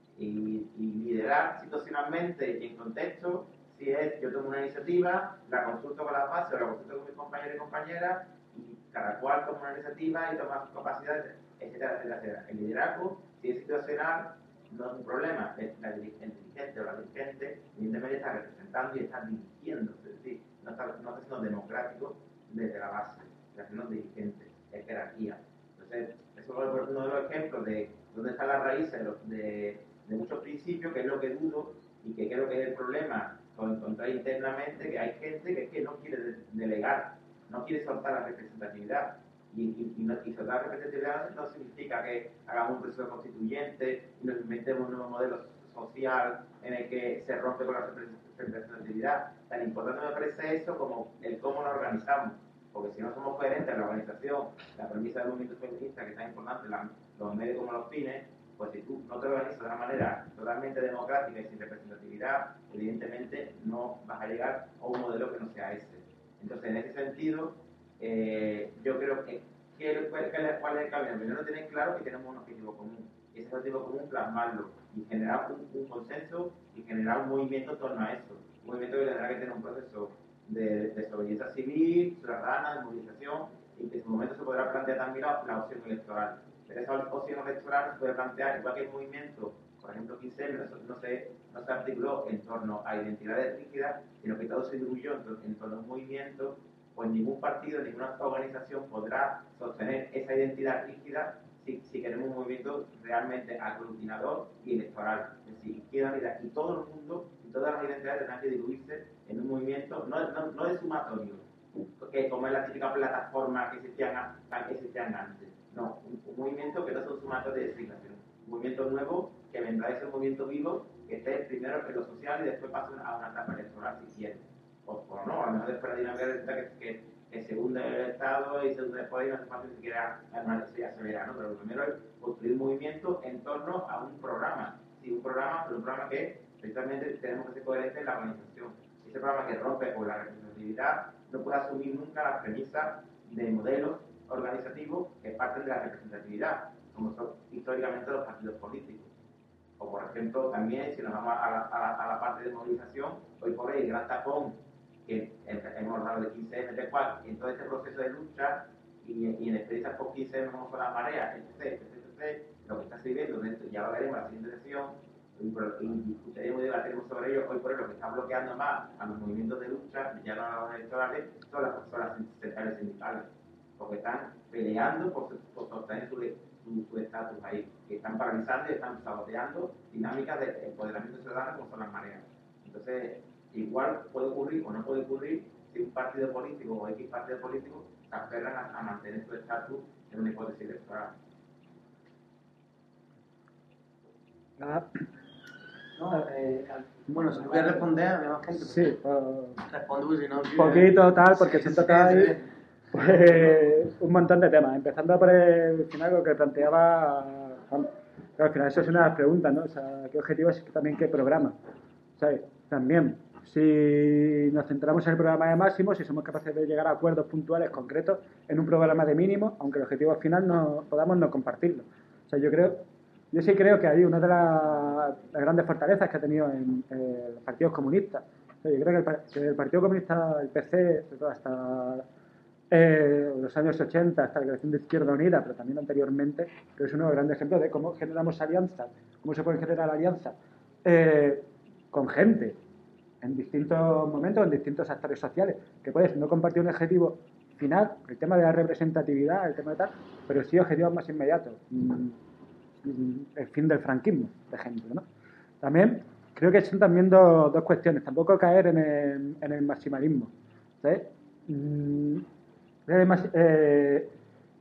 y, y liderar situacionalmente y en contexto. Si es, yo tomo una iniciativa, la consulto con la base o la consulto con mis compañeros y compañeras, y cada cual toma una iniciativa y toma sus capacidades, etcétera, etcétera, etcétera. El liderazgo, si es situacional, no es un problema. El, la, el dirigente o la dirigente, evidentemente, está representando y está dirigiendo, es decir, no está, no está siendo democrático desde la base, está siendo dirigente, es jerarquía. Entonces, eso es uno de los ejemplos de dónde están las raíces de, los, de, de muchos principios, que es lo que dudo y que creo que es el problema con encontrar internamente, que hay gente que, que no quiere de, delegar, no quiere soltar la representatividad. Y, y, y, no, y soltar la representatividad no significa que hagamos un proceso constituyente y nos inventemos un nuevo modelo social en el que se rompe con la representatividad. Tan importante me parece eso como el cómo nos organizamos, porque si no somos coherentes en la organización, la premisa del movimiento feminista, que es tan importante, la, los medios como los fines, pues si tú no te organizas de una manera totalmente democrática y sin representatividad, evidentemente no vas a llegar a un modelo que no sea ese. Entonces, en ese sentido, eh, yo creo que, que ¿cuál es el camino? Primero tener claro que tenemos un objetivo común, y ese objetivo común plasmarlo y generar un, un consenso y generar un movimiento en torno a eso. Un movimiento que tendrá que tener un proceso de desobediencia civil, ciudadana, de movilización, y que en su momento se podrá plantear también la, la opción electoral. Pero esa opción electoral se puede plantear, igual que el movimiento, por ejemplo, quince eme, no, no, se, no se articuló en torno a identidades rígidas, sino que todo se diluyó en, en torno a un movimiento, pues ningún partido, ninguna organización podrá sostener esa identidad rígida si, si queremos un movimiento realmente aglutinador y electoral. Es decir, izquierda, unidad, y todo el mundo, y todas las identidades tendrán que diluirse en un movimiento, no, no, no de sumatorio, que como es la típica plataforma que existían, que existían antes. No, un, un movimiento que no es un sumatorio de designación. Un movimiento nuevo que vendrá a ser un movimiento vivo, que esté primero en lo social y después pase a una etapa electoral si quiere. O, o no, a lo mejor después de la dinámica que, que, que se hunde el Estado y se hunde después y no hace falta ni siquiera una necesidad severa, ¿no? Pero lo primero es construir un movimiento en torno a un programa. Sí, un programa, pero un programa que precisamente tenemos que ser coherentes en la organización. Ese programa que rompe con la representatividad no puede asumir nunca la premisa de modelos organizativos que parten de la representatividad, como son históricamente los partidos políticos. O, por ejemplo, también, si nos vamos a la, a la, a la parte de movilización, hoy por hoy el gran tapón que hemos hablado de quince eme, de cual, en todo este proceso de lucha y, y en experiencias por quince eme como son las mareas, etcétera, etcétera, lo que está sirviendo dentro, ya lo veremos en la siguiente sesión, y discutiremos y debatiremos sobre ello. Hoy por hoy lo que está bloqueando más a los movimientos de lucha, ya no a los electorales, son las, son las centrales sindicales, porque están peleando por, por sostener su estatus ahí, que están paralizando y están saboteando dinámicas de empoderamiento ciudadano como son las mareas. Entonces, igual puede ocurrir o no puede ocurrir si un partido político o X partido político se aferran a, a mantener su estatus en una hipótesis electoral. Ah. No, eh, bueno, si tú quieres responder, además gente. Sí, uh, respondo, pues si no. Un poquito tal, porque sí, siento sí, que hay sí. pues, un montón de temas. Empezando por el final, lo que planteaba Juan. Claro, al final eso es una de las preguntas, ¿no? O sea, ¿qué objetivo es también qué programa? ¿Sabes? También, si nos centramos en el programa de máximo, si somos capaces de llegar a acuerdos puntuales, concretos, en un programa de mínimo, aunque el objetivo final no podamos no compartirlo. O sea, yo creo... Yo sí creo que hay una de las, las grandes fortalezas que ha tenido en, en los partidos comunistas. O sea, yo creo que el, que el Partido Comunista, el P C, sobre todo hasta eh, los años ochenta, hasta la creación de Izquierda Unida, pero también anteriormente, que es uno de los grandes ejemplos de cómo generamos alianzas, cómo se pueden generar alianzas eh, con gente en distintos momentos, en distintos actores sociales, que puedes no compartir un objetivo final, el tema de la representatividad, el tema de tal, pero sí objetivos más inmediatos. El fin del franquismo, por ejemplo, ¿no? También creo que son también dos, dos cuestiones. Tampoco caer en el, en el maximalismo, ¿sabes? Mm, eh,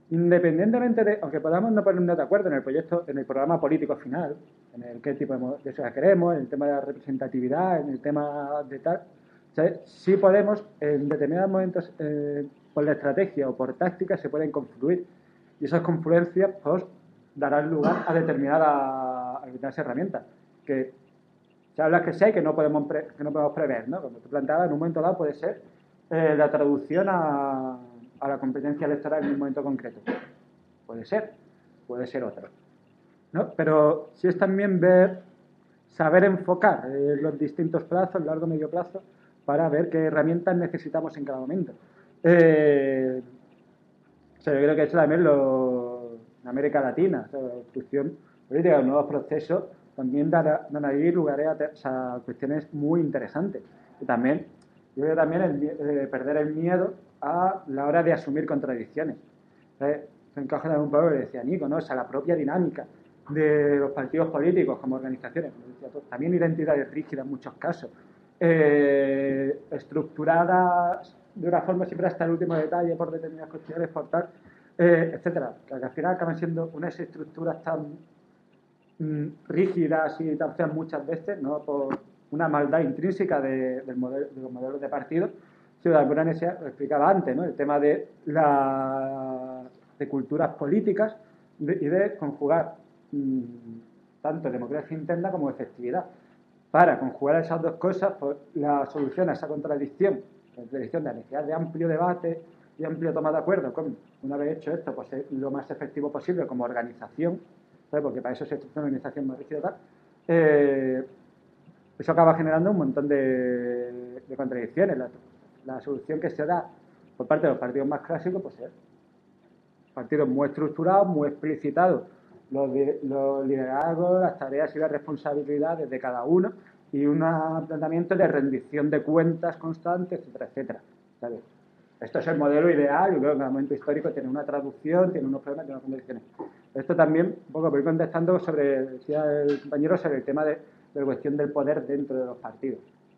independientemente de, aunque podamos no ponernos de acuerdo en el proyecto, en el programa político final, en el qué tipo de, de sociedad queremos, en el tema de la representatividad, en el tema de tal, ¿sabes? Sí podemos, en determinados momentos, eh, por la estrategia o por táctica, se pueden confluir. Y esas confluencias, pues, darán lugar a determinadas, a determinadas herramientas. Que se habla que sí y que no podemos, pre, que no podemos prever, ¿no? Como tú planteabas, en un momento dado puede ser eh, la traducción a, a la competencia electoral en un momento concreto. Puede ser, puede ser otro, ¿no? Pero sí es también ver, saber enfocar eh, los distintos plazos, largo medio plazo, para ver qué herramientas necesitamos en cada momento. Eh, o sea, yo creo que eso también lo, en América Latina, o sea, la construcción política, los nuevos procesos, también dan ahí lugares a, o sea, cuestiones muy interesantes. Y también, yo creo también el, eh, perder el miedo a la hora de asumir contradicciones. ¿Sabes? Se encaja en un poco, le decía Nico, ¿no? O sea, la propia dinámica de los partidos políticos como organizaciones, como decía todo, también identidades rígidas en muchos casos, eh, estructuradas de una forma siempre hasta el último detalle por determinadas cuestiones, por tal, eh, etcétera, que al final acaban siendo unas estructuras tan mm, rígidas y tan feas muchas veces, ¿no? Por una maldad intrínseca de, del modelo, de los modelos de partidos, sino de alguna necesidad, lo explicaba antes, ¿no? El tema de la de culturas políticas de, y de conjugar mmm, tanto democracia interna como efectividad. Para conjugar esas dos cosas, pues, la solución a esa contradicción, la contradicción de la necesidad de amplio debate y amplio toma de acuerdo, con, una vez hecho esto, pues es lo más efectivo posible como organización, ¿sabes? Porque para eso se estructura una organización más rígida y tal, eh, eso acaba generando un montón de, de contradicciones. La, la solución que se da por parte de los partidos más clásicos, pues es partidos muy estructurados, muy explicitados, los, los liderazgos, las tareas y las responsabilidades de cada uno y un planteamiento de rendición de cuentas constantes, etcétera, etcétera. ¿Sabes? Esto es el modelo ideal y luego en el momento histórico tiene una traducción, tiene unos problemas, tiene unas condiciones. Esto también, un poco voy contestando sobre, decía el compañero, sobre el tema de, de la cuestión del poder dentro de los partidos.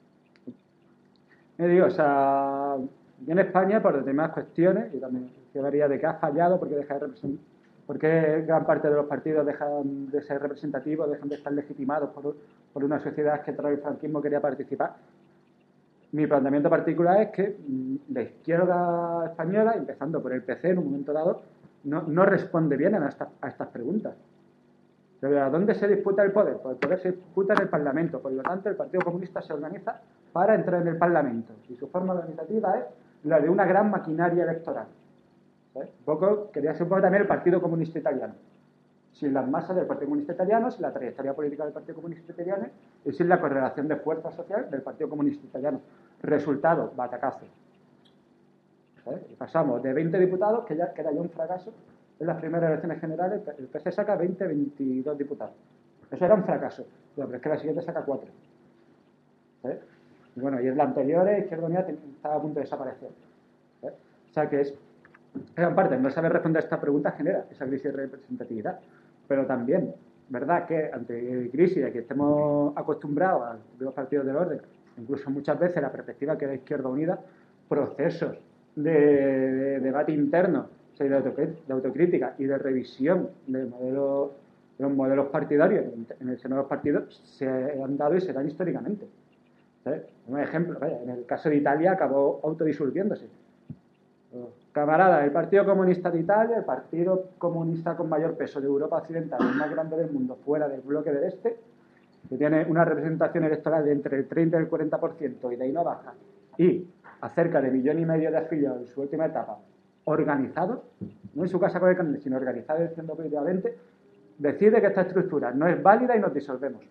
Me digo, o sea, en España, por determinadas cuestiones, y también se hablaría de que ha fallado, porque deja de representar, porque gran parte de los partidos dejan de ser representativos, dejan de estar legitimados por, por una sociedad que tras el franquismo quería participar. Mi planteamiento particular es que la izquierda española, empezando por el P C en un momento dado, no, no responde bien a, esta, a estas preguntas. ¿A dónde se disputa el poder? Pues el poder se disputa en el Parlamento. Por lo tanto, el Partido Comunista se organiza para entrar en el Parlamento. Y su forma organizativa es la de una gran maquinaria electoral. ¿Sabes? Un poco, quería ser un poco también el Partido Comunista Italiano. Sin las masas del Partido Comunista Italiano, sin la trayectoria política del Partido Comunista Italiano y sin la correlación de fuerza social del Partido Comunista Italiano. Resultado, batacazo. ¿Sabes? Y pasamos de veinte diputados, que ya que era ya un fracaso, en las primeras elecciones generales, el P C saca veinte, veintidós diputados. Eso era un fracaso. Pero es que la siguiente saca cuatro. ¿Sabes? Y bueno, y en la anterior, Izquierda Unida estaba a punto de desaparecer. ¿Sabes? O sea que es, en parte, no saber responder a esta pregunta genera esa crisis de representatividad. Pero también, ¿verdad? Que ante crisis de que estemos acostumbrados a los partidos del orden, incluso muchas veces la perspectiva que da Izquierda Unida, procesos de, de debate interno, o sea, de autocrítica y de revisión de, modelo, de los modelos partidarios en el seno de los partidos se han dado y se dan históricamente. ¿Sabes? Un ejemplo, vaya, en el caso de Italia acabó autodisolviéndose. Camaradas, el Partido Comunista de Italia, el Partido Comunista con mayor peso de Europa Occidental, el más grande del mundo, fuera del bloque del Este, que tiene una representación electoral de entre el treinta y el cuarenta por ciento y de ahí no baja, y a cerca de millón y medio de afiliados en su última etapa, organizado, no en su casa con el carnet, sino organizado diciendo políticamente, decide que esta estructura no es válida y nos disolvemos.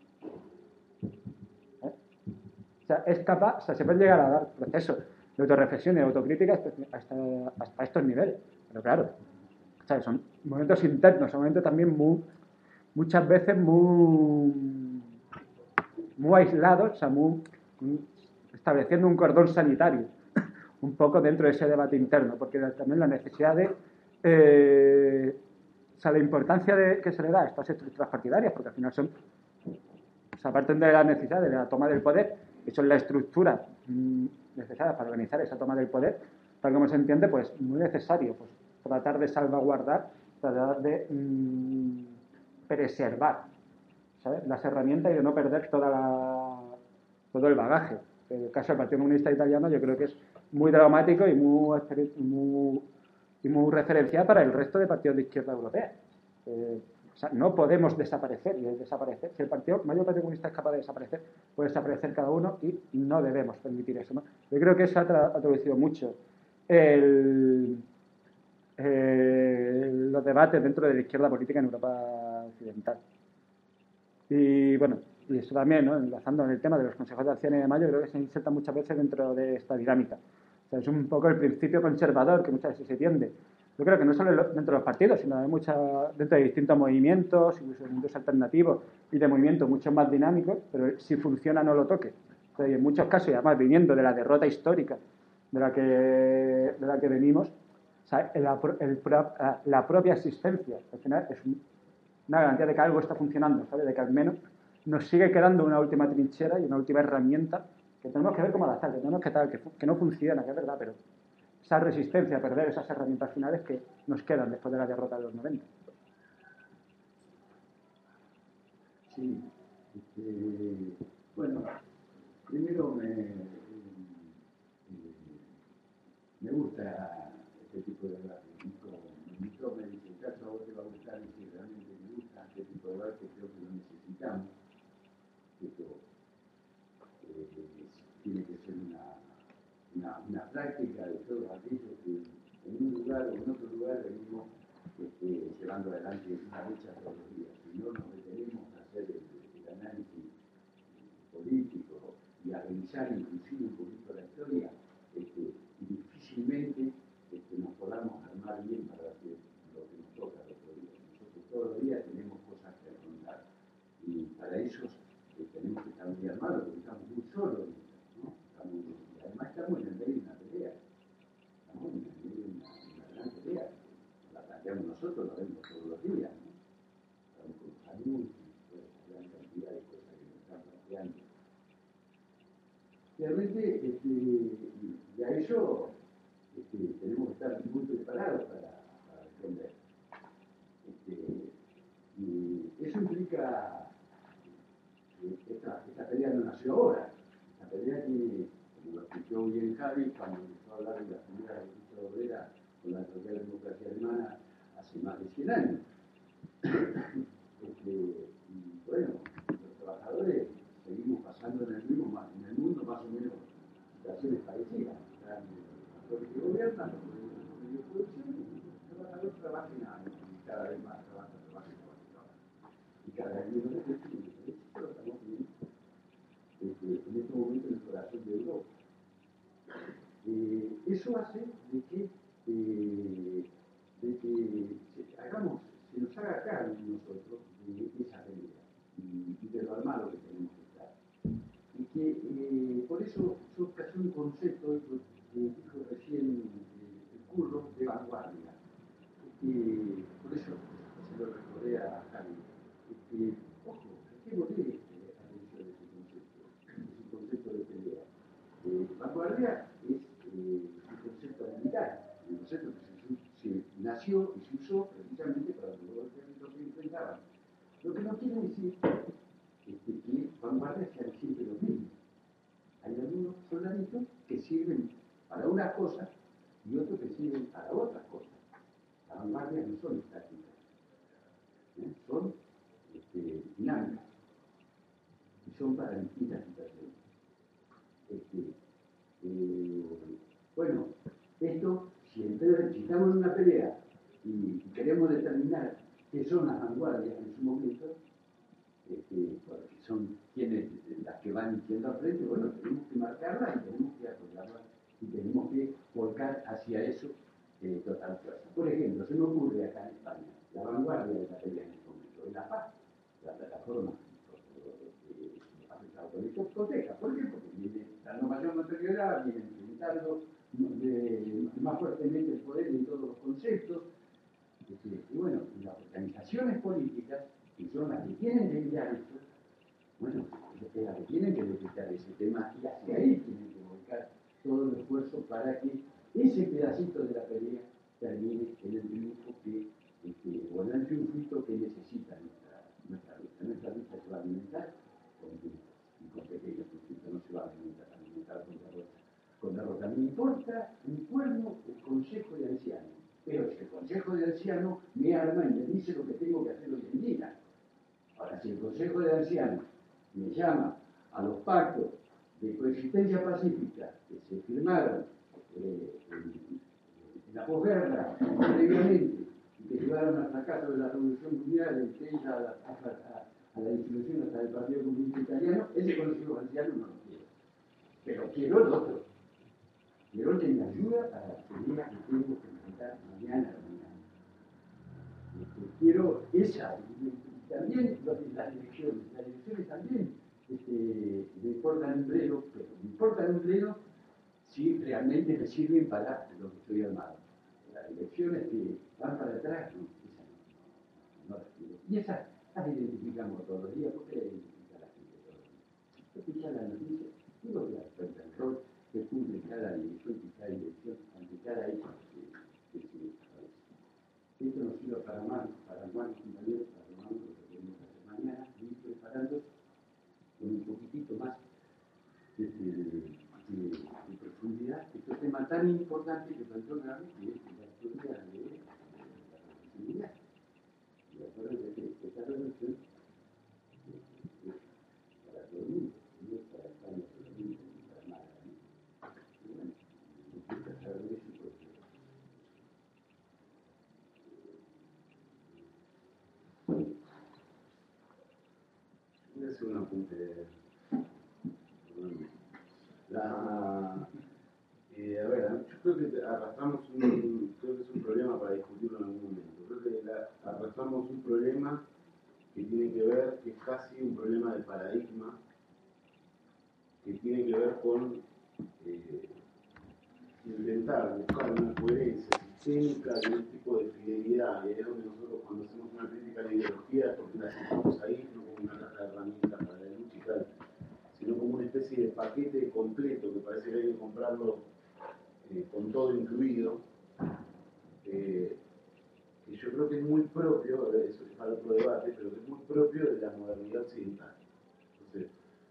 ¿Eh? O sea, es capaz, o sea, se puede llegar a dar procesos de autorreflexión y de autocrítica hasta, hasta estos niveles. Pero claro, ¿sabes? Son momentos internos, son momentos también muy, muchas veces muy, muy aislados, o sea, muy, estableciendo un cordón sanitario un poco dentro de ese debate interno, porque también la necesidad de, eh, o sea, la importancia de, que se le da a estas estructuras partidarias, porque al final son, o sea, parten de la necesidad de la toma del poder, y son la estructura mmm, necesaria para organizar esa toma del poder, tal como se entiende, pues muy necesario, pues tratar de salvaguardar, tratar de mmm, preservar, ¿sabes?, las herramientas y de no perder toda la, todo el bagaje. En el caso del Partido Comunista Italiano yo creo que es muy dramático y muy, muy, y muy referencial para el resto de partidos de izquierda europea. Eh, o sea, no podemos desaparecer y desaparecer. Si el partido, mayor partido comunista es capaz de desaparecer, puede desaparecer cada uno y no debemos permitir eso, ¿no? Yo creo que eso ha, tra ha traducido mucho el, eh, los debates dentro de la izquierda política en Europa occidental. Y bueno, y eso también, ¿no?, enlazando en el tema de los consejos de acción y demás, yo creo que se inserta muchas veces dentro de esta dinámica. O sea, es un poco el principio conservador que muchas veces se tiende. Yo creo que no solo dentro de los partidos, sino de mucha, dentro de distintos movimientos, incluso movimientos alternativos y de movimientos mucho más dinámicos, pero si funciona no lo toque. O sea, y en muchos casos, y además viniendo de la derrota histórica de la que, de la que venimos, o sea, el, el, la propia existencia, al final, es un, una garantía de que algo está funcionando, ¿sabes? De que al menos nos sigue quedando una última trinchera y una última herramienta que tenemos que ver cómo adaptar, que tenemos que tal, que, que no funciona, que es verdad, pero esa resistencia a perder esas herramientas finales que nos quedan después de la derrota de los noventa. Sí, este, bueno, primero me, eh, me gusta este tipo de debate. Nico me dice, caso a vos te va a gustar, y si realmente me gusta este tipo de debate, creo que lo necesitamos. Esto eh, tiene que ser una, una, una práctica de todos aquellos que en un lugar o en otro lugar venimos este, llevando adelante una lucha todos los días. Si no nos detenemos a hacer el, el análisis político y a revisar inclusive un poquito la historia, este, difícilmente este, nos podamos armar bien para hacer lo que nos toca el otro día. Nosotros todos los días tenemos cosas que afrontar y para eso eh, tenemos que estar muy armados porque estamos muy solos, ¿no? Estamos, y además estamos en el medio de una pelea, estamos en el medio de una, una gran pelea. La planteamos nosotros, la vemos todos los días, ¿no? Estamos con los anuncios, toda esa gran cantidad de cosas que nos están planteando. Realmente, este, y a eso este, tenemos que estar muy preparados para, para responder. Este, y eso implica que esta, esta pelea no nació ahora. Esta pelea tiene, como lo explicó bien Javi, cuando empezó a hablar de la primera lucha obrera con la socialdemocracia alemana hace más de cien años. Este, y bueno, los trabajadores seguimos pasando en el, mismo, en el mundo más o menos situaciones parecidas. Los que gobiernan, los medios de producción, los trabajadores trabajan y cada vez más trabajan, trabajan, trabajan, trabajan. Y cada vez menos efectivo. Esto lo estamos viendo este, en este momento en el corazón de Europa. Eh, eso hace de que, eh, de que se, hagamos, se nos haga cargo nosotros de esa pelea y, y de lo armado que tenemos que estar. Y que eh, por eso yo casi un concepto que dijo recién eh, el Curro de vanguardia. Eh, por eso se lo recordé a Javi. Eh, ojo, fijémosle eh, atención a ese concepto, ese concepto de pelea. Eh, vanguardia es eh, un concepto militar, un concepto que se, se nació y se usó precisamente para los dos ejércitos que enfrentaban. Lo que no quiere decir este, que vanguardia sean siempre los mismos. Hay algunos soldaditos que sirven para unas cosas y otros que sirven para otras cosas. Las vanguardias no son estáticas, ¿eh? Son este, dinámicas y son para distintas situaciones. Este, eh, bueno, esto, si, entonces, si estamos en una pelea y, y queremos determinar qué son las vanguardias en su momento, este, porque son quienes, las que van yendo al frente, bueno, tenemos que marcarlas y tenemos que apoyarlas y tenemos que volcar hacia eso eh, total fuerza. Por ejemplo, se me ocurre acá en España, la vanguardia de la pelea en este momento, es la paz, la plataforma afectada por el Coteja. ¿Por qué? Porque viene dando mayor notoriedad, viene enfrentando de, más fuertemente el poder en todos los conceptos. Este, y bueno, las organizaciones políticas, que son las que tienen que guiar esto, bueno, es las que tienen que detectar ese tema y hacia ahí tienen que volcar todo el esfuerzo para que ese pedacito de la pelea termine en el triunfo que, este, o en el triunfito que necesita nuestra, nuestra lucha. Nuestra lucha se va a alimentar con triunfos y con pequeños triunfitos, no se va a alimentar, alimentar con derrotas. Con derrotas me importa un pueblo, el consejo de ancianos, pero si el consejo de ancianos me arma y me dice lo que tengo que hacer hoy en día. Ahora, si el consejo de ancianos me llama a los pactos de coexistencia pacífica que se firmaron eh, en, en la posguerra, previamente, y que llevaron al fracaso de la Revolución Mundial, entre ellas a la, a, a, a la disolución hasta del Partido Comunista Italiano, ese consejo de ancianos no lo quiero. Pero quiero el otro. Quiero que me ayuda para la tarea que tengo que enfrentar mañana a la mañana. Este, quiero esa, y también las elecciones. Las elecciones también este, me importan un pleno, pero me importan un pleno si realmente me sirven para lo que estoy armado. Las elecciones que van para atrás, no, esas no, no las quiero. Y esas las identificamos todos los días, porque las identifica la gente todos los días. Escuchar las noticias, digo que las cuenta el rol que cumple cada dirección y cada dirección ante cada hecho que, que se establece. Esto nos sirve para más, para más compañeros, para más lo que tenemos que hacer mañana, y ir preparando con un poquitito más de, de, de, de profundidad este tema tan importante que planteó Gaby, que es la historia de la accesibilidad. Y de acuerdo que esta revolución es para todo el mundo, no es para España solamente, ni para nada. Voy a hacer un apunte. La, eh, a ver, yo creo que arrastramos un, creo que es un problema para discutirlo en algún momento. Creo que la, arrastramos un problema que tiene que ver, que es casi un problema de paradigma, que tiene que ver con eh, intentar buscar una coherencia sistémica y un tipo de fidelidad, y ahí es donde nosotros cuando hacemos una crítica a la ideología, porque la sentamos ahí, no como una caja de herramientas para la lucha y tal, sino como una especie de paquete completo que parece que hay que comprarlo eh, con todo incluido, eh, que yo creo que es muy propio, eso es para otro debate, pero que es muy propio de la modernidad occidental. Entonces,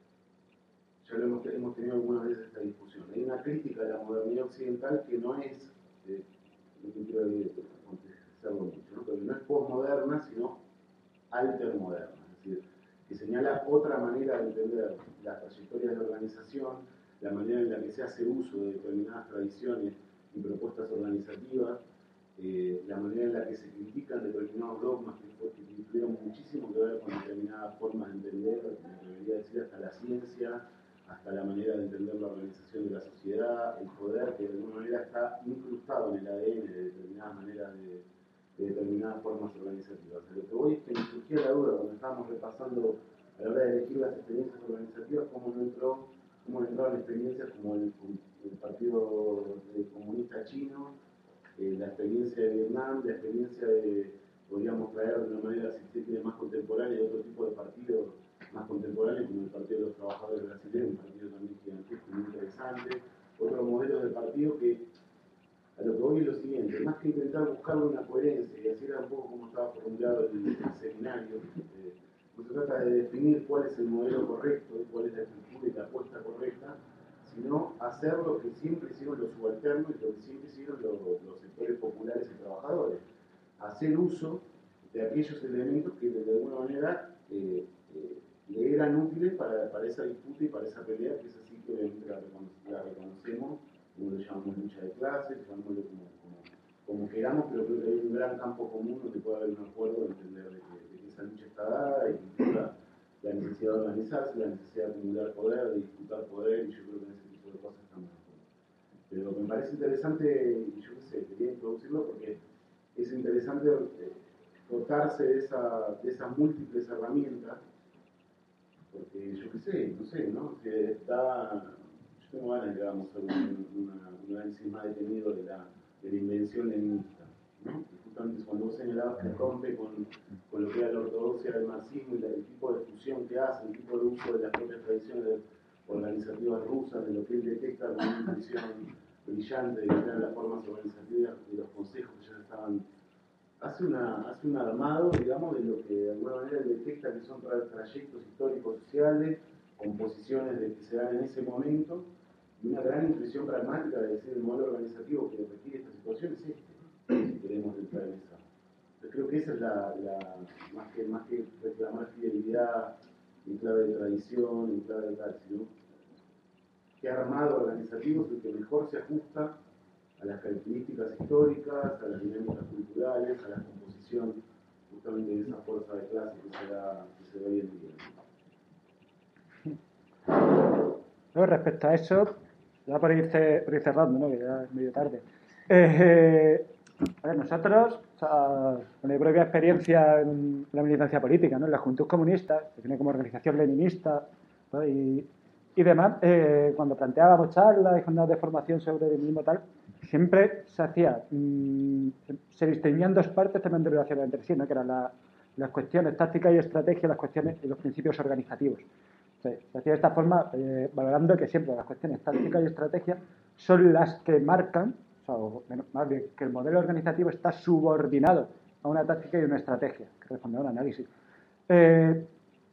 ya lo hemos, hemos tenido algunas veces esta discusión. Hay una crítica a la modernidad occidental que no es, eh, no quiero hacerlo mucho, ¿no? Pero no es posmoderna, sino altermoderna, es decir, que señala otra manera de entender las trayectorias de la organización, la manera en la que se hace uso de determinadas tradiciones y propuestas organizativas, eh, la manera en la que se critican determinados dogmas que, que tuvieron muchísimo que ver con determinadas formas de entender, me debería decir hasta la ciencia, hasta la manera de entender la organización de la sociedad, el poder que de alguna manera está incrustado en el A D N de determinadas maneras de, de determinadas formas organizativas. A lo que voy es que me surgía la duda cuando estábamos repasando a la hora de elegir las experiencias organizativas, cómo no entró, cómo no entraron experiencias como el, el Partido Comunista Chino, eh, la experiencia de Vietnam, la experiencia de, podríamos traer de una manera, si se quiere, más contemporánea de otro tipo de partidos más contemporáneos, como el Partido de los Trabajadores Brasileños, un partido también gigantesco y muy interesante, otro modelo de partido que, a lo que voy es lo siguiente, más que intentar buscar una coherencia, y así era un poco como estaba formulado el, el seminario, eh, no se trata de definir cuál es el modelo correcto, cuál es la estructura y la apuesta correcta, sino hacer lo que siempre hicieron los subalternos y lo que siempre hicieron los, los sectores populares y trabajadores, hacer uso de aquellos elementos que de alguna manera eh, eh, le eran útiles para, para esa disputa y para esa pelea, que es así que obviamente la, la reconocemos, como lo llamamos lucha de clases, llamémoslo como, como, como queramos, pero creo que hay un gran campo común donde puede haber un acuerdo de entender de que, de que esa lucha está dada y que implica la necesidad de organizarse, la necesidad de acumular poder, de disputar poder, y yo creo que en ese tipo de cosas estamos de acuerdo. Pero me parece interesante, y yo qué sé, quería introducirlo porque es interesante eh, dotarse de, esa, de esas múltiples herramientas, porque yo qué sé, no sé, ¿no? Que está, yo tengo ganas de que hagamos un, una, un análisis más detenido de la, de la invención leninista, ¿no? Y justamente cuando vos señalabas que rompe con, con lo que era la ortodoxia del marxismo y la, el tipo de fusión que hace, el tipo de uso de las propias tradiciones organizativas rusas, de lo que él detecta como una intuición brillante de crear las formas organizativas y los consejos que ya estaban. Hace, una, hace un armado, digamos, de lo que de alguna manera detecta que son tra trayectos históricos sociales, composiciones de que se dan en ese momento, y una gran intuición pragmática de decir el modelo organizativo que requiere esta situación es este, si queremos entrar en esa. Yo creo que esa es la, la más, que, más que reclamar fidelidad en clave de tradición, en clave de tal, sino que armado organizativo es el que mejor se ajusta a las características históricas, a las dinámicas culturales, a la composición justamente de esa fuerza de clase que se da, que se da hoy en día. Luego, respecto a eso, ya por ir, por ir cerrando, ¿no? Que ya es medio tarde. Eh, a ver, nosotros, o sea, con mi propia experiencia en la militancia política, ¿no? En la Juventud Comunista, que tiene como organización leninista, ¿no? y, y demás, eh, cuando planteábamos charlas y jornadas de formación sobre el mismo tal, siempre se hacía, mmm, se distinguían dos partes también de relación entre sí, ¿no? Que eran la, las cuestiones tácticas y estrategia, las cuestiones y los principios organizativos. O sea, se hacía de esta forma, eh, valorando que siempre las cuestiones tácticas y estrategia son las que marcan, o sea, o más bien que el modelo organizativo está subordinado a una táctica y una estrategia, que responde a un análisis. Eh,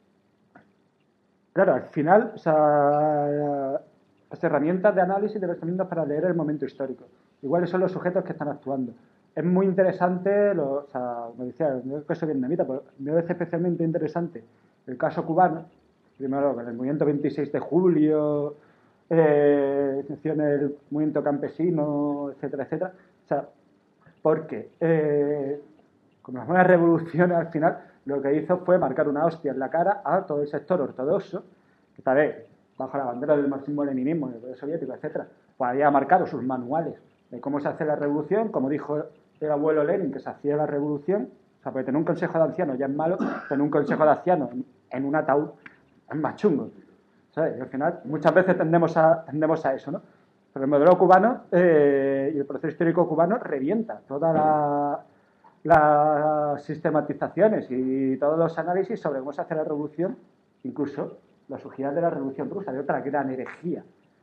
claro, al final, o sea, las herramientas de análisis deben ser para leer el momento histórico. Iguales son los sujetos que están actuando. Es muy interesante, lo, o sea, como decía, el caso vietnamita, pero me parece especialmente interesante el caso cubano, primero con el movimiento veintiséis de julio, eh, el movimiento campesino, etcétera, etcétera. O sea, porque eh, con las nuevas revoluciones al final lo que hizo fue marcar una hostia en la cara a todo el sector ortodoxo, que tal vez bajo la bandera del marxismo-leninismo, del poder soviético, etcétera, pues había marcado sus manuales de cómo se hace la revolución, como dijo el abuelo Lenin, que se hacía la revolución. O sea, porque tener un consejo de ancianos ya es malo, tener un consejo de ancianos en, en un ataúd es más chungo, ¿sabes? Y al final muchas veces tendemos a, tendemos a eso, ¿no? Pero el modelo cubano eh, y el proceso histórico cubano revienta todas la, las sistematizaciones y todos los análisis sobre cómo se hace la revolución, incluso la surgida de la revolución rusa, de otra gran herejía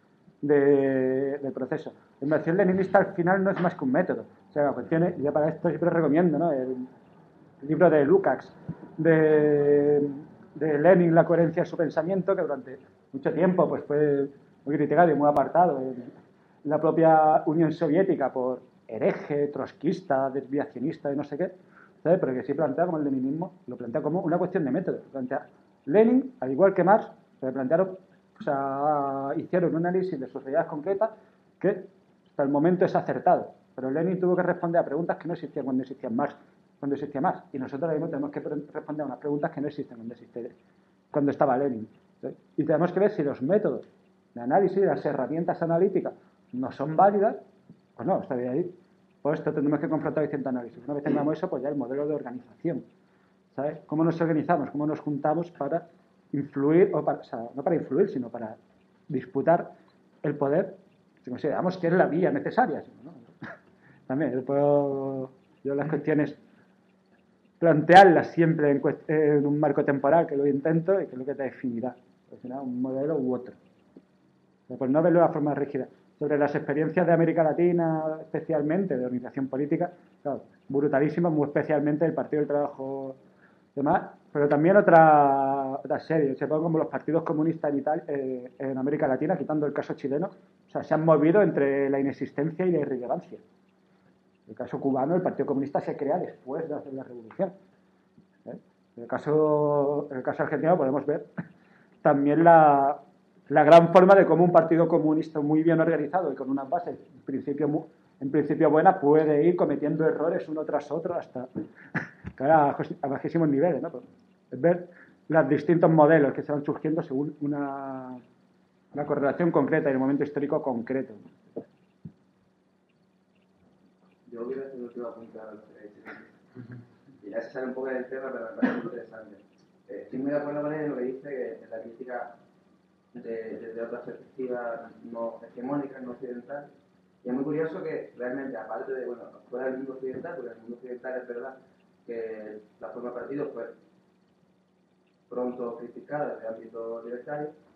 de, del proceso. La inversión leninista al final no es más que un método. O sea, la cuestión es, yo para esto siempre recomiendo, ¿no? El, el libro de Lukács, de, de Lenin, La coherencia de su pensamiento, que durante mucho tiempo pues, fue muy criticado y muy apartado en la propia Unión Soviética por hereje, trotskista, desviacionista y no sé qué, ¿sabes? Pero que sí plantea como el leninismo, lo plantea como una cuestión de método. Plantea Lenin, al igual que Marx, se plantearon, o sea, hicieron un análisis de sus realidades concretas que hasta el momento es acertado. Pero Lenin tuvo que responder a preguntas que no existían cuando existían Marx, cuando existía Marx. Y nosotros ahora mismo tenemos que responder a unas preguntas que no existen cuando, existe, cuando estaba Lenin. ¿Sí? Y tenemos que ver si los métodos de análisis, las herramientas analíticas, no son válidas, pues no, está de ahí. Pues esto tendremos que confrontar distintos análisis. Una vez tengamos eso, pues ya el modelo de organización. ¿Sabes? ¿Cómo nos organizamos? ¿Cómo nos juntamos para influir, o, para, o sea, no para influir, sino para disputar el poder, si consideramos que es la vía necesaria? ¿No? También yo puedo, yo las cuestiones plantearlas siempre en, en un marco temporal, que lo intento, y que es lo que te definirá, al final, un modelo u otro. Pues no verlo de la forma rígida. Sobre las experiencias de América Latina, especialmente de organización política, claro, brutalísimo, muy especialmente el Partido del Trabajo demás, pero también otra, otra serie, se pone como los partidos comunistas en, Italia, eh, en América Latina, quitando el caso chileno, o sea, se han movido entre la inexistencia y la irrelevancia. En el caso cubano, el Partido Comunista se crea después de hacer la revolución. ¿Eh? En el caso, en el caso argentino podemos ver también la, la gran forma de cómo un partido comunista muy bien organizado y con unas bases en principio, en principio buenas puede ir cometiendo errores uno tras otro hasta a, a bajísimos niveles, ¿no? Es ver los distintos modelos que se van surgiendo según una, una correlación concreta y el momento histórico concreto. Yo voy a hacer una última pregunta a los y ya se sale un poco del tema, pero me parece interesante. Eh, estoy muy de acuerdo con él en lo que dice, que en la crítica de, desde otras perspectivas no hegemónicas, no occidentales. Y es muy curioso que realmente, aparte de, bueno, fuera del mundo occidental, porque en el mundo occidental es verdad que la forma de partido fue pronto criticada desde el ámbito libertario,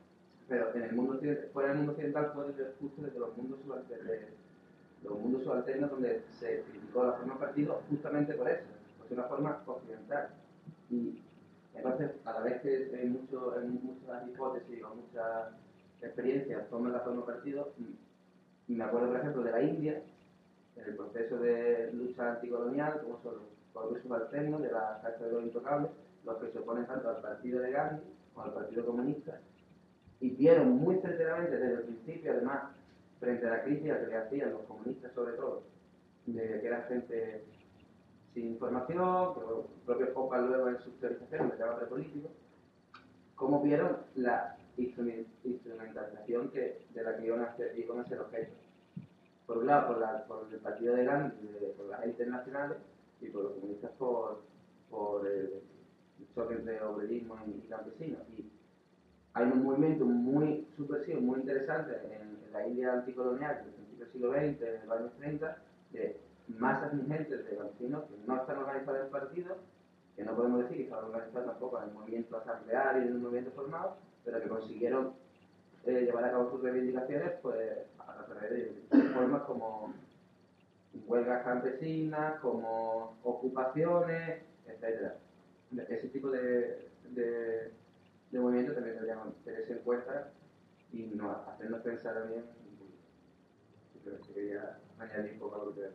pero en el mundo occidental, fuera del mundo occidental fue desde, justo desde los mundos subalternos, los mundos subalternos donde se criticó la forma de partido justamente por eso, porque es una forma occidental. Y entonces, a la vez que hay, mucho, hay muchas hipótesis o muchas experiencias toman la forma de partido, me acuerdo, por ejemplo, de la India, en el proceso de lucha anticolonial, como son los pueblos subalternos de la Carta de los Intocables, los que se oponen tanto al partido de Gandhi como al Partido Comunista, y vieron muy certeramente desde el principio, además, frente a la crítica que le hacían los comunistas sobre todo, de que era gente sin información, que los propios Popper luego en sus teorizaciones me llama prepolítico, cómo vieron la instrumentalización que, de la que iban a ser, iban a ser objeto. Por un lado, por, la, por el partido de Gandhi, de, por las élites nacionales, y por los comunistas por, por el, el choque entre obrerismo y campesinos. Y hay un movimiento muy subversivo, muy interesante en, en la India anticolonial del principio del siglo veinte, en los años treinta, de masas ingentes de campesinos que no están organizados en partidos, que no podemos decir que estaban organizados tampoco en el movimiento asambleario y en un movimiento formado, pero que consiguieron eh, llevar a cabo sus reivindicaciones pues, a través de formas como huelgas campesinas, como ocupaciones, etcétera. Ese tipo de, de, de movimientos también deberíamos tenerse en cuenta y no, hacernos pensar bien. Simplemente quería añadir un poco a lo que...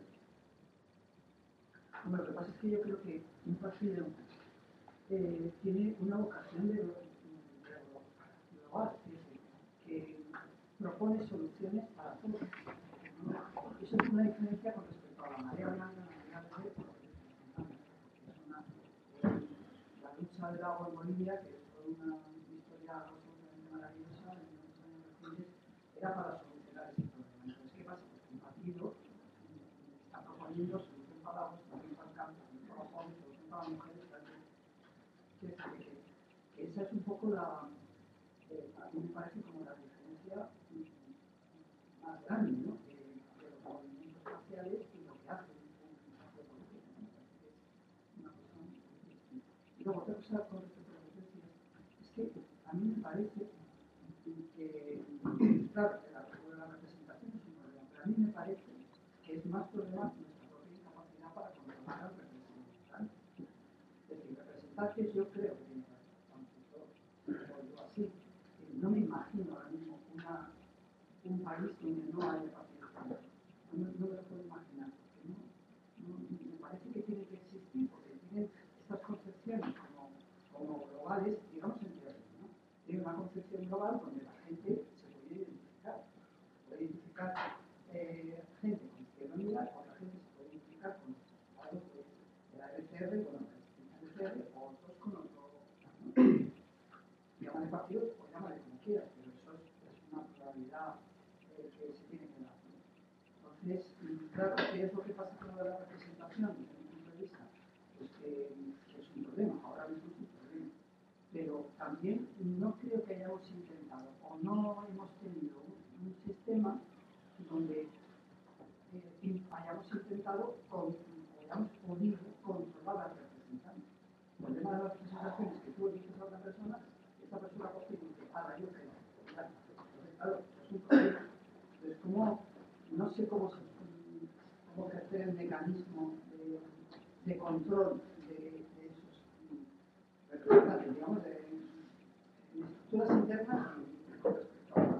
Bueno, lo que pasa es que yo creo que un partido eh, tiene una vocación de, de, de global, que, que propone soluciones para todos. ¿No? Eso es una diferencia con respecto a la marea blanca, la marea verde, porque es una, eh, la lucha del agua en Bolivia, que fue una historia absolutamente maravillosa en los años recientes, era para solucionar ese problema. Entonces, ¿qué pasa? Pues un partido está proponiendo solución para la agua, solución para el campo, solución para los jóvenes, solución para las mujeres. Que, que, que esa es un poco la, eh, a mí me parece como la diferencia más grande, ¿no? De, de los movimientos sociales y lo que hacen un partido político, ¿no? Es una cosa muy distinta. Y luego otra cosa con respecto a lo que decías, es que a mí me parece que, claro, que la, la representación es un problema, pero a mí me parece que es más problema nuestra propia incapacidad para controlar al representante. Es decir, representantes yo creo que tiene razón, yo así, no me imagino ahora mismo una, un país donde no haya partidos políticos. No, no me lo puedo imaginar, porque no, no, me parece que tiene que existir, porque tienen estas concepciones como, como globales, digamos en teoría, ¿no? Tiene una concepción global donde la gente se puede identificar. Puede identificar eh, gente con izquierda unida, o la gente se puede identificar con algo pues, de la L C R, con la L C R, o otros con otro. ¿No? Llámale partido o llámale como quieras, pero eso es, es una pluralidad eh, que se tiene que dar. Entonces, claro, ¿qué es lo que pasa con la representación desde mi punto de vista? Pues que, que es un problema, ahora mismo es un problema. Pero también no creo que hayamos intentado o no hemos tenido un, un sistema donde eh, hayamos intentado con, o hayamos podido controlar al representante. El problema de las representaciones que tú eliges a otra persona, esta persona coge y dice, ahora yo creo. Entonces, claro, es un problema. Entonces, ¿cómo, no sé cómo, se, cómo ejercer el mecanismo de, de control de, de esos representantes, digamos, de, de estructuras internas y con respecto a la,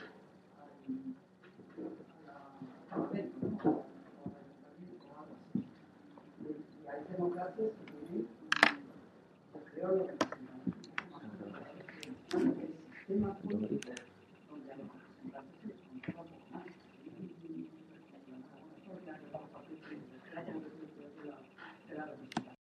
al Parlamento, ¿no? O al Ayuntamiento o algo así. Y, y hay democracias que tienen, yo creo, lo que necesitamos. El sistema político